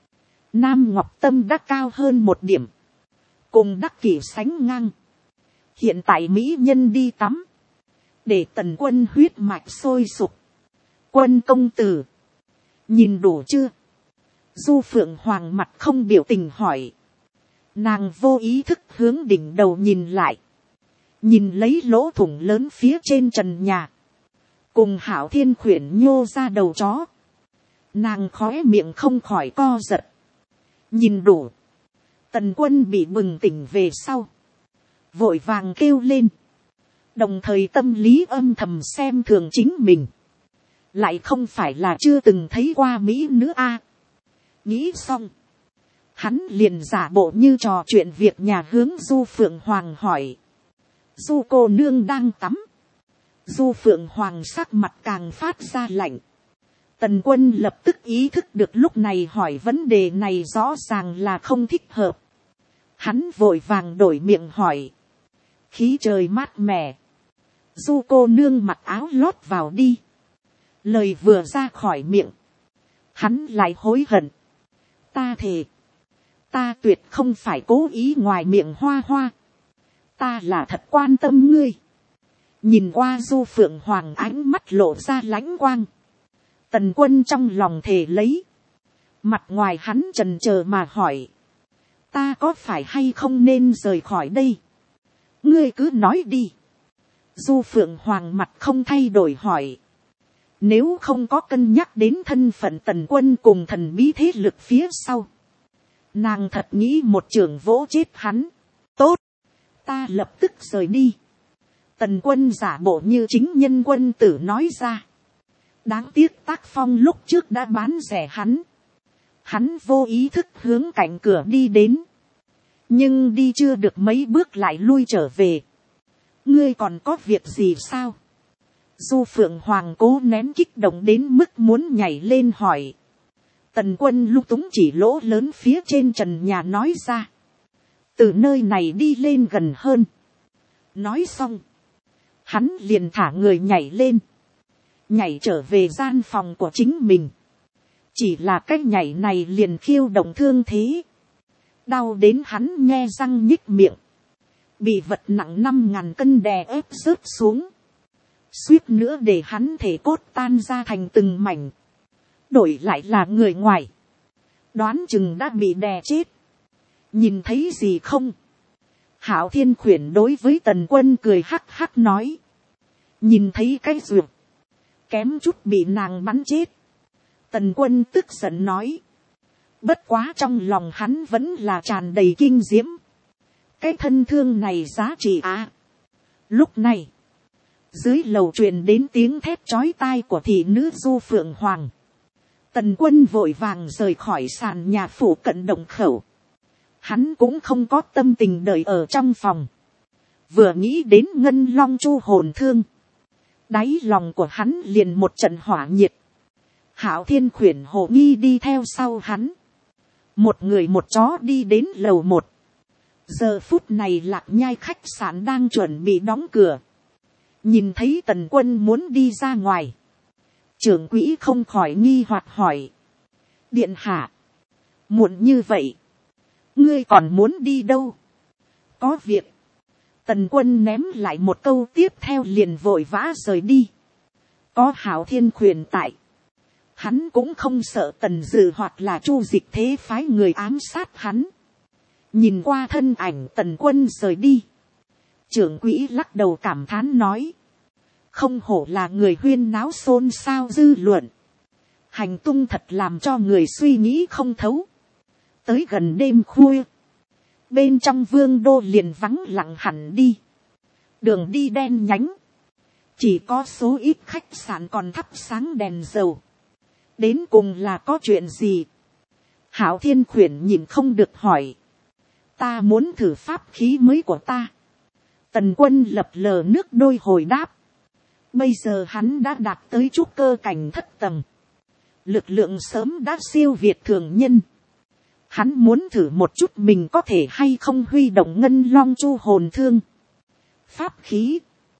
Nam Ngọc Tâm đã cao hơn một điểm, cùng Đắc Kỷ sánh ngang. Hiện tại mỹ nhân đi tắm, để Tần Quân huyết mạch sôi sục. Quân công tử, nhìn đủ chưa? Du Phượng Hoàng mặt không biểu tình hỏi. Nàng vô ý thức hướng đỉnh đầu nhìn lại, nhìn lấy lỗ thủng lớn phía trên trần nhà, cùng Hảo Thiên khuyển nhô ra đầu chó. Nàng khóe miệng không khỏi co giật. Nhìn đủ. Tần Quân bị bừng tỉnh về sau, vội vàng kêu lên, đồng thời tâm lý âm thầm xem thường chính mình. Lại không phải là chưa từng thấy qua mỹ nữ a. Nghĩ xong, hắn liền giả bộ như trò chuyện việc nhà hướng Du Phượng Hoàng hỏi: Du cô nương đang tắm? Du Phượng Hoàng sắc mặt càng phát ra lạnh. Tần Quân lập tức ý thức được lúc này hỏi vấn đề này rõ ràng là không thích hợp. Hắn vội vàng đổi miệng hỏi: khí trời mát mẻ, Du cô nương mặc áo lót vào đi. Lời vừa ra khỏi miệng, hắn lại hối hận. Ta thề, ta tuyệt không phải cố ý ngoài miệng hoa hoa, ta là thật quan tâm ngươi. Nhìn qua Du Phượng Hoàng ánh mắt lộ ra lãnh quang, Tần Quân trong lòng thề lấy. Mặt ngoài hắn chần chờ mà hỏi: ta có phải hay không nên rời khỏi đây? Ngươi cứ nói đi. Du Phượng Hoàng mặt không thay đổi hỏi. Nếu không có cân nhắc đến thân phận Tần Quân cùng thần bí thế lực phía sau, nàng thật nghĩ một chưởng vỗ chết hắn. Tốt, ta lập tức rời đi. Tần Quân giả bộ như chính nhân quân tử nói ra. Đáng tiếc tác phong lúc trước đã bán rẻ hắn. Hắn vô ý thức hướng cạnh cửa đi đến, nhưng đi chưa được mấy bước lại lui trở về. Ngươi còn có việc gì sao? Du Phượng Hoàng cố nén kích động đến mức muốn nhảy lên hỏi. Tần Quân lung túng chỉ lỗ lớn phía trên trần nhà nói ra: từ nơi này đi lên gần hơn. Nói xong, hắn liền thả người nhảy lên, nhảy trở về gian phòng của chính mình. Chỉ là cái nhảy này liền khiêu động thương thế, đau đến hắn nhe răng nhích miệng, bị vật nặng 5.000 cân đè ép rớt xuống, suýt nữa để hắn thể cốt tan ra thành từng mảnh. Đổi lại là người ngoài, đoán chừng đã bị đè chết. Nhìn thấy gì không? Hảo Thiên khuyển đối với Tần Quân cười hắc hắc nói. Nhìn thấy cái ruột, kém chút bị nàng bắn chết. Tần Quân tức giận nói. Bất quá trong lòng hắn vẫn là tràn đầy kinh diễm. Cái thân thương này giá trị à. Lúc này, dưới lầu truyền đến tiếng thét chói tai của thị nữ Du Phượng Hoàng. Tần Quân vội vàng rời khỏi sàn nhà phủ cận động khẩu. Hắn cũng không có tâm tình đợi ở trong phòng. Vừa nghĩ đến Ngân Long Chu hồn thương, đáy lòng của hắn liền một trận hỏa nhiệt. Hạo Thiên khuyển Hồ Nghi đi theo sau hắn. Một người một chó đi đến lầu 1. Giờ phút này Lạc Nhai khách sạn đang chuẩn bị đóng cửa. Nhìn thấy Tần Quân muốn đi ra ngoài, trưởng quỹ không khỏi nghi hoặc hỏi. Điện hạ, muộn như vậy, ngươi còn muốn đi đâu? Có việc. Tần Quân ném lại một câu tiếp theo liền vội vã rời đi. Có Hạo Thiên khuyển tại, hắn cũng không sợ Tần Dự hoặc là Chu Dịch Thế phái người ám sát hắn. Nhìn qua thân ảnh Tần Quân rời đi, trưởng quỹ lắc đầu cảm thán nói. Không hổ là người huyên náo xôn xao dư luận. Hành tung thật làm cho người suy nghĩ không thấu. Tới gần đêm khuya, bên trong vương đô liền vắng lặng hẳn đi. Đường đi đen nhánh, chỉ có số ít khách sạn còn thắp sáng đèn dầu. Đến cùng là có chuyện gì? Hạo Thiên khuyển nhìn không được hỏi. Ta muốn thử pháp khí mới của ta. Tần Quân lập lờ nước đôi hồi đáp. Bây giờ hắn đã đạt tới trúc cơ cảnh thất tầng. Lực lượng sớm đã siêu việt thường nhân. Hắn muốn thử một chút mình có thể hay không huy động Ngân Long Chu hồn thương. Pháp khí.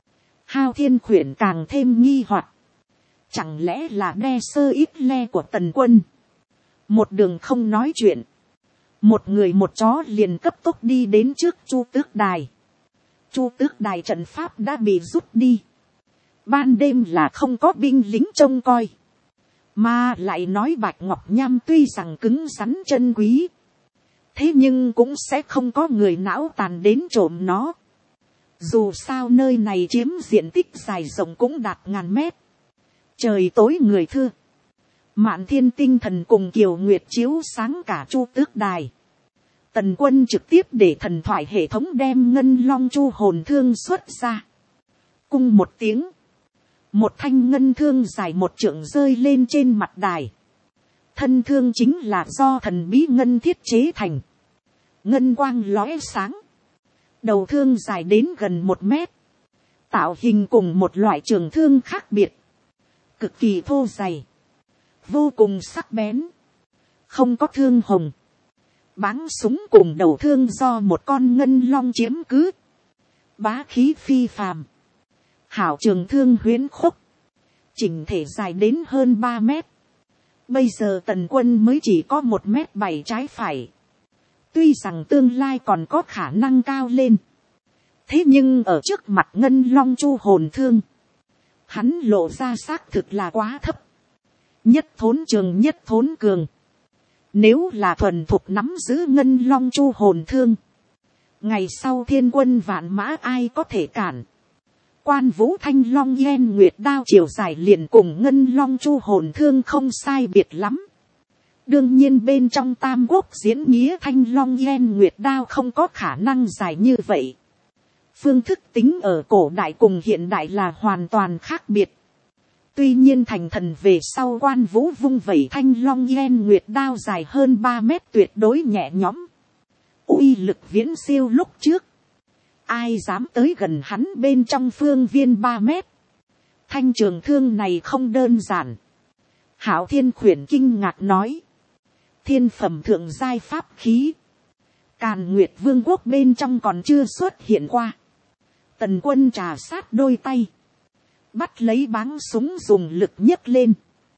Hạo Thiên khuyển càng thêm nghi hoặc. Chẳng lẽ là đe sơ ít le của Tần Quân? Một đường không nói chuyện. Một người một chó liền cấp tốc đi đến trước Chu Tước Đài. Chu Tước Đài trận pháp đã bị rút đi. Ban đêm là không có binh lính trông coi. Mà lại nói Bạch Ngọc Nham tuy rằng cứng rắn chân quý, thế nhưng cũng sẽ không có người não tàn đến trộm nó. Dù sao nơi này chiếm diện tích dài rộng cũng đạt ngàn mét. Trời tối người thưa. Mạn Thiên tinh thần cùng Kiều Nguyệt chiếu sáng cả Chu Tước Đài. Tần Quân trực tiếp để thần thoại hệ thống đem Ngân Long Chu hồn thương xuất ra. Cung một tiếng, một thanh ngân thương dài 1 trượng rơi lên trên mặt đài. Thân thương chính là do thần bí ngân thiết chế thành. Ngân quang lóe sáng. Đầu thương dài đến gần 1 mét. Tạo hình cùng một loại trường thương khác biệt. Cực kỳ thô dày. Vô cùng sắc bén. Không có thương hồng. Báng súng cùng đầu thương do một con ngân long chiếm cứ. Bá khí phi phàm. Hảo trường thương huyễn khúc. Chỉnh thể dài đến hơn 3 mét. Bây giờ Tần Quân mới chỉ có 1m7 trái phải. Tuy rằng tương lai còn có khả năng cao lên. Thế nhưng ở trước mặt Ngân Long Chu hồn thương, hắn lộ ra xác thực là quá thấp. Nhất thốn trường nhất thốn cường. Nếu là thuần thục nắm giữ Ngân Long Chu hồn thương, ngày sau thiên quân vạn mã ai có thể cản. Quan Vũ Thanh Long Yen Nguyệt đao chiều dài liền cùng Ngân Long Chu hồn thương không sai biệt lắm. Đương nhiên bên trong Tam Quốc diễn nghĩa Thanh Long Yen Nguyệt đao không có khả năng dài như vậy. Phương thức tính ở cổ đại cùng hiện đại là hoàn toàn khác biệt. Tuy nhiên thành thần về sau Quan Vũ vung vẩy Thanh Long Yen Nguyệt đao dài hơn 3 mét tuyệt đối nhẹ nhõm. Uy lực viễn siêu lúc trước. Ai dám tới gần hắn bên trong phương viên 3 mét. Thanh trường thương này không đơn giản. Hạo Thiên khuyển kinh ngạc nói. Thiên phẩm thượng giai pháp khí. Càn Nguyệt Vương quốc bên trong còn chưa xuất hiện qua. Tần Quân trà sát đôi tay. Bắt lấy báng súng dùng lực nhấc lên.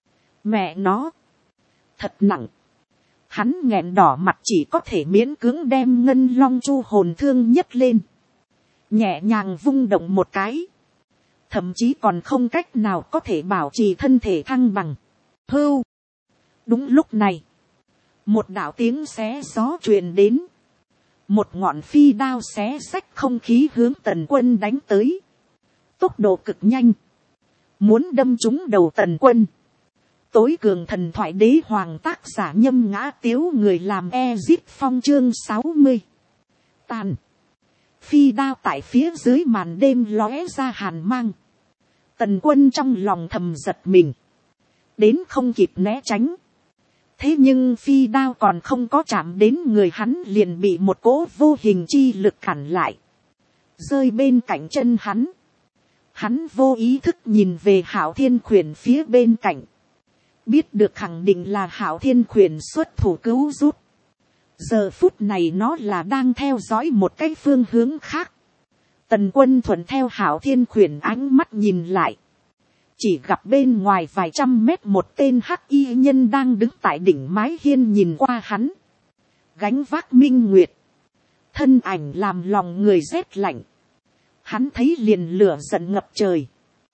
Mẹ nó. Thật nặng. Hắn nghẹn đỏ mặt chỉ có thể miễn cưỡng đem Ngân Long Chu hồn thương nhấc lên. Nhẹ nhàng vung động một cái. Thậm chí còn không cách nào có thể bảo trì thân thể thăng bằng. Hưu. Đúng lúc này. Một đạo tiếng xé gió truyền đến. Một ngọn phi đao xé xách không khí hướng Tần Quân đánh tới. Tốc độ cực nhanh. Muốn đâm trúng đầu Tần Quân. tối cường thần thoại đế hoàng, tác giả Nhâm Ngã Tiếu, người làm Ezit Phong, chương 60. Tàn. Phi đao tại phía dưới màn đêm lóe ra hàn mang. Tần Quân trong lòng thầm giật mình. Đến không kịp né tránh. Thế nhưng phi đao còn không có chạm đến người hắn liền bị một cỗ vô hình chi lực cản lại. Rơi bên cạnh chân hắn. Hắn vô ý thức nhìn về Hạo Thiên Khuyển phía bên cạnh. Biết được khẳng định là Hạo Thiên Khuyển xuất thủ cứu giúp. Giờ phút này nó là đang theo dõi một cái phương hướng khác. Tần Quân thuận theo Hạo Thiên Khuyển ánh mắt nhìn lại. Chỉ gặp bên ngoài vài trăm mét một tên hắc y nhân đang đứng tại đỉnh mái hiên nhìn qua hắn. Gánh vác minh nguyệt. Thân ảnh làm lòng người rét lạnh. Hắn thấy liền lửa giận ngập trời.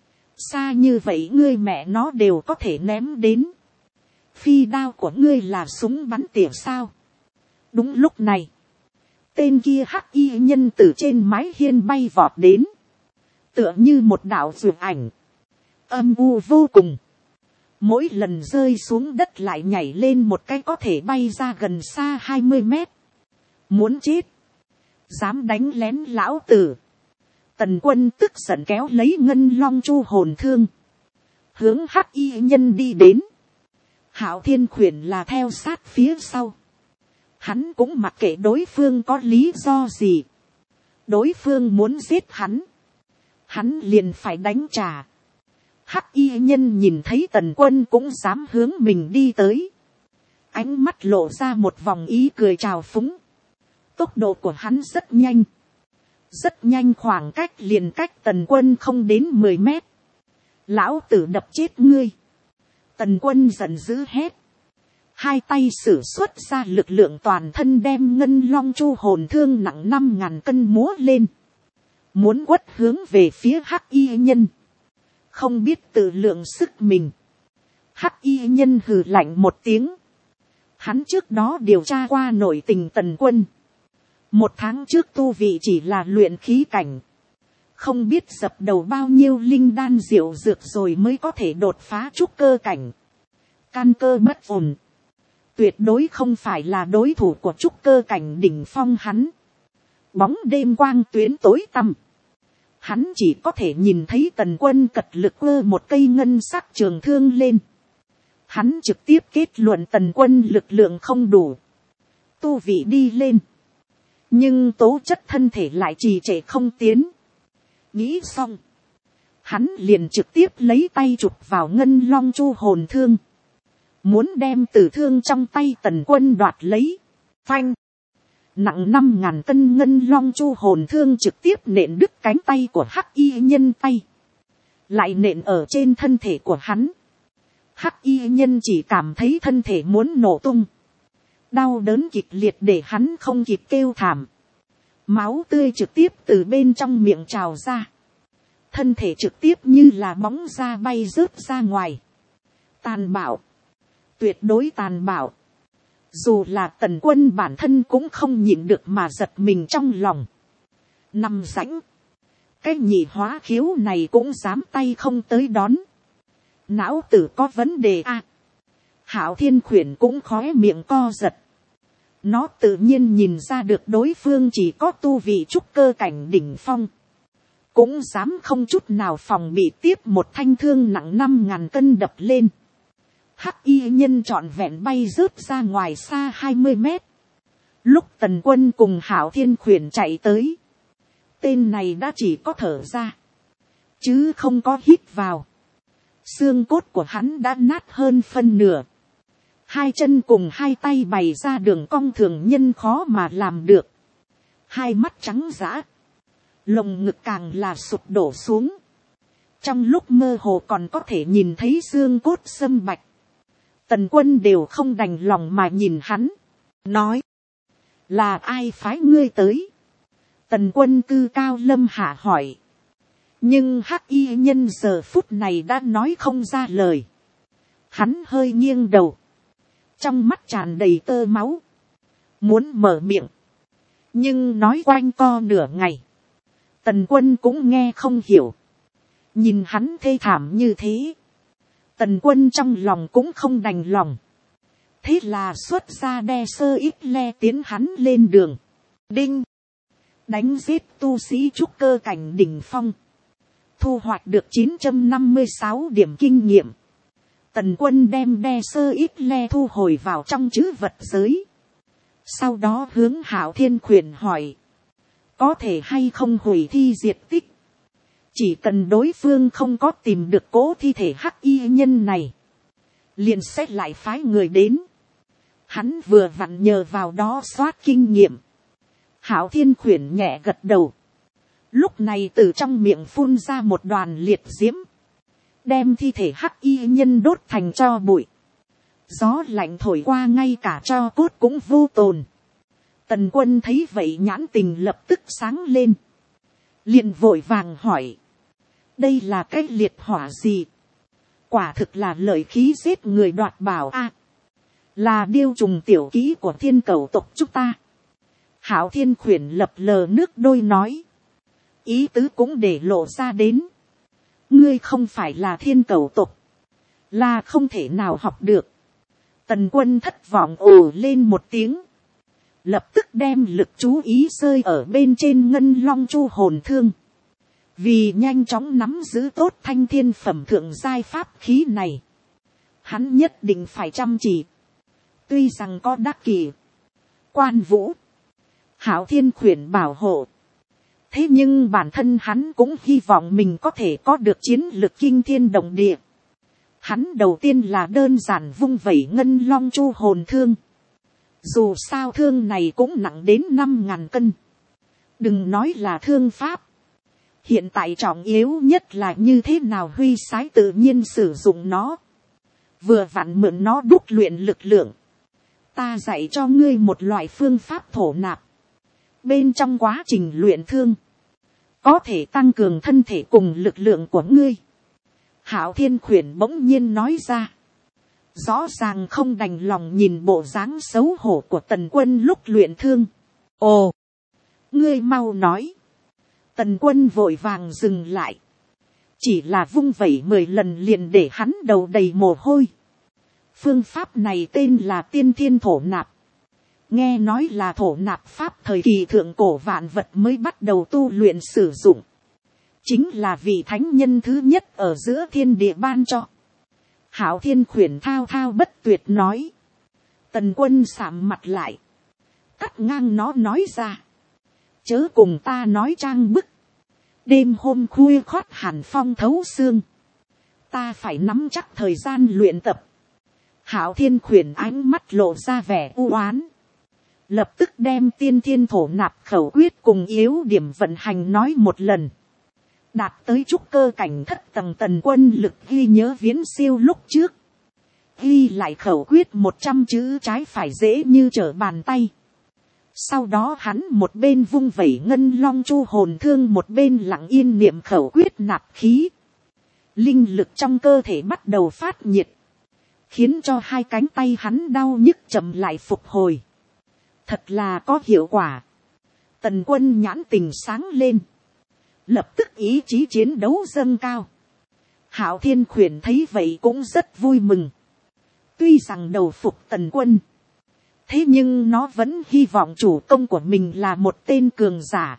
Xa như vậy ngươi mẹ nó đều có thể ném đến. Phi đao của ngươi là súng bắn tỉa sao? Đúng lúc này. Tên kia hắc y nhân từ trên mái hiên bay vọt đến. Tựa như một đạo dược ảnh. Âm u vô cùng. Mỗi lần rơi xuống đất lại nhảy lên một cái có thể bay ra gần xa 20 mét. Muốn chết. Dám đánh lén lão tử. Tần Quân tức giận kéo lấy ngân long chu hồn thương. Hướng hắc y nhân đi đến. Hạo Thiên Khuyển là theo sát phía sau. Hắn cũng mặc kệ đối phương có lý do gì. Đối phương muốn giết hắn. Hắn liền phải đánh trả. Hắc y nhân nhìn thấy Tần Quân cũng dám hướng mình đi tới. Ánh mắt lộ ra một vòng ý cười trào phúng. Tốc độ của hắn rất nhanh. Rất nhanh, khoảng cách liền cách Tần Quân không đến 10 mét. Lão tử đập chết ngươi. Tần Quân giận dữ hét. Hai tay sử xuất ra lực lượng toàn thân đem ngân long chu hồn thương nặng 5.000 cân múa lên. Muốn quất hướng về phía hắc y nhân. Không biết tự lượng sức mình. Hắc y nhân hừ lạnh một tiếng. Hắn trước đó điều tra qua nội tình Tần Quân. 1 tháng trước tu vị chỉ là luyện khí cảnh. Không biết dập đầu bao nhiêu linh đan diệu dược rồi mới có thể đột phá trúc cơ cảnh. Căn cơ bất ổn. Tuyệt đối không phải là đối thủ của trúc cơ cảnh đỉnh phong hắn. Bóng đêm quang tuyến tối tăm. Hắn chỉ có thể nhìn thấy Tần Quân cật lực ơ một cây ngân sắc trường thương lên. Hắn trực tiếp kết luận Tần Quân lực lượng không đủ. Tu vị đi lên. Nhưng tố chất thân thể lại trì trệ không tiến. Nghĩ xong. Hắn liền trực tiếp lấy tay chụp vào ngân long chu hồn thương. Muốn đem tử thương trong tay Tần Quân đoạt lấy. Phanh. Nặng 5.000 cân ngân long chu hồn thương trực tiếp nện đứt cánh tay của hắc y nhân tay. Lại nện ở trên thân thể của hắn. Hắc y nhân chỉ cảm thấy thân thể muốn nổ tung. Đau đớn kịch liệt để hắn không kịp kêu thảm. Máu tươi trực tiếp từ bên trong miệng trào ra. Thân thể trực tiếp như là bóng da bay rớt ra ngoài. Tàn bạo. Tuyệt đối tàn bạo. Dù là Tần Quân bản thân cũng không nhịn được mà giật mình trong lòng. Nằm rãnh. Cái nhị hóa khiếu này cũng dám tay không tới đón. Não tử có vấn đề à. Hạo Thiên Khuyển cũng khóe miệng co giật. Nó tự nhiên nhìn ra được đối phương chỉ có tu vị trúc cơ cảnh đỉnh phong. Cũng dám không chút nào phòng bị tiếp một thanh thương nặng 5.000 cân đập lên. Hắc y nhân trọn vẹn bay rớt ra ngoài xa 20 mét. Lúc Tần Quân cùng Hạo Thiên Khuyển chạy tới. Tên này đã chỉ có thở ra. Chứ không có hít vào. Xương cốt của hắn đã nát hơn phân nửa. Hai chân cùng hai tay bày ra đường cong thường nhân khó mà làm được. Hai mắt trắng dã. Lồng ngực càng là sụp đổ xuống. Trong lúc mơ hồ còn có thể nhìn thấy xương cốt xâm bạch. Tần Quân đều không đành lòng mà nhìn hắn. Nói. Là ai phái ngươi tới? Tần Quân cư cao lâm hạ hỏi. Nhưng hắc y nhân giờ phút này đã nói không ra lời. Hắn hơi nghiêng đầu. Trong mắt tràn đầy tơ máu. Muốn mở miệng. Nhưng nói quanh co nửa ngày. Tần Quân cũng nghe không hiểu. Nhìn hắn thê thảm như thế. Tần Quân trong lòng cũng không đành lòng. Thế là xuất ra đe sơ ít le tiến hắn lên đường. Đinh. Đánh giết tu sĩ trúc cơ cảnh đỉnh phong. Thu hoạch được 956 điểm kinh nghiệm. Tần Quân đem đe sơ ít le thu hồi vào trong trữ vật giới. Sau đó hướng Hạo Thiên Khuyển hỏi. Có thể hay không hủy thi diệt tích. Chỉ cần đối phương không có tìm được cố thi thể hắc y nhân này. Liền xét lại phái người đến. Hắn vừa vặn nhờ vào đó soát kinh nghiệm. Hạo Thiên Khuyển nhẹ gật đầu. Lúc này từ trong miệng phun ra một đoàn liệt diễm. Đem thi thể hắc y nhân đốt thành tro bụi. Gió lạnh thổi qua ngay cả tro cốt cũng vô tồn. Tần Quân thấy vậy nhãn tình lập tức sáng lên. Liền vội vàng hỏi. Đây là cái liệt hỏa gì? Quả thực là lợi khí giết người đoạt bảo a. Là điêu trùng tiểu kỹ của Thiên Cẩu tộc chúng ta. Hạo Thiên Khuyển lập lờ nước đôi nói. Ý tứ cũng để lộ ra đến. Ngươi không phải là Thiên Cẩu tộc. Là không thể nào học được. Tần Quân thất vọng ồ lên một tiếng. Lập tức đem lực chú ý rơi ở bên trên ngân long chu hồn thương. Vì nhanh chóng nắm giữ tốt thanh thiên phẩm thượng giai pháp khí này. Hắn nhất định phải chăm chỉ. Tuy rằng có Đắc Kỷ, Quan Vũ, Hạo Thiên Khuyển bảo hộ. Thế nhưng bản thân hắn cũng hy vọng mình có thể có được chiến lực kinh thiên động địa. Hắn đầu tiên là đơn giản vung vẩy ngân long chu hồn thương. Dù sao thương này cũng nặng đến 5.000 cân. Đừng nói là thương pháp. Hiện tại trọng yếu nhất là như thế nào huy sái tự nhiên sử dụng nó. Vừa vặn mượn nó đúc luyện lực lượng. Ta dạy cho ngươi một loại phương pháp thổ nạp. Bên trong quá trình luyện thương. Có thể tăng cường thân thể cùng lực lượng của ngươi. Hạo Thiên Khuyển bỗng nhiên nói ra. Rõ ràng không đành lòng nhìn bộ dáng xấu hổ của Tần Quân lúc luyện thương. Ồ! Ngươi mau nói. Tần Quân vội vàng dừng lại. Chỉ là vung vẩy 10 lần liền để hắn đầu đầy mồ hôi. Phương pháp này tên là tiên thiên thổ nạp. Nghe nói là thổ nạp pháp thời kỳ thượng cổ vạn vật mới bắt đầu tu luyện sử dụng. Chính là vị thánh nhân thứ nhất ở giữa thiên địa ban cho. Hạo Thiên Khuyển thao thao bất tuyệt nói. Tần Quân sạm mặt lại. Cắt ngang nó nói ra. Chớ cùng ta nói trang bức. Đêm hôm khuya khoắt hàn phong thấu xương. Ta phải nắm chắc thời gian luyện tập. Hạo Thiên Khuyển ánh mắt lộ ra vẻ u oán. Lập tức đem tiên thiên thổ nạp khẩu quyết cùng yếu điểm vận hành nói một lần. Đạt tới trúc cơ cảnh thất tầng Tần Quân lực ghi nhớ viễn siêu lúc trước. Ghi lại khẩu quyết 100 chữ trái phải dễ như trở bàn tay. Sau đó hắn một bên vung vẩy ngân long chu hồn thương, một bên lặng yên niệm khẩu quyết nạp khí. Linh lực trong cơ thể bắt đầu phát nhiệt. Khiến cho hai cánh tay hắn đau nhức chậm lại phục hồi. Thật là có hiệu quả. Tần Quân nhãn tình sáng lên. Lập tức ý chí chiến đấu dâng cao. Hạo Thiên Khuyển thấy vậy cũng rất vui mừng. Tuy rằng đầu phục Tần Quân. Thế nhưng nó vẫn hy vọng chủ công của mình là một tên cường giả.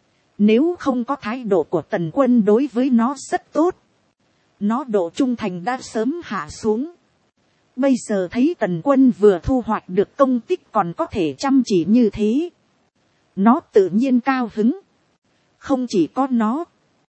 Nếu không có thái độ của Tần Quân đối với nó rất tốt. Nó độ trung thành đã sớm hạ xuống. Bây giờ thấy Tần Quân vừa thu hoạch được công tích còn có thể chăm chỉ như thế. Nó tự nhiên cao hứng. Không chỉ có nó.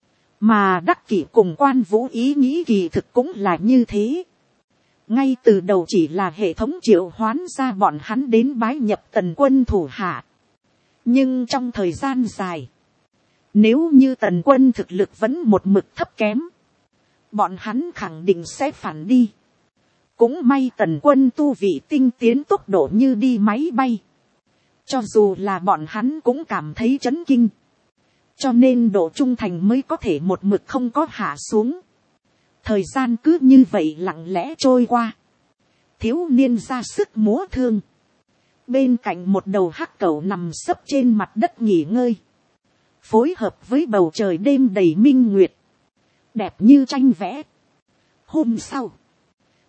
Mà Đắc Kỷ cùng Quan Vũ ý nghĩ kỳ thực cũng là như thế. Ngay từ đầu chỉ là hệ thống triệu hoán ra bọn hắn đến bái nhập Tần Quân thủ hạ. Nhưng trong thời gian dài. Nếu như Tần Quân thực lực vẫn một mực thấp kém. Bọn hắn khẳng định sẽ phản đi. Cũng may Tần Quân tu vị tinh tiến tốc độ như đi máy bay. Cho dù là bọn hắn cũng cảm thấy chấn kinh. Cho nên độ trung thành mới có thể một mực không có hạ xuống. Thời gian cứ như vậy lặng lẽ trôi qua. Thiếu niên ra sức múa thương. Bên cạnh một đầu hắc cẩu nằm sấp trên mặt đất nghỉ ngơi. Phối hợp với bầu trời đêm đầy minh nguyệt. Đẹp như tranh vẽ. Hôm sau.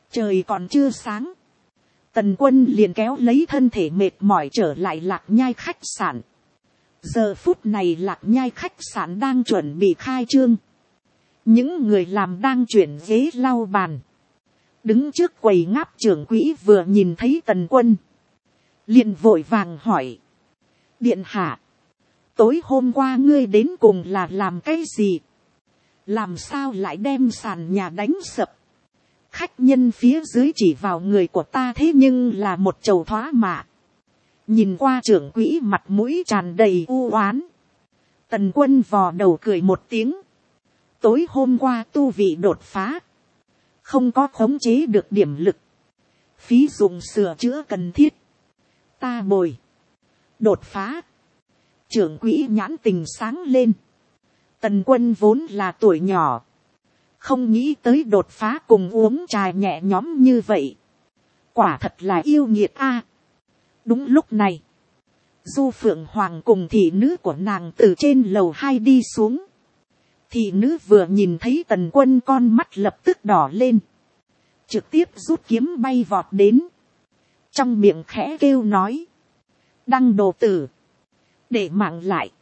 Trời còn chưa sáng, Tần Quân liền kéo lấy thân thể mệt mỏi trở lại Lạc Nhai khách sạn. Giờ phút này Lạc Nhai khách sạn đang chuẩn bị khai trương. Những người làm đang chuyển ghế lau bàn. Đứng trước quầy ngáp trưởng quỹ vừa nhìn thấy Tần Quân, liền vội vàng hỏi: Điện hạ, tối hôm qua ngươi đến cùng là làm cái gì? Làm sao lại đem sàn nhà đánh sập? Khách nhân phía dưới chỉ vào người của ta, thế nhưng là một chầu thoá mạ. Nhìn qua trưởng quỹ mặt mũi tràn đầy u oán. Tần Quân vò đầu cười một tiếng. Tối hôm qua tu vị đột phá, không có khống chế được điểm lực, phí dụng sửa chữa cần thiết, ta bồi. Đột phá? Trưởng quỹ nhãn tình sáng lên. Tần Quân vốn là tuổi nhỏ, không nghĩ tới đột phá cùng uống trà nhẹ nhõm như vậy. Quả thật là yêu nghiệt a. Đúng lúc này, Du Phượng Hoàng cùng thị nữ của nàng từ trên lầu 2 đi xuống. Thị nữ vừa nhìn thấy Tần Quân con mắt lập tức đỏ lên, trực tiếp rút kiếm bay vọt đến, trong miệng khẽ kêu nói: Đăng đồ tử, để mạng lại.